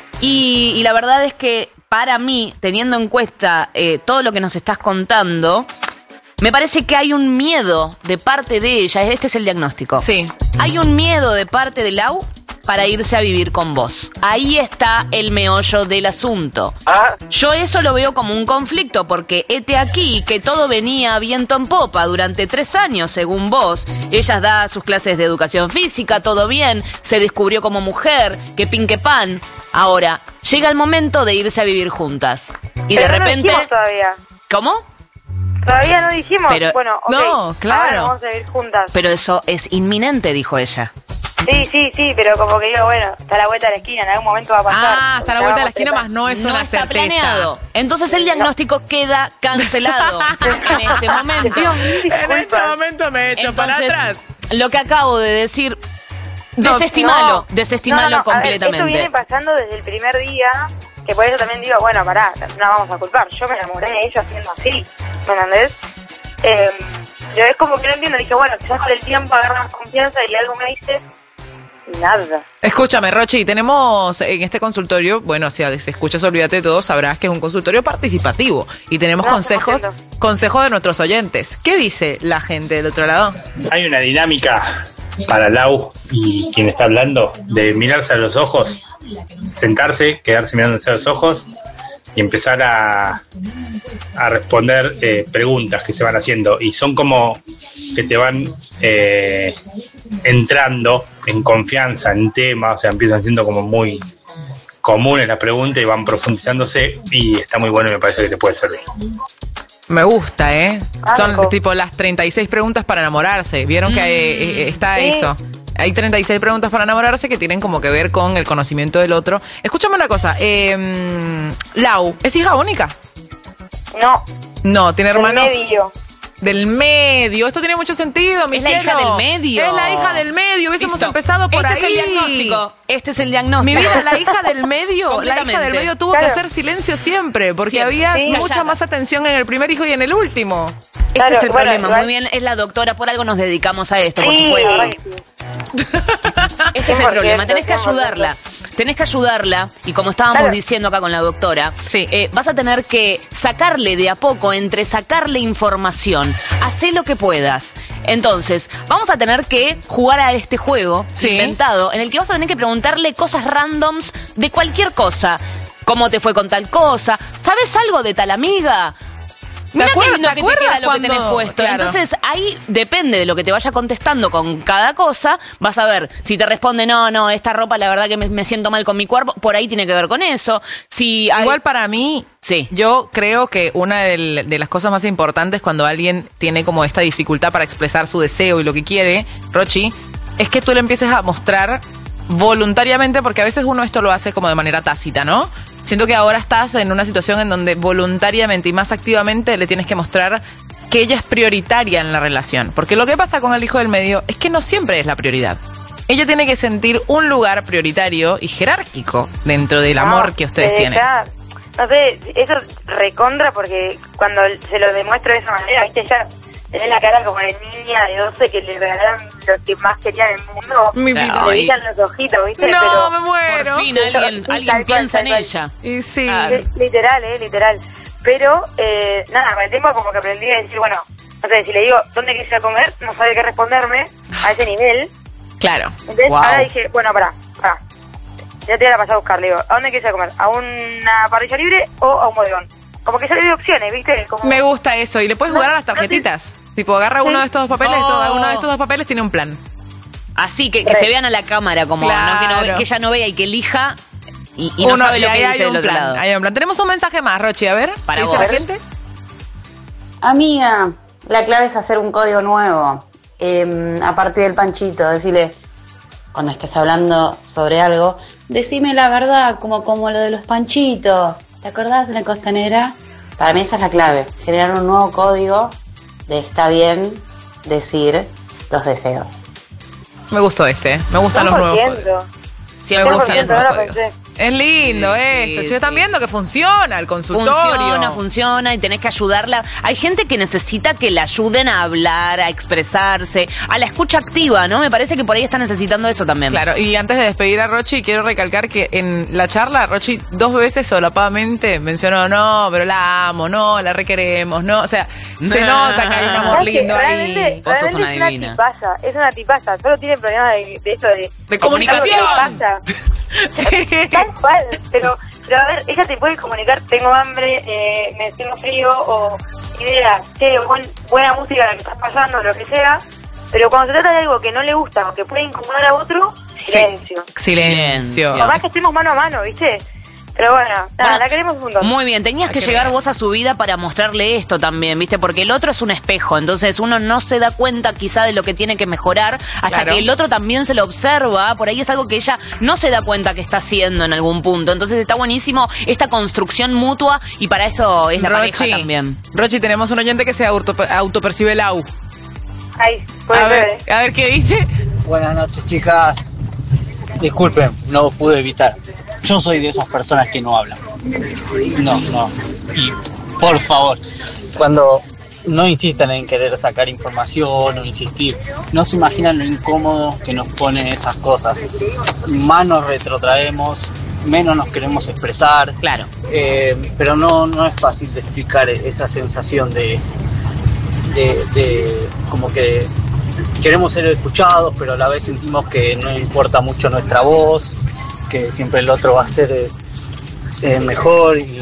Y, y la verdad es que para mí, teniendo en cuenta eh, todo lo que nos estás contando, me parece que hay un miedo de parte de ella, este es el diagnóstico. Sí. Hay un miedo de parte de Lau para irse a vivir con vos. Ahí está el meollo del asunto. Yo eso lo veo como un conflicto, porque hete aquí que todo venía viento en popa durante tres años, según vos. Ella da sus clases de educación física, todo bien, se descubrió como mujer, que pin que pan. Ahora, llega el momento de irse a vivir juntas. Y Pero de no repente... dijimos todavía. ¿Cómo? Todavía no dijimos, Pero- bueno, ok, No, claro. ahora vamos a vivir juntas. Pero eso es inminente, dijo ella. Sí, sí, sí, pero como que digo, bueno, está a la vuelta de la esquina, en algún momento va a pasar. Ah, está a la vuelta de la esquina, más no es No una está certeza. planeado. Entonces el diagnóstico queda cancelado en este momento. En este momento me he hecho para Entonces, atrás. lo que acabo de decir, No, desestimalo, No. desestimalo No, no, no, a ver, completamente. esto viene pasando desde el primer día, que por eso también digo, bueno, pará, no la vamos a culpar. Yo me enamoré de ella siendo así, ¿me entendés? Eh, yo es como que no entiendo, dije, bueno, quizás con el tiempo agarra más confianza y algo me dice, nada. Escúchame, Rochi, tenemos en este consultorio, bueno, si se escuchas Olvídate de Todo, sabrás que es un consultorio participativo y tenemos No, consejos, cien por ciento. consejos de nuestros oyentes. ¿Qué dice la gente del otro lado? Hay una dinámica para Lau y quien está hablando de mirarse a los ojos, sentarse, quedarse mirándose a los ojos y empezar a, a responder eh, preguntas que se van haciendo y son como que te van eh, entrando en confianza en tema, o sea, empiezan siendo como muy comunes las preguntas y van profundizándose y está muy bueno y me parece que te puede servir. Me gusta, ¿eh? Son Banco. tipo las treinta y seis preguntas para enamorarse. ¿Vieron que eh, eh, está Sí. eso? Hay treinta y seis preguntas para enamorarse que tienen como que ver con el conocimiento del otro. Escúchame una cosa. Eh, Lau, ¿es hija única? No, No, tiene del hermanos. medio. Del medio. Esto tiene mucho sentido, mi Es la hija cielo. del medio. Es la hija del medio. Hubiésemos Listo. empezado por este ahí. es el diagnóstico. Este es el diagnóstico. Mi vida, la hija del medio, la hija del Completamente. medio tuvo Claro. que hacer silencio siempre, porque Siempre. había Sí. mucha Callada. más atención en el primer hijo y en el último. Este Claro, es el bueno, problema. igual- Muy bien, es la doctora, por algo nos dedicamos a esto, por Sí, supuesto. ay, sí. Este es el cien por problema, ciento, tenés que cien por ciento. ayudarla. tenés que ayudarla, y como estábamos Claro. diciendo acá con la doctora, Sí. eh, vas a tener que sacarle de a poco, entre sacarle información, hacé lo que puedas. Entonces, vamos a tener que jugar a este juego Sí. inventado, en el que vas a tener que preguntarle cosas randoms de cualquier cosa. ¿Cómo te fue con tal cosa? ¿Sabes algo de tal amiga? Mira qué acuerdas- lindo te que te acuerdas queda lo que cuando- tenés puesto. claro. Entonces, ahí depende de lo que te vaya contestando con cada cosa, vas a ver si te responde, no, no, esta ropa la verdad que me, me siento mal con mi cuerpo, por ahí tiene que ver con eso. Si hay- Igual para mí, sí. yo creo que una del- de las cosas más importantes cuando alguien tiene como esta dificultad para expresar su deseo y lo que quiere, Rochi, es que tú le empieces a mostrar voluntariamente, porque a veces uno esto lo hace como de manera tácita, ¿no? Siento que ahora estás en una situación en donde voluntariamente y más activamente le tienes que mostrar que ella es prioritaria en la relación. Porque lo que pasa con el hijo del medio es que no siempre es la prioridad. Ella tiene que sentir un lugar prioritario y jerárquico dentro del amor que ustedes eh, tienen. ya, no sé, eso recontra porque cuando se lo demuestro de esa manera, viste, ya tenés la cara como de niña de doce que le regalaron lo que más quería en el mundo. Mi Le vida. brillan los ojitos, viste. No, Pero, me muero. Por fin alguien, Sí, alguien tal cual, piensa en tal cual. ella. Y sí. Claro. Li- Literal, eh, literal. Pero, eh, nada, con el tiempo como que aprendí a decir, bueno, no sé, si le digo, ¿dónde quieres ir a comer? No sabe qué responderme a ese nivel. Claro. Entonces, Wow. ahora dije, bueno, pará, pará. Ya te voy a pasar a buscar, le digo, ¿a dónde quieres ir a comer? ¿A una parrilla libre o a un bodegón? Como que ya le doy opciones, ¿viste? Como... Me gusta eso. Y le puedes jugar a las tarjetitas. Tipo, agarra uno de estos dos papeles, Oh. todo- uno de estos dos papeles tiene un plan. Así que, que se vean a la cámara, como ¿no? que, no ve- Claro. que ella no vea y que elija y, y no Uno- sabe lo y que ahí dice hay del un otro plan, lado. hay un plan. Tenemos un mensaje más, Rochi, a ver. Para ¿qué dice vos. la gente? Amiga, la clave es hacer un código nuevo. Eh, a partir del panchito, decirle, cuando estés hablando sobre algo, decime la verdad, como, como lo de los panchitos. ¿Te acordás de la costanera? Para mí esa es la clave, generar un nuevo código de está bien decir los deseos. Me gustó este, ¿eh? Me gustan los nuevos códigos. Me gustan los nuevos códigos. Es lindo Sí, esto. sí, Che, están sí. viendo que funciona el consultorio. Funciona, funciona y tenés que ayudarla. Hay gente que necesita que la ayuden a hablar, a expresarse, a la escucha activa, ¿no? Me parece que por ahí está necesitando eso también. Claro, y antes de despedir a Rochi, quiero recalcar que en la charla, Rochi dos veces solapadamente mencionó, no, pero la amo, no, la requeremos, no. O sea, se nota que hay un amor ¿Sabes qué? lindo realmente, ahí. Vos sos realmente una es divina. una tipaza, es una tipaza. Solo tiene problemas de, de eso de... De comunicación. algo que le pasa. Tal cual, pero, pero a ver, ella te puede comunicar, tengo hambre, eh, me tengo frío, o idea, che, buen, buena música la que estás pasando, lo que sea, pero cuando se trata de algo que no le gusta o que puede incomodar a otro, silencio. Silencio. Por más que estemos mano a mano, ¿viste? Pero bueno, nada, Bueno, la queremos juntos. Muy bien, tenías que llegar vos a su vida para mostrarle esto también, ¿viste? Porque el otro es un espejo, entonces uno no se da cuenta quizá de lo que tiene que mejorar hasta Claro. que el otro también se lo observa, por ahí es algo que ella no se da cuenta que está haciendo en algún punto. Entonces está buenísimo esta construcción mutua y para eso es la pareja Rochi, también. Rochi, tenemos un oyente que se auto, autopercibe el au. Ay, puede A ser, ver, ¿eh? a ver qué dice. Buenas noches, chicas. Disculpen, no pude evitar. Yo soy de esas personas que no hablan. No, no. Y por favor, cuando no insistan en querer sacar información o insistir, no se imaginan lo incómodo que nos ponen esas cosas. Más nos retrotraemos, menos nos queremos expresar. Claro. Eh, pero no, no es fácil de explicar esa sensación de, de, de como que queremos ser escuchados, pero a la vez sentimos que no importa mucho nuestra voz, que siempre el otro va a ser eh, eh, mejor y,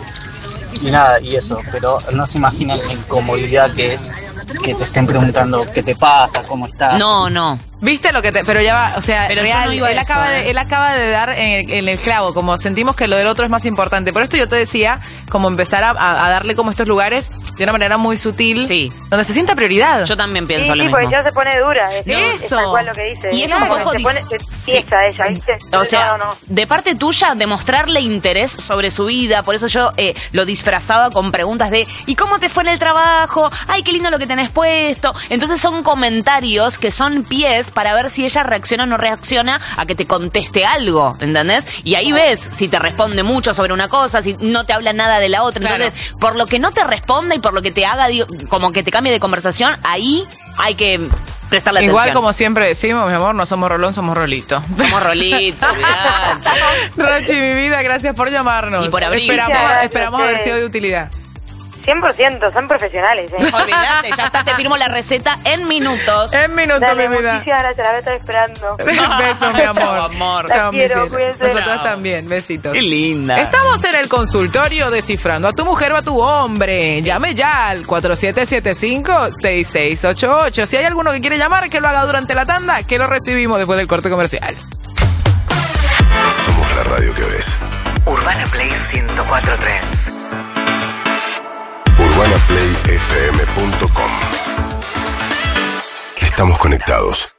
y nada, y eso, pero no se imaginan la incomodidad que es que te estén preguntando qué te pasa, cómo estás. No, no. ¿Viste lo que te.? Pero ya va, o sea, Pero yo real, no iba a él, eso, acaba ¿eh? de, él acaba de dar en, en el clavo, como sentimos que lo del otro es más importante. Por esto yo te decía, como empezar a, a- a darle como estos lugares de una manera muy sutil, sí, donde se sienta prioridad. Yo también pienso Sí, lo sí, mismo. porque ya se pone dura. Es, es Eso. tal cual lo que dice. Y es No, un porque poco se pone, dif- se piensa ella, ¿viste? O sea, no, no, no. de parte tuya, demostrarle interés sobre su vida. Por eso yo eh, lo disfrazaba con preguntas de ¿y cómo te fue en el trabajo? Ay, qué lindo lo que tenés puesto. Entonces son comentarios que son pies para ver si ella reacciona o no reacciona a que te conteste algo, ¿entendés? Y ahí ves si te responde mucho sobre una cosa, si no te habla nada de la otra. Claro. Entonces, por lo que no te responda y por lo que te haga, digo, como que te cambie de conversación, ahí hay que prestarle Igual atención. como siempre decimos, mi amor, no somos Rolón, somos Rolito. Somos Rolito, olvidate. Rochi, mi vida, gracias por llamarnos. Y por abrir. Esperamos, Gracias, esperamos sí. haber sido de utilidad. cien por ciento, son profesionales, ¿eh? Olvídate, ya está, te firmo la receta en minutos. En minutos, Dale, mi vida. muchísimas gracias, la voy a estar esperando. Besos, mi amor. Chao, amor. Chao, mi quiero, cielo. cuídense. Nosotras Chao. también, besitos. Qué linda. Estamos en el consultorio descifrando a tu mujer o a tu hombre. Llame ya al cuatro siete siete cinco, seis seis ocho ocho. Si hay alguno que quiere llamar, que lo haga durante la tanda, que lo recibimos después del corte comercial. Somos la radio que ves. Urbana Play ciento cuatro punto tres. urbana play f m punto com. Estamos conectados.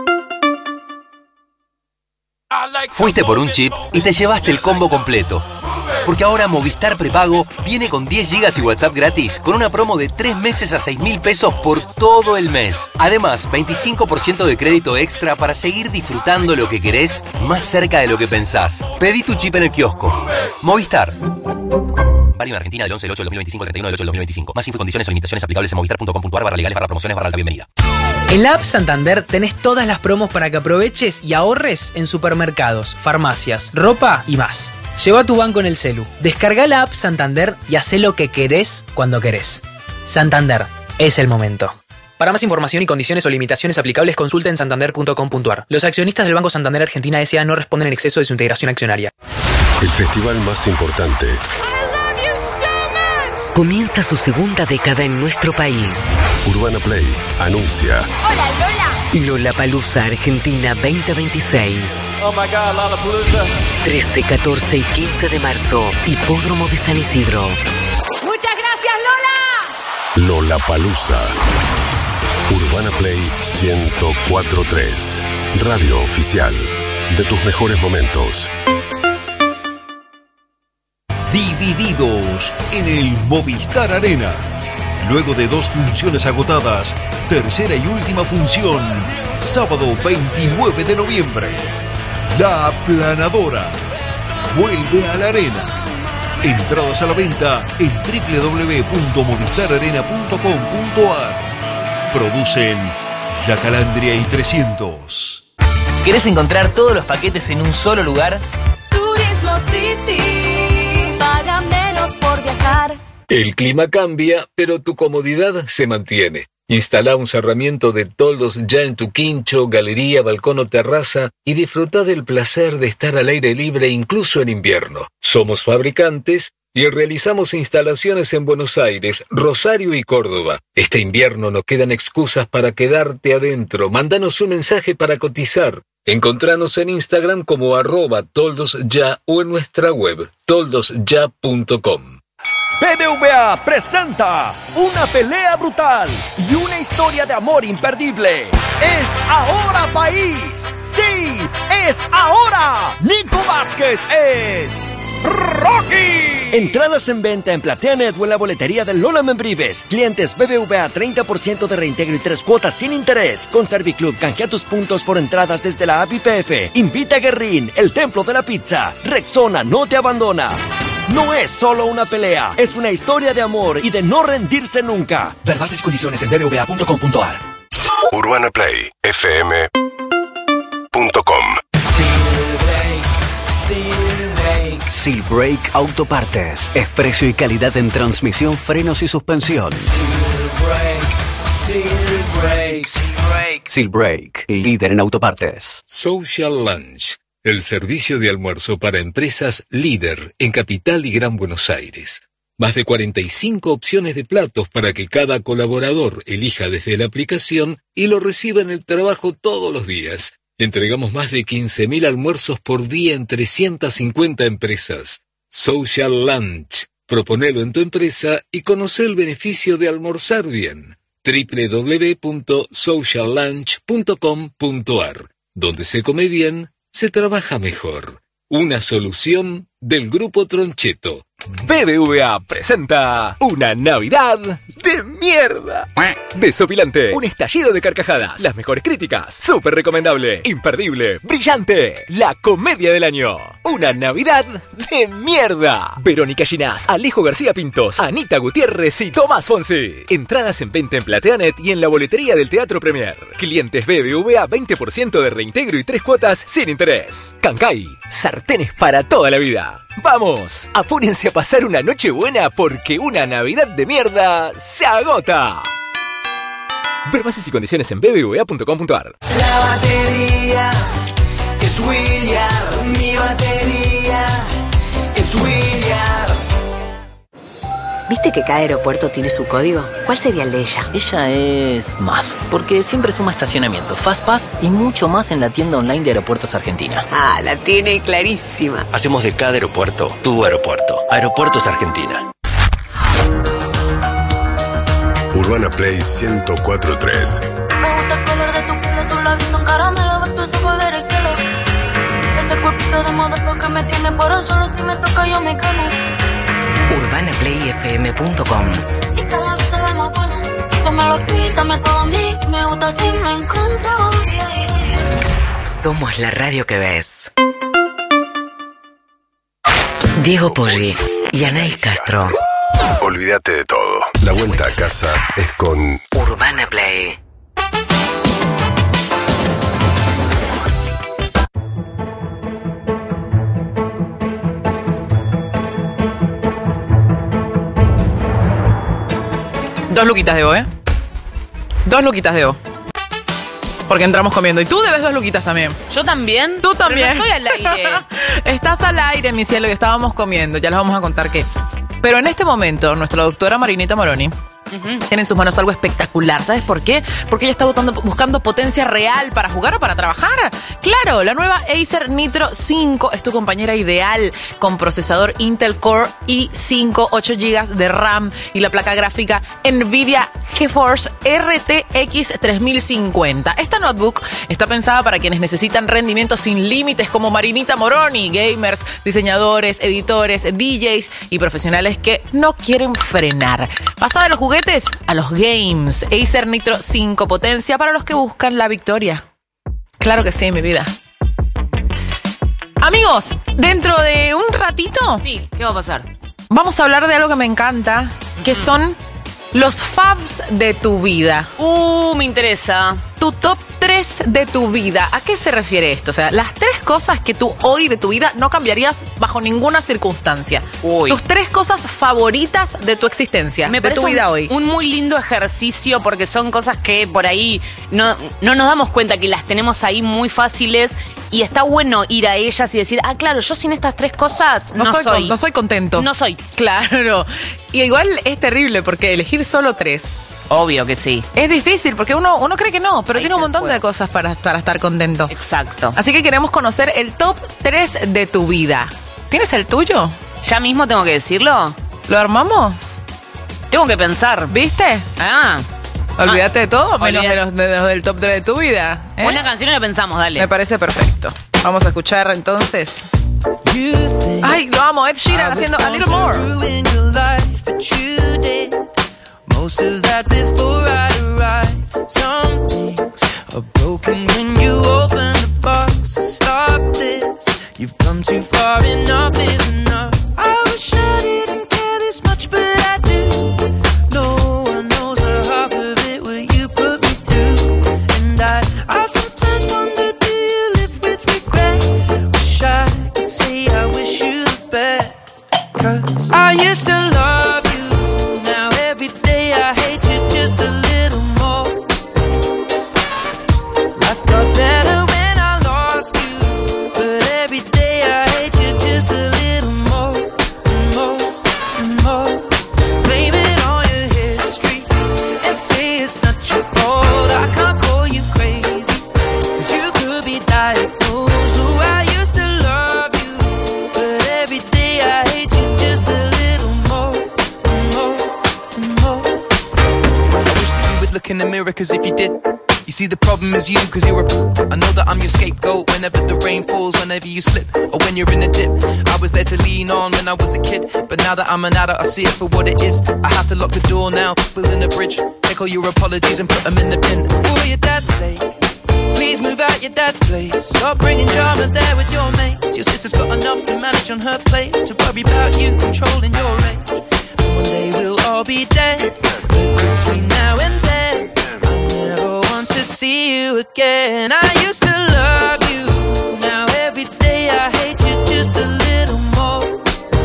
Fuiste por un chip y te llevaste el combo completo. Porque ahora Movistar Prepago viene con diez gigas y WhatsApp gratis con una promo de tres meses a seis mil pesos por todo el mes. Además, veinticinco por ciento de crédito extra para seguir disfrutando lo que querés más cerca de lo que pensás. Pedí tu chip en el kiosco. Movistar. Válido en Argentina del once del ocho del dos mil veinticinco al treinta y uno del ocho del dos mil veinticinco. Más info y condiciones o limitaciones aplicables en movistar punto com punto a r barra legales barra promociones barra alta bienvenida. En la app Santander tenés todas las promos para que aproveches y ahorres en supermercados, farmacias, ropa y más. Lleva tu banco en el celu, descarga la app Santander y hacé lo que querés cuando querés. Santander, es el momento. Para más información y condiciones o limitaciones aplicables, consulta en santander punto com punto a r. Los accionistas del Banco Santander Argentina S A no responden en exceso de su integración accionaria. El festival más importante. Comienza su segunda década en nuestro país. Urbana Play anuncia. ¡Hola, Lola! Lollapalooza Argentina veinte veintiséis. Oh my God, Lollapalooza. trece, catorce y quince de marzo. Hipódromo de San Isidro. Muchas gracias, Lola. Lollapalooza. Urbana Play ciento cuatro punto tres. Radio oficial de tus mejores momentos. Divididos en el Movistar Arena. Luego de dos funciones agotadas, tercera y última función, sábado veintinueve de noviembre. La Aplanadora vuelve a la arena. Entradas a la venta en doble u doble u doble u punto movistar arena punto com punto a r. Producen La Calandria y trescientos. ¿Querés encontrar todos los paquetes en un solo lugar? Turismo City, paga menos por viajar. El clima cambia, pero tu comodidad se mantiene. Instala un cerramiento de toldos ya en tu quincho, galería, balcón o terraza y disfruta del placer de estar al aire libre incluso en invierno. Somos fabricantes y realizamos instalaciones en Buenos Aires, Rosario y Córdoba. Este invierno no quedan excusas para quedarte adentro. Mándanos un mensaje para cotizar. Encontranos en Instagram como arroba toldosya o en nuestra web toldosya punto com. B B V A presenta una pelea brutal y una historia de amor imperdible. ¡Es ahora, país! ¡Sí! ¡Es ahora! ¡Nico Vázquez es Rocky! Entradas en venta en PlateaNet o en la boletería de Lola Membrives. Clientes B B V A treinta por ciento de reintegro y tres cuotas sin interés. Con Serviclub canjea tus puntos por entradas desde la app I P F. Invita a Guerrín, el templo de la pizza. Rexona no te abandona. No es solo una pelea, es una historia de amor y de no rendirse nunca. Ver bases y condiciones en b b v a punto com punto a r. Urbana Play f m punto com. Seal Brake Autopartes. Es precio y calidad en transmisión, frenos y suspensión. Seal Brake, líder en autopartes. Social Lunch, el servicio de almuerzo para empresas líder en Capital y Gran Buenos Aires. Más de cuarenta y cinco opciones de platos para que cada colaborador elija desde la aplicación y lo reciba en el trabajo todos los días. Entregamos más de quince mil almuerzos por día en trescientas cincuenta empresas. Social Lunch. Proponelo en tu empresa y conoce el beneficio de almorzar bien. doble u doble u doble u punto social lunch punto com punto a r. Donde se come bien, se trabaja mejor. Una solución del Grupo Troncheto. B B V A presenta una Navidad de mierda. Desopilante, un estallido de carcajadas, las mejores críticas, súper recomendable, imperdible, brillante, la comedia del año. una Navidad de mierda. Verónica Ginás, Alejo García Pintos, Anita Gutiérrez y Tomás Fonsi. Entradas en venta en Plateanet y en la boletería del Teatro Premier. Clientes B B V A veinte por ciento de reintegro y tres cuotas sin interés. Cancay, sartenes para toda la vida. Vamos, apúrense a pasar una noche buena porque una Navidad de mierda se agota. Ver bases y condiciones en b b v a punto com punto a r. La batería es William, mi batería es William. ¿Viste que cada aeropuerto tiene su código? ¿Cuál sería el de ella? Ella es más, porque siempre suma estacionamiento, Fastpass y mucho más en la tienda online de Aeropuertos Argentina. Ah, la tiene clarísima. Hacemos de cada aeropuerto tu aeropuerto. Aeropuertos Argentina. Urbana Play ciento cuatro punto tres. Me gusta el color de tu pelo, tus labios son caramelo, ver tus ojos ver el cielo. Ese cuerpito de modelo que me tiene por un solo, si me toca yo me quemo. urbana play f m punto com. Y cada vez se ve más bueno. Yo me lo quítame todo a mí, me gusta así, me encanta. Somos la radio que ves. Diego Poggi y Anaís Castro. Olvídate de todo. La vuelta a casa es con Urbana Play. Dos luquitas debo, ¿eh? Dos luquitas debo. Porque entramos comiendo. Y tú debes dos luquitas también. Yo también. Tú también. Pero no estoy al aire. Estás al aire, mi cielo, y estábamos comiendo. Ya les vamos a contar qué. Pero en este momento, nuestra doctora Marinita Moroni uh-huh. tiene en sus manos algo espectacular. ¿Sabes por qué? Porque ella está buscando, buscando potencia real para jugar o para trabajar. Claro, la nueva Acer Nitro cinco es tu compañera ideal con procesador Intel Core i cinco, ocho gigas de RAM y la placa gráfica Nvidia GeForce R T X tres mil cincuenta. Esta notebook está pensada para quienes necesitan rendimientos sin límites como Marinita Moroni, gamers, diseñadores, editores, D Js y profesionales que no quieren frenar. Pasa de los juguetes a los games. Acer Nitro cinco, potencia para los que buscan la victoria. Claro que sí, mi vida. Amigos, dentro de un ratito... Sí, ¿qué va a pasar? Vamos a hablar de algo que me encanta, que son los faves de tu vida. Uh, me interesa. Tu top tres de tu vida. ¿A qué se refiere esto? O sea, las tres cosas que tú hoy de tu vida no cambiarías bajo ninguna circunstancia. Uy. Tus tres cosas favoritas de tu existencia, Me de parece tu vida un, hoy. un muy lindo ejercicio porque son cosas que por ahí no, no nos damos cuenta que las tenemos ahí muy fáciles y está bueno ir a ellas y decir, ah, claro, yo sin estas tres cosas no, no soy. soy. Con, no soy contento. No soy. Claro. Y igual es terrible porque elegir solo tres... Obvio que sí. Es difícil porque uno, uno cree que no, pero Ahí tiene un montón puede. de cosas para, para estar contento. Exacto. Así que queremos conocer el top tres de tu vida. ¿Tienes el tuyo? ¿Ya mismo tengo que decirlo? ¿Lo armamos? Tengo que pensar. ¿Viste? Ah. Olvídate de todo, menos Olvídate. de los, de los del top tres de tu vida. ¿eh? Una canción y lo pensamos, dale. Me parece perfecto. Vamos a escuchar entonces. Ay, lo amo, Ed Sheeran haciendo A Little More. Most of that before I arrived. Some things are broken when you open the box. So stop this. You've come too far, enough is enough. I wish I didn't care this much, but I do. No one knows the half of it, what you put me through. And I, I sometimes wonder, do you live with regret? Wish I could say I wish you the best. Cause I used to love you. Now every day I hate you just a little more. Life got better when I lost you, but every day I hate you just a little more, more, more. Blame it on your history and say it's not your fault. I can't call you crazy, cause you could be diagnosed. Oh, I used to love you, but every day I hate you just a little more, more, more. I wish that you would look in the mirror, cause if you did, you see the problem is you, cause you're a p- I know that I'm your scapegoat whenever the rain falls, whenever you slip, or when you're in a dip. I was there to lean on when I was a kid, but now that I'm an adult I see it for what it is. I have to lock the door now, building a bridge. Take all your apologies and put them in the bin. For your dad's sake, please move out your dad's place. Stop bringing drama there with your mates. Your sister's got enough to manage on her plate, to worry about you controlling your age. And one day we'll all be dead, but between now and then I never want to see you again. I used to love you, now every day I hate you just a little more.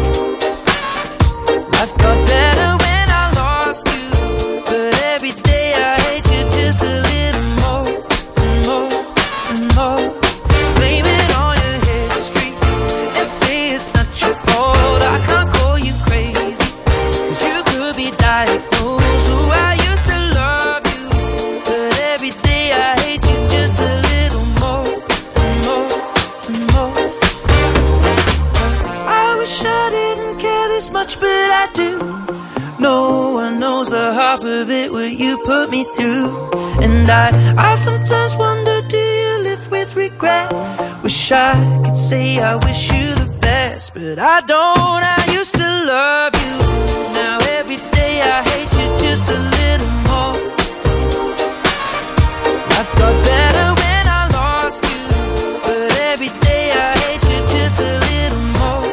Life got better when I lost you, but every day I hate you just a little more, more, more. Blame it on your history and say it's not your fault. I can't call you crazy, cause you could be diagnosed. Ooh, I used to love you, but every day I hate you just a little more, more, more. I wish I didn't care this much, but I do. No one knows the half of it, what you put me through. And I, I sometimes wonder, do you live with regret? Wish I could say I wish you the best, but I don't. I used to love you, now every day I hate you just a little more. Life got better when I lost you, but every day I hate you just a little more,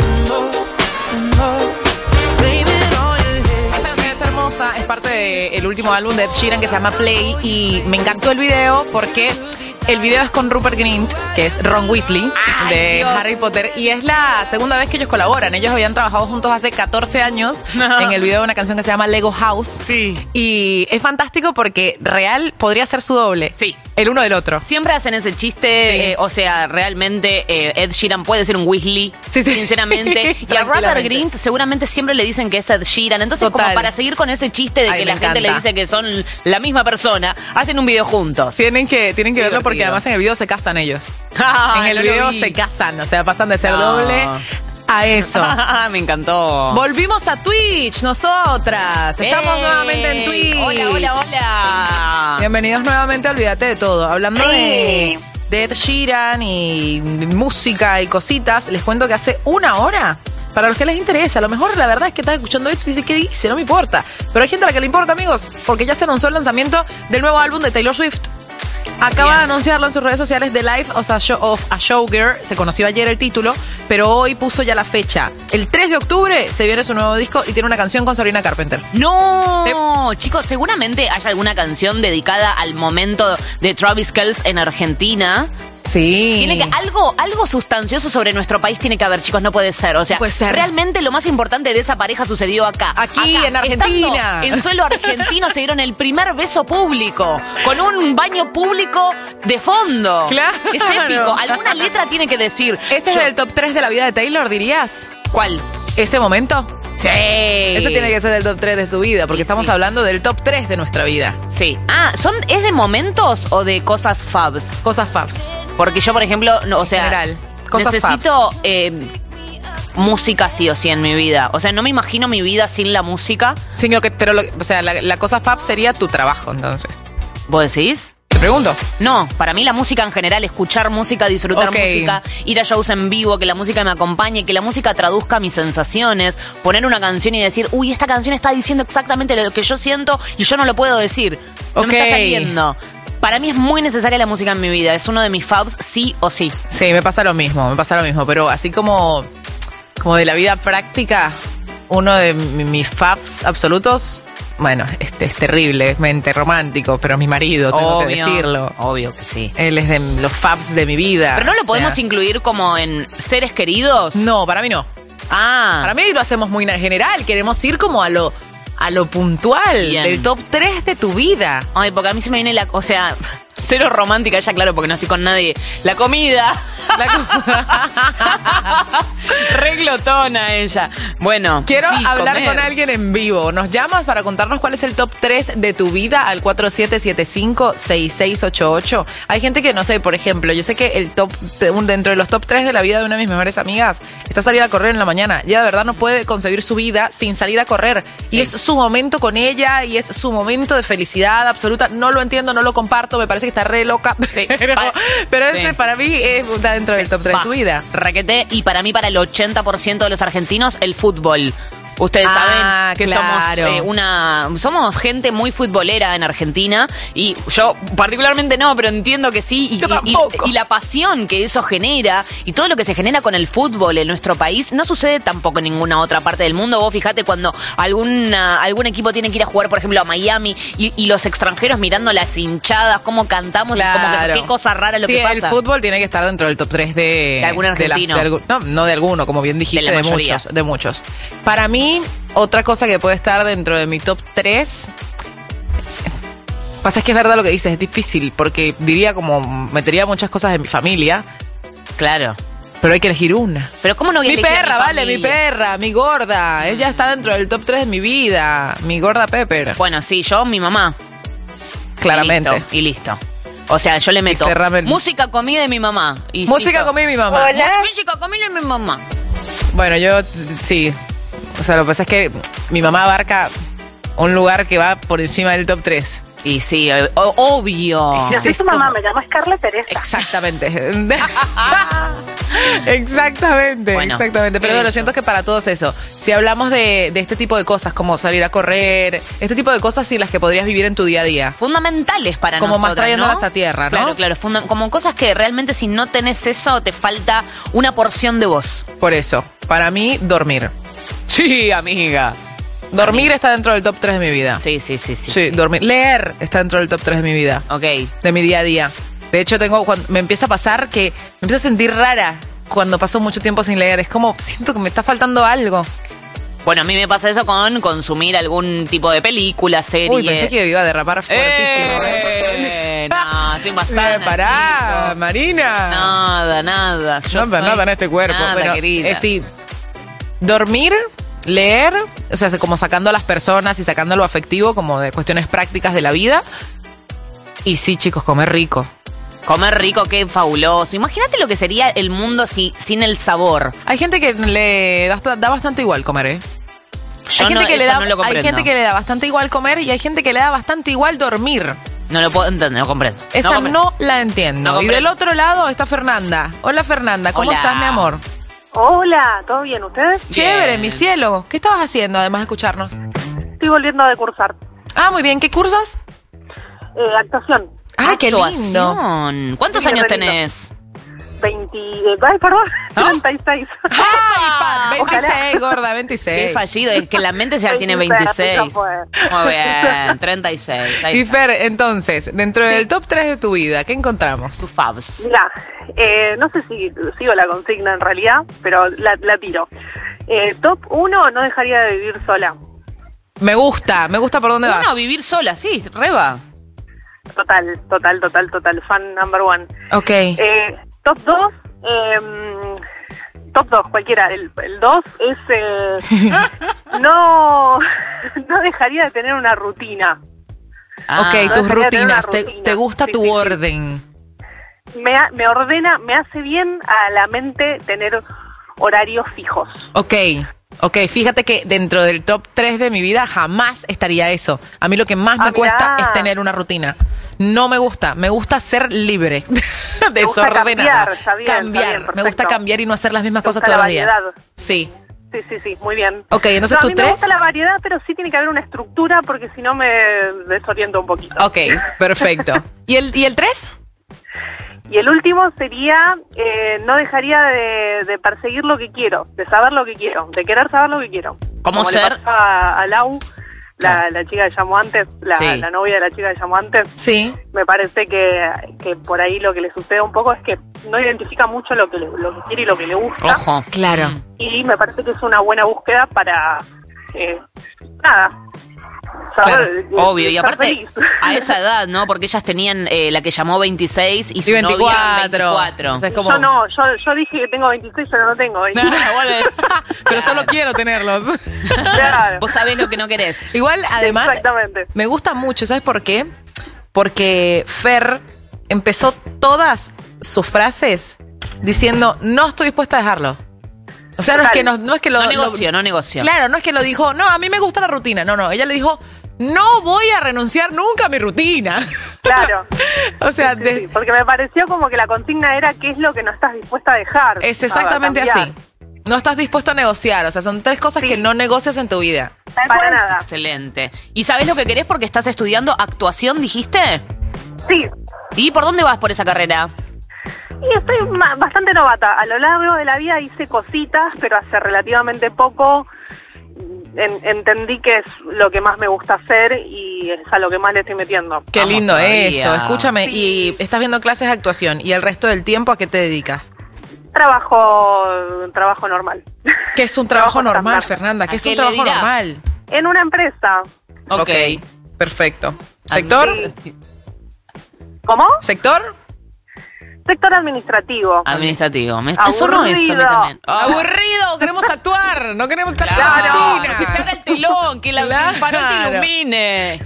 more, more. Blame it on your history. Esta canción es hermosa, es parte del último álbum de Ed Sheeran que se llama Play y me encantó el video porque el video es con Rupert Grint, que es Ron Weasley de Dios. Harry Potter, y es la segunda vez que ellos colaboran. Ellos habían trabajado juntos hace catorce años en el video de una canción que se llama Lego House. Sí. Y es fantástico porque real podría ser su doble. Sí. El uno del otro. Siempre hacen ese chiste, Sí. eh, o sea, realmente eh, Ed Sheeran puede ser un Weasley, Sí, sí. sinceramente. Y a Rupert Tranquilamente. Grint seguramente siempre le dicen que es Ed Sheeran. Entonces, Total. como para seguir con ese chiste de Ay, que me la gente le encanta. dice que son la misma persona, hacen un video juntos. Tienen que, tienen que Qué verlo porque divertido. además en el video se casan ellos. Ah, en el no lo video vi. se casan, o sea, pasan de ser No. doble a eso. Me encantó. Volvimos a Twitch, nosotras. Estamos ¡Ey! nuevamente en Twitch. Hola, hola, hola. Bienvenidos nuevamente a Olvídate de Todo. Hablando de, de Ed Sheeran y música y cositas, les cuento que hace una hora, para los que les interesa, a lo mejor la verdad es que estás escuchando esto y dices, ¿qué dice? No me importa. Pero hay gente a la que le importa, amigos, porque ya se anunció el lanzamiento del nuevo álbum de Taylor Swift. Acaba Bien. de anunciarlo en sus redes sociales The Life of a, Show, of a Showgirl. Se conoció ayer el título, pero hoy puso ya la fecha. El tres de octubre se viene su nuevo disco y tiene una canción con Sabrina Carpenter. No, chicos, seguramente hay alguna canción dedicada al momento de Travis Kelce en Argentina. Sí. Tiene que algo, algo sustancioso sobre nuestro país tiene que haber, chicos, no puede ser. O sea, Puede ser. realmente lo más importante de esa pareja sucedió acá. Aquí, Acá, en Argentina. estando en suelo argentino se dieron el primer beso público, con un baño público de fondo. Claro. Es épico. Alguna letra tiene que decir. ¿Ese Yo- es el top tres de la vida de Taylor, dirías? ¿Cuál? ¿Ese momento? Sí. Ese tiene que ser el top tres de su vida, porque Sí, estamos sí. hablando del top tres de nuestra vida. Sí. Ah, ¿son, ¿es de momentos o de cosas fabs? Cosas fabs. Porque yo, por ejemplo, no, o sea, general, cosas necesito eh, música sí o sí en mi vida. O sea, no me imagino mi vida sin la música. Sí, lo que, pero, lo- o sea, la, la cosa fab sería tu trabajo, entonces. ¿Vos decís? Te pregunto. No, para mí la música en general, escuchar música, disfrutar Ok. música, ir a shows en vivo, que la música me acompañe, que la música traduzca mis sensaciones, poner una canción y decir, uy, esta canción está diciendo exactamente lo que yo siento y yo no lo puedo decir. No Ok. me está saliendo. Para mí es muy necesaria la música en mi vida, es uno de mis fabs sí o sí. Sí, me pasa lo mismo, me pasa lo mismo, pero así como, como de la vida práctica, uno de mi- mis faps absolutos, bueno, este es terrible, es mente romántico, pero mi marido, tengo que decirlo. Obvio que sí. Él es de los faps de mi vida. Pero no lo O podemos sea, incluir como en seres queridos. No, para mí no. Ah. Para mí lo hacemos muy en general, queremos ir como a lo, a lo puntual, Bien. del top tres de tu vida. Ay, porque a mí se me viene la... O sea, cero romántica, ya claro, porque no estoy con nadie. La comida. Re glotona ella. Bueno. Quiero sí, hablar comer. con alguien en vivo. ¿Nos llamas para contarnos cuál es el top tres de tu vida al cuatro siete siete cinco seis seis ocho ocho? Hay gente que, no sé, por ejemplo, yo sé que el top un- dentro de los top tres de la vida de una de mis mejores amigas está salir a correr en la mañana. Ella de verdad no puede concebir su vida sin salir a correr. Sí. Y es su momento con ella y es su momento de felicidad absoluta. No lo entiendo, no lo comparto, me parece que está re loca. Pero, Pa- pero sí. ese para mí es, está dentro del top tres Va, de su vida. Raquete, y para mí, para el ochenta por ciento de los argentinos, el fútbol. Ustedes Ah, saben que claro. somos eh, una somos gente muy futbolera en Argentina y yo particularmente no, pero entiendo que sí y, Yo y- tampoco. y- y la pasión que eso genera y todo lo que se genera con el fútbol en nuestro país no sucede tampoco en ninguna otra parte del mundo. Vos fijate cuando alguna, algún equipo tiene que ir a jugar, por ejemplo, a Miami y, y los extranjeros mirando las hinchadas, cómo cantamos y como Claro. que qué cosa rara lo Sí, que pasa. el fútbol tiene que estar dentro del top tres de... De algún la- argentino. de algún- no, no de alguno, como bien dijiste, De la de, mayoría. muchos. De muchos. Para mí, otra cosa que puede estar dentro de mi top tres... Pasa es que es verdad lo que dices, es difícil, porque diría como, metería muchas cosas de mi familia, Claro. pero hay que elegir una. Pero ¿cómo no voy a Mi elegir a perra, vale, mi familia? perra, mi gorda. Ella está dentro del top tres de mi vida. Mi gorda Pepper. Bueno, sí, yo, mi mamá. Claramente. Y listo. Y listo. O sea, yo le meto cerrame el- música, comida de mi mamá. Y Música, listo. comida y mi mamá. Hola. Música, comida de mi mamá. Bueno, yo t- sí. O sea, lo que pasa es que mi mamá abarca un lugar que va por encima del top tres. Y sí, o- obvio. Yo soy es tu mamá, como- me llamo Scarlett Teresa. Exactamente. exactamente, Bueno, exactamente. Pero he bueno, dicho. siento que para todos eso, si hablamos de, de este tipo de cosas, como salir a correr, este tipo de cosas sin las que podrías vivir en tu día a día. Fundamentales para Como más nosotras, trayéndolas ¿no? a tierra, ¿no? Claro, claro. funda- como cosas que realmente si no tenés eso, te falta una porción de vos. Por eso, para mí, dormir. Sí, amiga. Dormir está dentro del top tres de mi vida. Sí, sí, sí, sí. Sí, dormir. Leer está dentro del top tres de mi vida. Ok. De mi día a día. De hecho, tengo cuando me empieza a pasar que me empiezo a sentir rara cuando paso mucho tiempo sin leer. Es como, siento que me está faltando algo. Bueno, a mí me pasa eso con consumir algún tipo de película, serie. Uy, pensé que iba a derrapar fuertísimo. Eh, no, soy más sana, Eh, pará, chico. Marina. Nada, nada. Yo no, pero soy nada en este cuerpo. nada, pero, querida. eh, sí, dormir, leer, o sea, como sacando a las personas y sacando lo afectivo como de cuestiones prácticas de la vida. Y sí, chicos, comer rico. Comer rico, qué fabuloso. Imagínate lo que sería el mundo si, sin el sabor. Hay gente que le da, da bastante igual comer, ¿eh? Yo hay gente, no- que le eso da, no lo hay comprendo. gente que le da bastante igual comer y hay gente que le da bastante igual dormir. No lo puedo entender, no comprendo. Esa comprendo. no la entiendo. No y comprendo. del otro lado está Fernanda. Hola, Fernanda, ¿cómo Hola. estás, mi amor? Hola, ¿todo bien ustedes? Chévere, mi cielo. ¿Qué estabas haciendo además de escucharnos? Estoy volviendo a decursar. Ah, muy bien. ¿Qué cursas? Eh, actuación. ¡Ay, qué lindo! Actuación. ¿Cuántos Sí, años re lindo. tenés? veinte. eh, ay, perdón. treinta y seis. ¡Ay, pa- Ojalá. veintiséis, gorda, veintiséis! Qué fallido, es que la mente ya tiene veintiséis, veintiséis. ya fue. Muy bien, treinta y seis. Ahí Y está. Fer, entonces, dentro del top tres de tu vida, ¿qué encontramos? Tus fabs. Mira, eh, no sé si sigo la consigna en realidad, pero la, la tiro. Eh, top uno, no dejaría de vivir sola. Me gusta, me gusta por dónde vas. Uno, vivir sola, sí, reba. Total, total, total, total. Fan number one. Ok. Eh, top dos, top dos, cualquiera. El, el dos es, eh, no, no dejaría de tener una rutina. Ah, ok, no tus dejaría de tener una rutinas, te, rutina. te gusta Sí, tu sí, sí. orden. Me, ha- me ordena, me hace bien a la mente tener horarios fijos. Ok, ok, fíjate que dentro del top tres de mi vida jamás estaría eso. A mí lo que más Ah, me cuesta mirá. es tener una rutina. No me gusta, me gusta ser libre, gusta desordenada. cambiar, está bien, está cambiar, bien, me perfecto. gusta cambiar y no hacer las mismas Te cosas gusta todos la los días. variedad. Sí. Sí, sí, sí, muy bien. Ok, entonces No, a tú mí me tres. gusta la variedad, pero sí tiene que haber una estructura porque si no me desoriento un poquito. Ok, perfecto. ¿Y el, y el tres? Y el último sería, eh, no dejaría de, de perseguir lo que quiero, de saber lo que quiero, de querer saber lo que quiero. ¿Cómo Como ser? le pasó a, a Lau, la, la chica que llamó antes, la, Sí. la novia de la chica que llamó antes. Sí. Me parece que, que por ahí lo que le sucede un poco es que no identifica mucho lo que, le- lo que quiere y lo que le gusta. Ojo. Claro. Y me parece que es una buena búsqueda para, eh, nada, saber, Claro, obvio, y ser aparte feliz. a esa edad, ¿no? Porque ellas tenían eh, la que llamó veintiséis y su Y veinticuatro. novia veinticuatro. O sea, es como... Yo no, yo, yo dije que tengo veintiséis, pero no tengo veintiséis. Pero solo quiero tenerlos. Claro. Vos sabés lo que no querés. Igual, además, Exactamente. me gusta mucho, ¿sabes por qué? Porque Fer empezó todas sus frases diciendo, no estoy dispuesta a dejarlo. O sea, no es que no, no es que lo... No lo- negoció, no negoció. Claro, no es que lo dijo, no, a mí me gusta la rutina. No, no, ella le dijo, no voy a renunciar nunca a mi rutina. Claro. O sea, Sí, de- sí, porque me pareció como que la consigna era qué es lo que no estás dispuesta a dejar. es a exactamente cambiar. así. No estás dispuesto a negociar, o sea, son tres cosas que no negocias en tu vida. Para nada. Excelente. ¿Y sabés lo que querés porque estás estudiando actuación, dijiste? Sí. ¿Y por dónde vas por esa carrera? Y estoy ma- bastante novata. A lo largo de la vida hice cositas, pero hace relativamente poco en- entendí que es lo que más me gusta hacer y es a lo que más le estoy metiendo. Qué Vamos lindo todavía. eso. Escúchame, y estás viendo clases de actuación y el resto del tiempo, ¿a qué te dedicas? Trabajo, trabajo normal. ¿Qué es un trabajo, Trabajo normal, estándar. Fernanda? ¿Qué ¿A es qué un le trabajo dirá? normal? En una empresa. Ok. Perfecto. ¿Sector? ¿Cómo? ¿Sector? Sector administrativo. Administrativo. Me, eso no es eso a mí Aburrido. también. Ah. Aburrido, queremos actuar, no queremos estar en la Claro, oficina. que se abra el telón, que la, el farol te ilumine.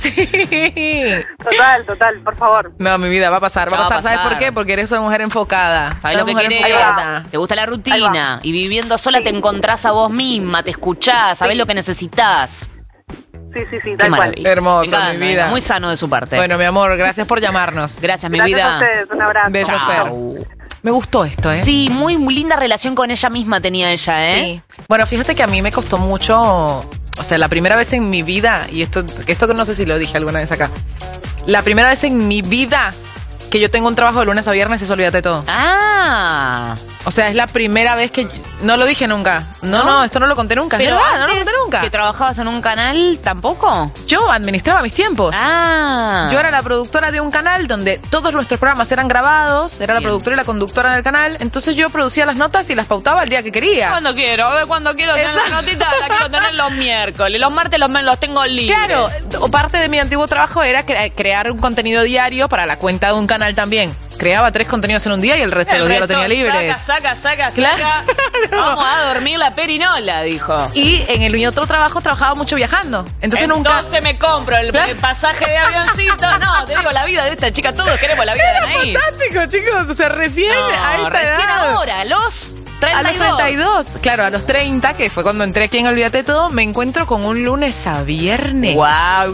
Sí. Total, total, por favor. No, mi vida, va a pasar, va Ya a va a pasar. ¿Sabes pasar. por qué? Porque eres una mujer enfocada. ¿Sabes lo Sos que mujer querés? enfocada. Te gusta la rutina y viviendo sola te encontrás a vos misma, te escuchás, sabés lo que necesitas. Sí, sí, sí, Qué tal cual. maravilla. Hermoso, Me encanta, mi vida. Muy sano de su parte. Bueno, mi amor, gracias por llamarnos. Gracias, mi Gracias vida. a ustedes, un abrazo. Beso, Chau. Fer. Me gustó esto, ¿eh? Sí, muy, muy linda relación con ella misma tenía ella, ¿eh? Sí. Bueno, fíjate que a mí me costó mucho, o sea, la primera vez en mi vida, y esto, esto que no sé si lo dije alguna vez acá, la primera vez en mi vida que yo tengo un trabajo de lunes a viernes es olvídate de todo. Ah. O sea, es la primera vez que... No lo dije nunca. No, no, ¿No? esto no lo conté nunca. Pero es verdad, no lo antes conté nunca. que trabajabas en un canal, ¿tampoco? Yo administraba mis tiempos. Ah. Yo era la productora de un canal donde todos nuestros programas eran grabados, era la Bien. productora y la conductora del canal, entonces yo producía las notas y las pautaba el día que quería. Cuando quiero, a ver, cuando quiero tener la notita, la quiero tener los miércoles. Los martes los, los tengo libres. Claro, o parte de mi antiguo trabajo era cre- crear un contenido diario para la cuenta de un canal también. Creaba tres contenidos en un día y el resto de los días lo tenía libre. Saca, saca, saca, Claro. saca. Vamos a dormir la perinola, dijo. Y en el mi otro trabajo trabajaba mucho viajando. Entonces, nunca... Entonces me compro el, el pasaje de avioncito. No, te digo, la vida de esta chica, todos queremos la vida de Anaís. Fantástico, chicos. O sea, recién No, a esta recién edad. ahora, a los treinta A los treinta y dos. Claro, a los treinta, que fue cuando entré aquí en Olvídate de Todo, me encuentro con un lunes a viernes. Wow,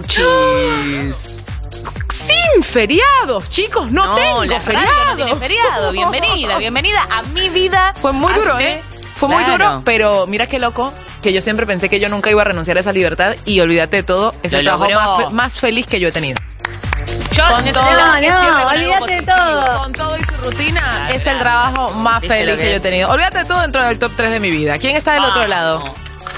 chis. Sin feriados, chicos. No, tengo la feriados. radio no tiene feriado. Bienvenida, bienvenida a mi vida. Fue muy duro, hace- ¿eh? Fue muy Claro. duro, pero mira qué loco, que yo siempre pensé que yo nunca iba a renunciar a esa libertad y Olvídate de Todo, es Lo el trabajo logró. más, fe- más feliz que yo he tenido. Yo Con necesitaba todo, que no, cierre con algo olvídate de positivo. todo. Con todo y su rutina, es el trabajo más ¿Viste feliz lo que que yo he es? tenido. Olvídate de todo dentro del top tres de mi vida. ¿Quién está del otro Vamos. lado?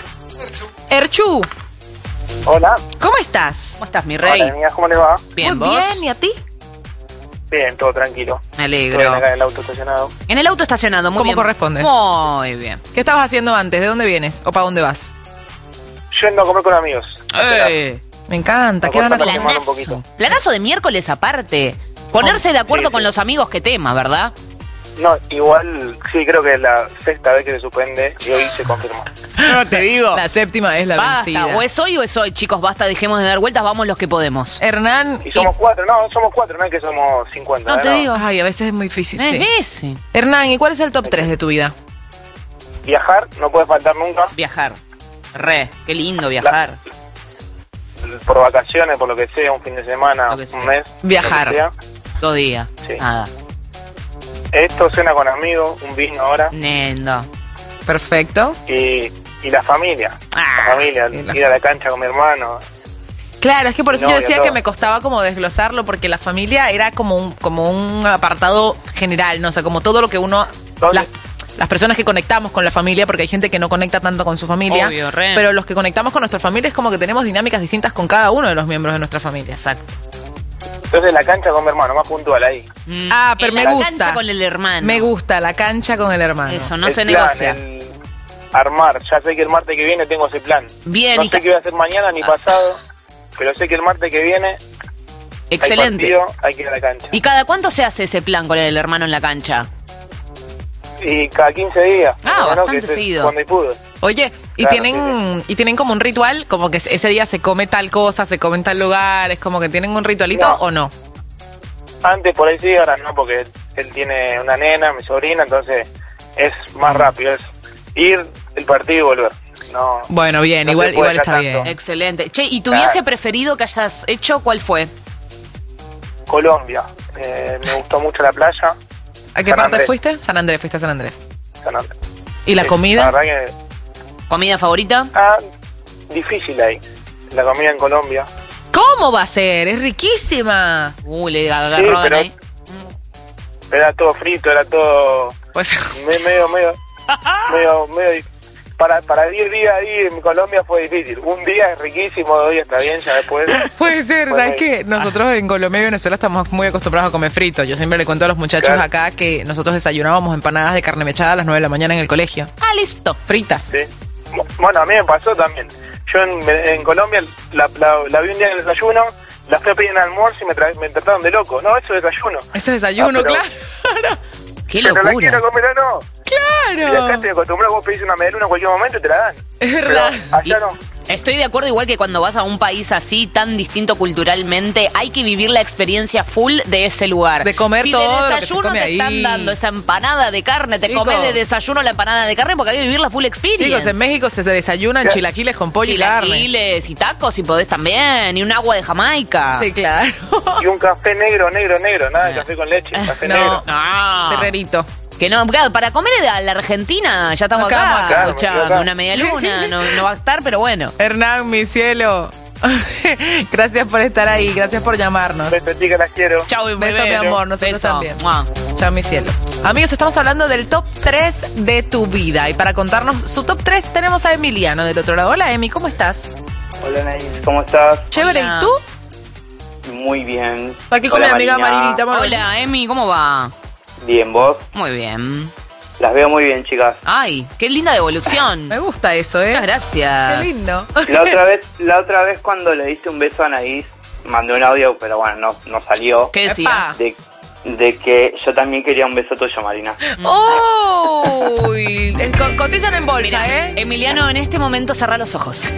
Erchu, Hola. ¿cómo estás? ¿Cómo estás, mi rey? Hola, amigas, ¿cómo le va? Bien, Muy ¿vos? bien, ¿y a ti? Bien, todo tranquilo. Me Estoy alegro. acá en el auto estacionado. En el auto estacionado, muy Como bien. corresponde. Muy bien. ¿Qué estabas haciendo antes? ¿De dónde vienes? ¿O para dónde vas? Yendo a comer con amigos. Eh. Me encanta, ¿qué van a Aporta comer? la semana un poquito. Planazo de miércoles aparte. Ponerse de acuerdo Sí, con sí. los amigos que tema, ¿verdad? No, igual, sí, creo que es la sexta vez que se suspende y hoy se confirmó. No te digo. La séptima es la Basta, vencida. o es hoy o es hoy, chicos, basta, dejemos de dar vueltas, vamos los que podemos. Hernán... Y somos cuatro, no, somos cuatro, no es que somos cincuenta. No ¿eh? te digo. Ay, a veces es muy difícil, Es sí. ese. Hernán, ¿y cuál es el top tres de tu vida? Viajar no puede faltar nunca, Viajar. Re, qué lindo viajar. por vacaciones, por lo que sea, un fin de semana, Lo que sea. un mes. Viajar. lo que sea. Dos días. Sí. Nada. Esto, cena con amigos, un vino ahora Nendo. Perfecto. y, y la familia. Ah, la familia, y la- ir a la cancha con mi hermano. Claro, es que por eso No, yo y decía todo. que me costaba como desglosarlo, porque la familia era como un, como un apartado general, ¿no? O sea, como todo lo que uno... ¿Dónde? Las, las personas que conectamos con la familia, porque hay gente que no conecta tanto con su familia, Obvio, re. pero los que conectamos con nuestra familia es como que tenemos dinámicas distintas con cada uno de los miembros de nuestra familia. Exacto. Entonces la cancha con mi hermano, más puntual ahí. Mm, Ah, pero en me la gusta. cancha con el hermano. Me gusta la cancha con el hermano. Eso, no El se plan, negocia. el armar, ya sé que el martes que viene tengo ese plan. Bien, No y sé ca- qué voy a hacer mañana ni pasado, pero sé que el martes que viene Excelente. hay partido, hay que ir a la cancha. ¿Y cada cuánto se hace ese plan con el hermano en la cancha? Y cada quince días. Ah, ¿no? bastante Que se- seguido. Cuando hay fútbol. Oye, y Claro, tienen y tienen como un ritual, como que ese día se come tal cosa, se come en tal lugar, es como que tienen un ritualito No. o no. Antes por ahí sí, ahora no, porque él tiene una nena, mi sobrina, entonces es más rápido, es ir el partido y volver. No, Bueno, bien, no se igual puede igual estar está tanto. bien. Excelente. Che, ¿y tu Claro. viaje preferido que hayas hecho, cuál fue? Colombia, eh, me gustó mucho la playa, ¿A qué San parte Andrés. fuiste? San Andrés, fuiste a San Andrés. San Andrés. ¿Y la comida? La verdad que... ¿Comida favorita? Ah, difícil ahí. La comida en Colombia. ¿Cómo va a ser? Es riquísima. Uh, le Sí, agarró pero ahí. era todo frito, era todo... Pues... me- medio, medio, medio, medio... dif- Para, para diez días ahí en Colombia fue difícil. Un día es riquísimo, dos días está bien, ya después... Puede ser, Bueno, ¿sabes qué? Nosotros en Colombia y Venezuela estamos muy acostumbrados a comer frito. Yo siempre le cuento a los muchachos Claro. acá que nosotros desayunábamos empanadas de carne mechada a las nueve de la mañana en el colegio. Ah, listo. Fritas. Sí. Bueno, a mí me pasó también. Yo en, en Colombia la, la, la vi un día en el desayuno, la fui a pedir en el almuerzo y me, tra- me trataron de loco. No, eso es desayuno. Eso es desayuno, Ah, pero- claro. Qué Pero la locura. quiero comer o no. Y acá Claro. estoy acostumbrado, vos pedís una medialuna en cualquier momento y te la dan. Es verdad. Pero allá no. Estoy de acuerdo, igual que cuando vas a un país así, tan distinto culturalmente, hay que vivir la experiencia full de ese lugar. De comer si todo lo que de se desayuno come te ahí. están dando esa empanada de carne, te Chicos. comes de desayuno la empanada de carne porque hay que vivir la full experience. Chicos, en México se desayunan ¿Qué? chilaquiles con pollo y carne. Chilaquiles y tacos si podés también, y un agua de Jamaica. Sí, claro. Y un café negro, negro, negro. Nada de café con leche, café No. negro. No. Cerrerito. Que no, claro, para comer a la Argentina ya estamos Nos quedamos acá. acá. Claro, escuchame, me quedo acá. una media luna, no, no va a estar, pero bueno. Hernán, mi cielo. Gracias por estar ahí, gracias por llamarnos. Beso, chica, las quiero. Chau, mi Beso, mi bebé. amor, nosotros Beso. también. Mua. Chao, mi cielo. Amigos, estamos hablando del top tres de tu vida. Y para contarnos su top tres tenemos a Emiliano del otro lado. Hola, Emi, ¿cómo estás? Hola, Naís, ¿cómo estás? Chévere, Hola. ¿y tú? Muy bien. Aquí con mi Hola, amiga Marina. Marinita. Amor. Hola, Emi, ¿cómo va? Bien, ¿vos? Muy bien. Las veo muy bien, chicas. Ay, qué linda devolución. Me gusta eso, ¿eh? Muchas gracias. Qué lindo. La otra vez, la otra vez cuando le diste un beso a Anaís, mandé un audio, pero bueno, no, no salió. ¿Qué decía? De, de que yo también quería un beso tuyo, Marina. ¡Uy! Eh, co- Cotizan en bolsa, Mira, ¿eh? Emiliano, en este momento cerrá los ojos.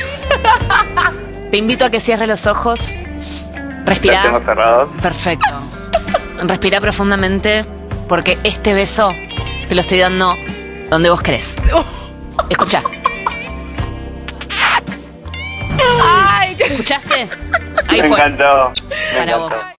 Te invito a que cierres los ojos. ¿Los Respirá. tengo cerrados? Perfecto. Respirá profundamente porque este beso te lo estoy dando donde vos querés. Escucha. ¡Ay! ¿Escuchaste? Ahí Me fue. encantó. Me Para encantó. vos.